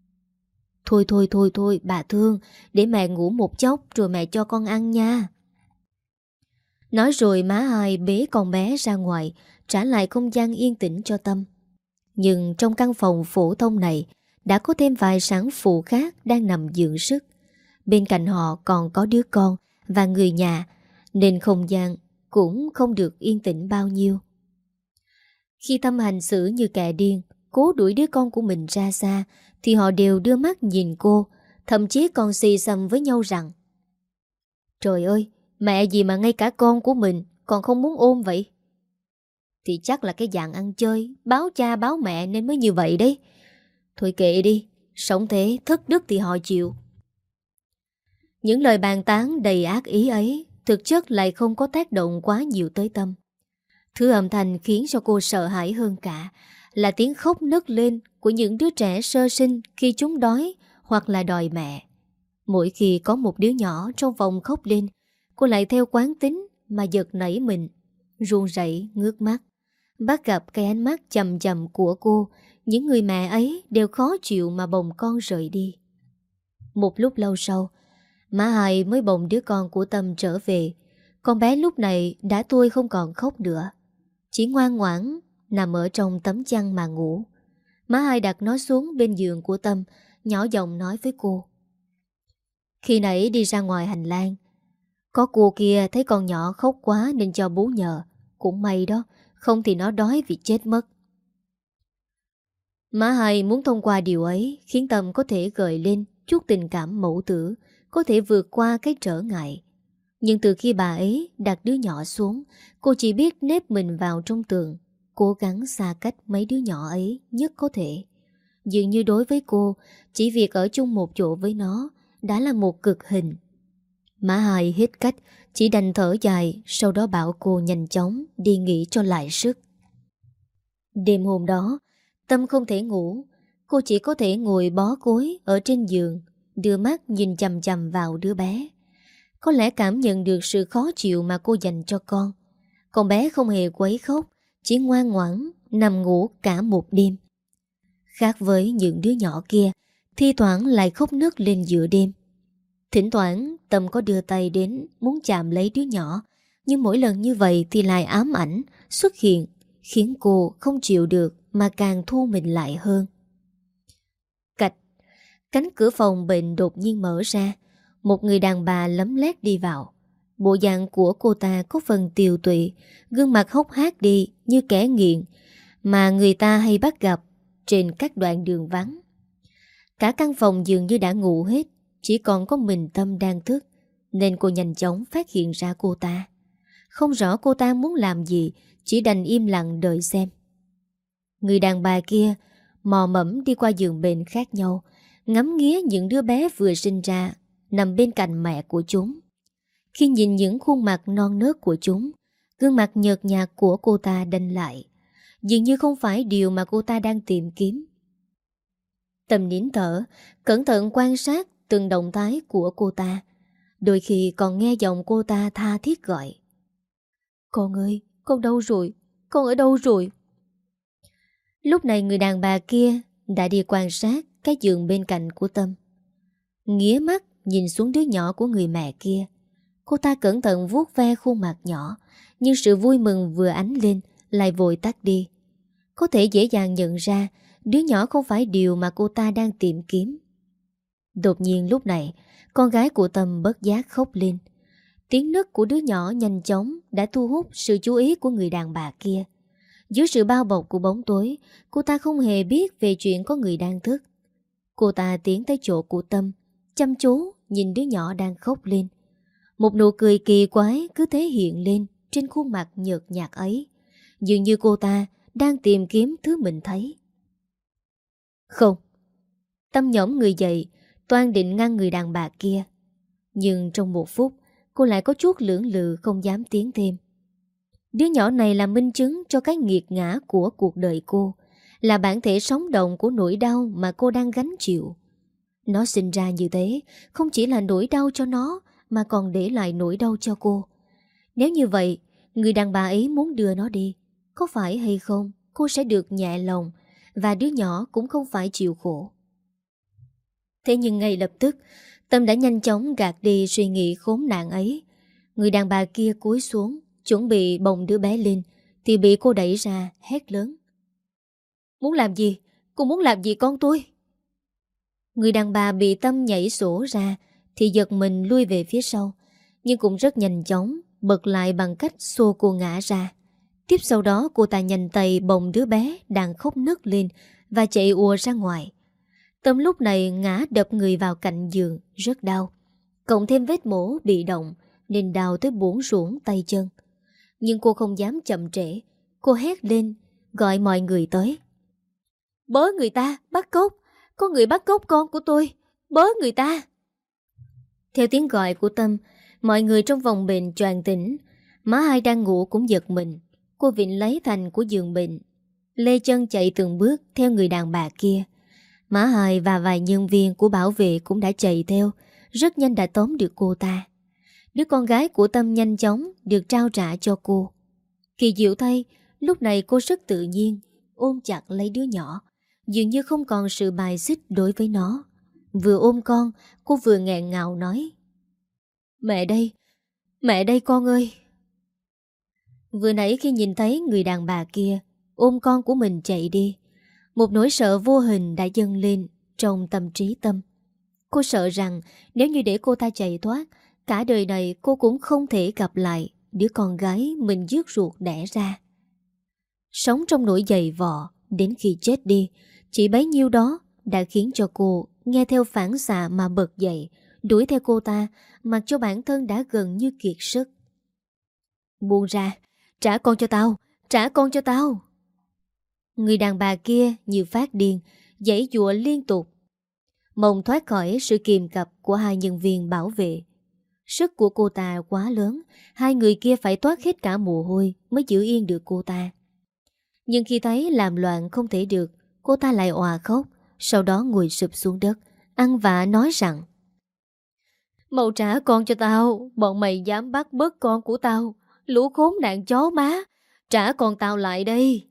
Thôi, bà thương, để mẹ ngủ một chốc rồi mẹ cho con ăn nha. Nói rồi má Hai bế con bé ra ngoài, trả lại không gian yên tĩnh cho Tâm. Nhưng trong căn phòng phổ thông này đã có thêm vài sản phụ khác đang nằm dưỡng sức. Bên cạnh họ còn có đứa con và người nhà, nên không gian cũng không được yên tĩnh bao nhiêu. Khi Tâm hành xử như kẻ điên, cố đuổi đứa con của mình ra xa, thì họ đều đưa mắt nhìn cô, thậm chí còn xì xầm với nhau rằng: Trời ơi, mẹ gì mà ngay cả con của mình còn không muốn ôm vậy? Thì chắc là cái dạng ăn chơi, báo cha báo mẹ nên mới như vậy đấy. Thôi kệ đi, sống thế thất đức thì họ chịu. Những lời bàn tán đầy ác ý ấy thực chất lại không có tác động quá nhiều tới Tâm. Thứ âm thanh khiến cho cô sợ hãi hơn cả là tiếng khóc nấc lên của những đứa trẻ sơ sinh khi chúng đói hoặc là đòi mẹ. Mỗi khi có một đứa nhỏ trong phòng khóc lên, cô lại theo quán tính mà giật nảy mình, run rẩy ngước mắt. Bắt gặp cái ánh mắt chầm chầm của cô, những người mẹ ấy đều khó chịu mà bồng con rời đi. Một lúc lâu sau, má Hai mới bồng đứa con của Tâm trở về. Con bé lúc này đã thôi không còn khóc nữa, chỉ ngoan ngoãn nằm ở trong tấm chăn mà ngủ. Má Hai đặt nó xuống bên giường của Tâm, nhỏ giọng nói với cô: Khi nãy đi ra ngoài hành lang, có cô kia thấy con nhỏ khóc quá nên cho bú nhờ. Cũng may đó, không thì nó đói vì chết mất. Má Hai muốn thông qua điều ấy khiến Tâm có thể gợi lên chút tình cảm mẫu tử, có thể vượt qua cái trở ngại. Nhưng từ khi bà ấy đặt đứa nhỏ xuống, cô chỉ biết nép mình vào trong tường, cố gắng xa cách mấy đứa nhỏ ấy nhất có thể. Dường như đối với cô, chỉ việc ở chung một chỗ với nó đã là một cực hình. Má Hai hết cách, chỉ đành thở dài, sau đó bảo cô nhanh chóng đi nghỉ cho lại sức. Đêm hôm đó, Tâm không thể ngủ, cô chỉ có thể ngồi bó gối ở trên giường, đưa mắt nhìn chằm chằm vào đứa bé. Có lẽ cảm nhận được sự khó chịu mà cô dành cho con bé không hề quấy khóc, chỉ ngoan ngoãn nằm ngủ cả một đêm. Khác với những đứa nhỏ kia, thi thoảng lại khóc nức lên giữa đêm. Thỉnh thoảng Tâm có đưa tay đến muốn chạm lấy đứa nhỏ, nhưng mỗi lần như vậy thì lại ám ảnh xuất hiện, khiến cô không chịu được mà càng thu mình lại hơn. Cạch, cánh cửa phòng bệnh đột nhiên mở ra. Một người đàn bà lấm lét đi vào. Bộ dạng của cô ta có phần tiều tụy, gương mặt hốc hác đi như kẻ nghiện mà người ta hay bắt gặp trên các đoạn đường vắng. Cả căn phòng dường như đã ngủ hết, chỉ còn có mình Tâm đang thức, nên cô nhanh chóng phát hiện ra cô ta. Không rõ cô ta muốn làm gì, chỉ đành im lặng đợi xem. Người đàn bà kia mò mẫm đi qua giường bệnh khác nhau, ngắm nghía những đứa bé vừa sinh ra nằm bên cạnh mẹ của chúng. Khi nhìn những khuôn mặt non nớt của chúng, gương mặt nhợt nhạt của cô ta đanh lại, dường như không phải điều mà cô ta đang tìm kiếm. Tâm nín thở, cẩn thận quan sát từng động thái của cô ta, đôi khi còn nghe giọng cô ta tha thiết gọi: Con ơi, con đâu rồi? Con ở đâu rồi? Lúc này người đàn bà kia đã đi quan sát cái giường bên cạnh của Tâm. Nghía mắt nhìn xuống đứa nhỏ của người mẹ kia. Cô ta cẩn thận vuốt ve khuôn mặt nhỏ, nhưng sự vui mừng vừa ánh lên lại vội tắt đi. Có thể dễ dàng nhận ra đứa nhỏ không phải điều mà cô ta đang tìm kiếm. Đột nhiên lúc này, con gái của Tâm bất giác khóc lên. Tiếng nấc của đứa nhỏ nhanh chóng đã thu hút sự chú ý của người đàn bà kia. Dưới sự bao bọc của bóng tối, cô ta không hề biết về chuyện có người đang thức. Cô ta tiến tới chỗ của Tâm, chăm chú nhìn đứa nhỏ đang khóc lên. Một nụ cười kỳ quái cứ thế hiện lên trên khuôn mặt nhợt nhạt ấy. Dường như cô ta đang tìm kiếm thứ mình thấy. Không. Tâm nhổm người dậy, toan định ngăn người đàn bà kia. Nhưng trong một phút, cô lại có chút lưỡng lự không dám tiến thêm. Đứa nhỏ này là minh chứng cho cái nghiệt ngã của cuộc đời cô, là bản thể sống động của nỗi đau mà cô đang gánh chịu. Nó sinh ra như thế, không chỉ là nỗi đau cho nó, mà còn để lại nỗi đau cho cô. Nếu như vậy, người đàn bà ấy muốn đưa nó đi, có phải hay không, cô sẽ được nhẹ lòng, và đứa nhỏ cũng không phải chịu khổ. Thế nhưng ngay lập tức, Tâm đã nhanh chóng gạt đi suy nghĩ khốn nạn ấy. Người đàn bà kia cúi xuống, chuẩn bị bồng đứa bé lên, thì bị cô đẩy ra, hét lớn. Muốn làm gì? Cô muốn làm gì con tôi? Người đàn bà bị Tâm nhảy sổ ra, thì giật mình lui về phía sau, nhưng cũng rất nhanh chóng bật lại bằng cách xô cô ngã ra. Tiếp sau đó cô ta nhanh tay bồng đứa bé đang khóc nấc lên và chạy ùa ra ngoài. Tâm lúc này ngã đập người vào cạnh giường, rất đau. Cộng thêm vết mổ bị động nên đau tới bủn rủn tay chân. Nhưng cô không dám chậm trễ. Cô hét lên, gọi mọi người tới. Bớ người ta, bắt cóc. Có người bắt cóc con của tôi. Bớ người ta. Theo tiếng gọi của Tâm, mọi người trong phòng bệnh choàng tỉnh. Má Hai đang ngủ cũng giật mình. Cô vịn lấy thành của giường bệnh, lê chân chạy từng bước theo người đàn bà kia. Má Hai và vài nhân viên của bảo vệ cũng đã chạy theo, rất nhanh đã tóm được cô ta. Đứa con gái của Tâm nhanh chóng được trao trả cho cô. Kỳ diệu thay, lúc này cô rất tự nhiên ôm chặt lấy đứa nhỏ, dường như không còn sự bài xích đối với nó. Vừa ôm con, cô vừa nghẹn ngào nói: Mẹ đây con ơi. Vừa nãy khi nhìn thấy người đàn bà kia ôm con của mình chạy đi, một nỗi sợ vô hình đã dâng lên trong tâm trí Tâm. Cô sợ rằng nếu như để cô ta chạy thoát, cả đời này cô cũng không thể gặp lại đứa con gái mình dứt ruột đẻ ra. Sống trong nỗi dày vò đến khi chết đi, chỉ bấy nhiêu đó đã khiến cho cô nghe theo phản xạ mà bật dậy, đuổi theo cô ta, mặc cho bản thân đã gần như kiệt sức. Buông ra, trả con cho tao, trả con cho tao. Người đàn bà kia như phát điên, giãy giụa liên tục, mong thoát khỏi sự kìm cặp của hai nhân viên bảo vệ. Sức của cô ta quá lớn, hai người kia phải toát hết cả mồ hôi mới giữ yên được cô ta. Nhưng khi thấy làm loạn không thể được, cô ta lại òa khóc, sau đó ngồi sụp xuống đất, ăn vạ nói rằng: Mau trả con cho tao, bọn mày dám bắt bớt con của tao, lũ khốn nạn chó má, trả con tao lại đây.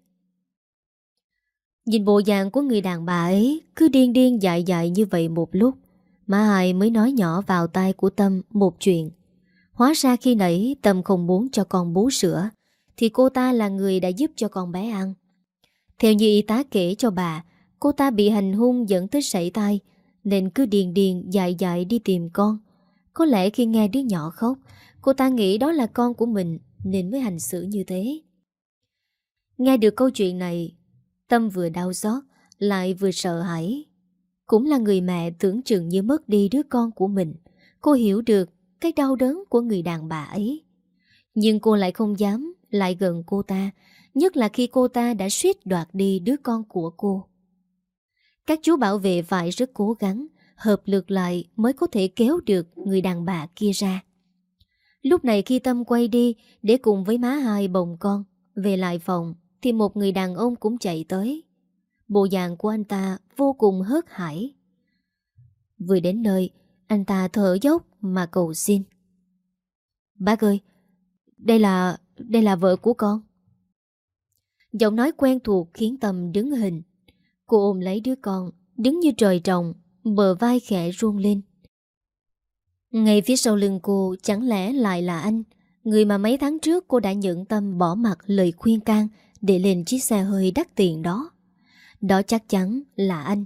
Nhìn bộ dạng của người đàn bà ấy cứ điên điên dại dại như vậy một lúc, má Hai mới nói nhỏ vào tai của Tâm một chuyện. Hóa ra khi nãy Tâm không muốn cho con bú sữa, thì cô ta là người đã giúp cho con bé ăn. Theo như y tá kể cho bà, cô ta bị hành hung dẫn tới sảy tai, nên cứ điên điên dại dại đi tìm con. Có lẽ khi nghe đứa nhỏ khóc, cô ta nghĩ đó là con của mình nên mới hành xử như thế. Nghe được câu chuyện này, Tâm vừa đau xót lại vừa sợ hãi. Cũng là người mẹ tưởng chừng như mất đi đứa con của mình, cô hiểu được cái đau đớn của người đàn bà ấy. Nhưng cô lại không dám lại gần cô ta, nhất là khi cô ta đã suýt đoạt đi đứa con của cô. Các chú bảo vệ phải rất cố gắng hợp lực lại mới có thể kéo được người đàn bà kia ra. Lúc này khi Tâm quay đi để cùng với má Hai bồng con về lại phòng, thì một người đàn ông cũng chạy tới. Bộ dạng của anh ta vô cùng hớt hải. Vừa đến nơi, anh ta thở dốc mà cầu xin: Bác ơi, đây là vợ của con. Giọng nói quen thuộc khiến Tâm đứng hình. Cô ôm lấy đứa con, đứng như trời trồng, bờ vai khẽ run lên. Ngay phía sau lưng cô chẳng lẽ lại là anh, người mà mấy tháng trước cô đã nhẫn tâm bỏ mặc lời khuyên can để lên chiếc xe hơi đắt tiền đó. Đó chắc chắn là anh,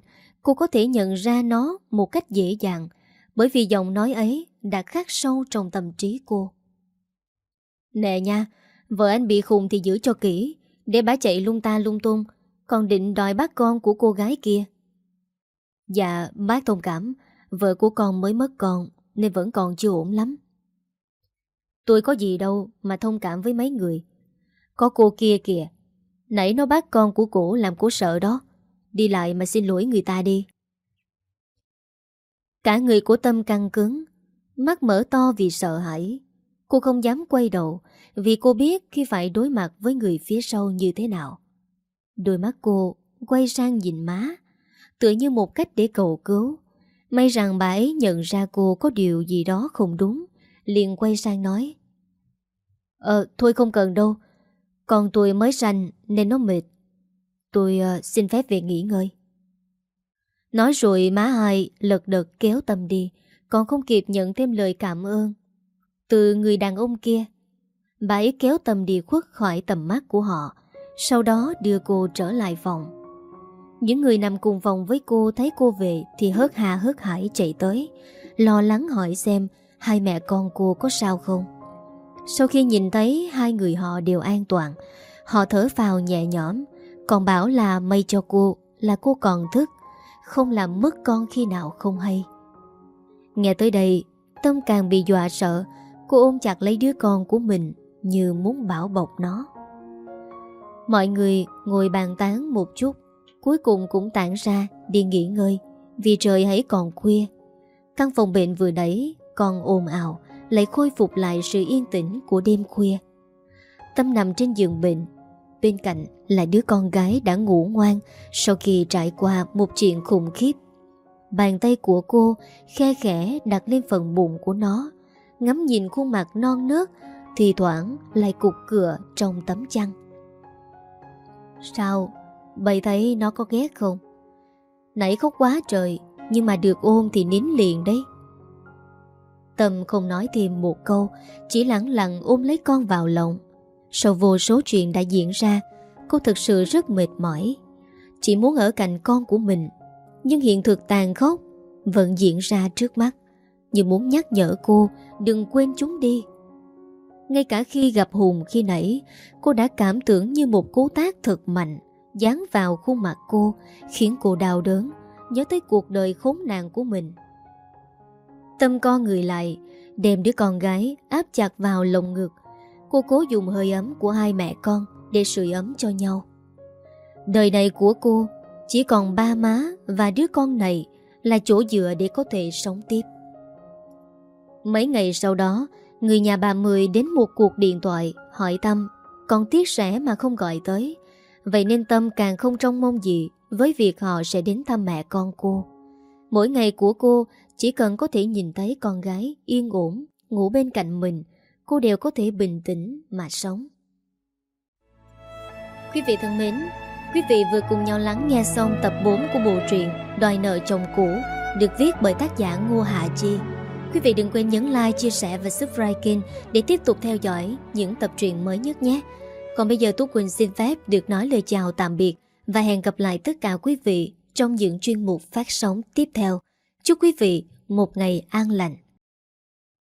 Cô có thể nhận ra nó một cách dễ dàng, bởi vì giọng nói ấy đã khắc sâu trong tâm trí cô. Nè nha, vợ anh bị khùng thì giữ cho kỹ, để bà chạy lung ta lung tung, còn định đòi bắt con của cô gái kia. Dạ, bác thông cảm, vợ của con mới mất con nên vẫn còn chưa ổn lắm. Tôi có gì đâu mà thông cảm với mấy người. Có cô kia kìa, nãy nó bắt con của cổ làm cổ sợ đó. Đi lại mà xin lỗi người ta đi. Cả người của Tâm căng cứng, mắt mở to vì sợ hãi. Cô không dám quay đầu, vì cô biết khi phải đối mặt với người phía sau như thế nào. Đôi mắt cô quay sang nhìn má, tựa như một cách để cầu cứu. May rằng bà ấy nhận ra cô có điều gì đó không đúng, liền quay sang nói: Thôi không cần đâu, con tôi mới sanh nên nó mệt. Tôi xin phép về nghỉ ngơi. Nói rồi má hai lật đật kéo Tâm đi, còn không kịp nhận thêm lời cảm ơn từ người đàn ông kia. Bà ấy kéo Tâm đi khuất khỏi tầm mắt của họ, sau đó đưa cô trở lại phòng. Những người nằm cùng phòng với cô thấy cô về thì hớt ha hớt hải chạy tới, lo lắng hỏi xem hai mẹ con cô có sao không. Sau khi nhìn thấy hai người họ đều an toàn, họ thở phào nhẹ nhõm, còn bảo là may cho cô là cô còn thức, không làm mất con khi nào không hay. Nghe tới đây, Tâm càng bị dọa sợ. Cô ôm chặt lấy đứa con của mình như muốn bảo bọc nó. Mọi người ngồi bàn tán một chút, cuối cùng cũng tản ra đi nghỉ ngơi, vì trời hãy còn khuya. Căn phòng bệnh vừa nãy còn ồn ào lại khôi phục lại sự yên tĩnh của đêm khuya. Tâm nằm trên giường bệnh, bên cạnh là đứa con gái đã ngủ ngoan sau khi trải qua một chuyện khủng khiếp. Bàn tay của cô khe khẽ đặt lên phần bụng của nó, ngắm nhìn khuôn mặt non nớt, thì thoảng lại cục cựa trong tấm chăn. Sao? Bày thấy nó có ghét không? Nãy khóc quá trời, nhưng mà được ôm thì nín liền đấy. Tâm không nói thêm một câu, chỉ lẳng lặng ôm lấy con vào lòng. Sau vô số chuyện đã diễn ra, cô thực sự rất mệt mỏi, chỉ muốn ở cạnh con của mình. Nhưng hiện thực tàn khốc vẫn diễn ra trước mắt, như muốn nhắc nhở cô đừng quên chúng đi. Ngay cả khi gặp Hùng khi nãy, cô đã cảm tưởng như một cú tát thật mạnh giáng vào khuôn mặt cô, khiến cô đau đớn, nhớ tới cuộc đời khốn nạn của mình. Tâm co người lại, đem đứa con gái áp chặt vào lồng ngực. Cô cố dùng hơi ấm của hai mẹ con để sưởi ấm cho nhau. Đời này của cô chỉ còn ba má và đứa con này là chỗ dựa để có thể sống tiếp. Mấy ngày sau đó, người nhà bà Mười đến một cuộc điện thoại hỏi Tâm, còn tiếc rẻ mà không gọi tới. Vậy nên Tâm càng không trông mong gì với việc họ sẽ đến thăm mẹ con cô. Mỗi ngày của cô chỉ cần có thể nhìn thấy con gái yên ổn ngủ bên cạnh mình, cô đều có thể bình tĩnh mà sống. Quý vị thân mến, quý vị vừa cùng nhau lắng nghe xong tập 4 của bộ truyện Đòi nợ chồng cũ, được viết bởi tác giả Ngô Hạ Chi. Quý vị đừng quên nhấn like, chia sẻ và subscribe kênh để tiếp tục theo dõi những tập truyện mới nhất nhé. Còn bây giờ Tú Quỳnh xin phép được nói lời chào tạm biệt và hẹn gặp lại tất cả quý vị trong những chuyên mục phát sóng tiếp theo. Chúc quý vị một ngày an lành.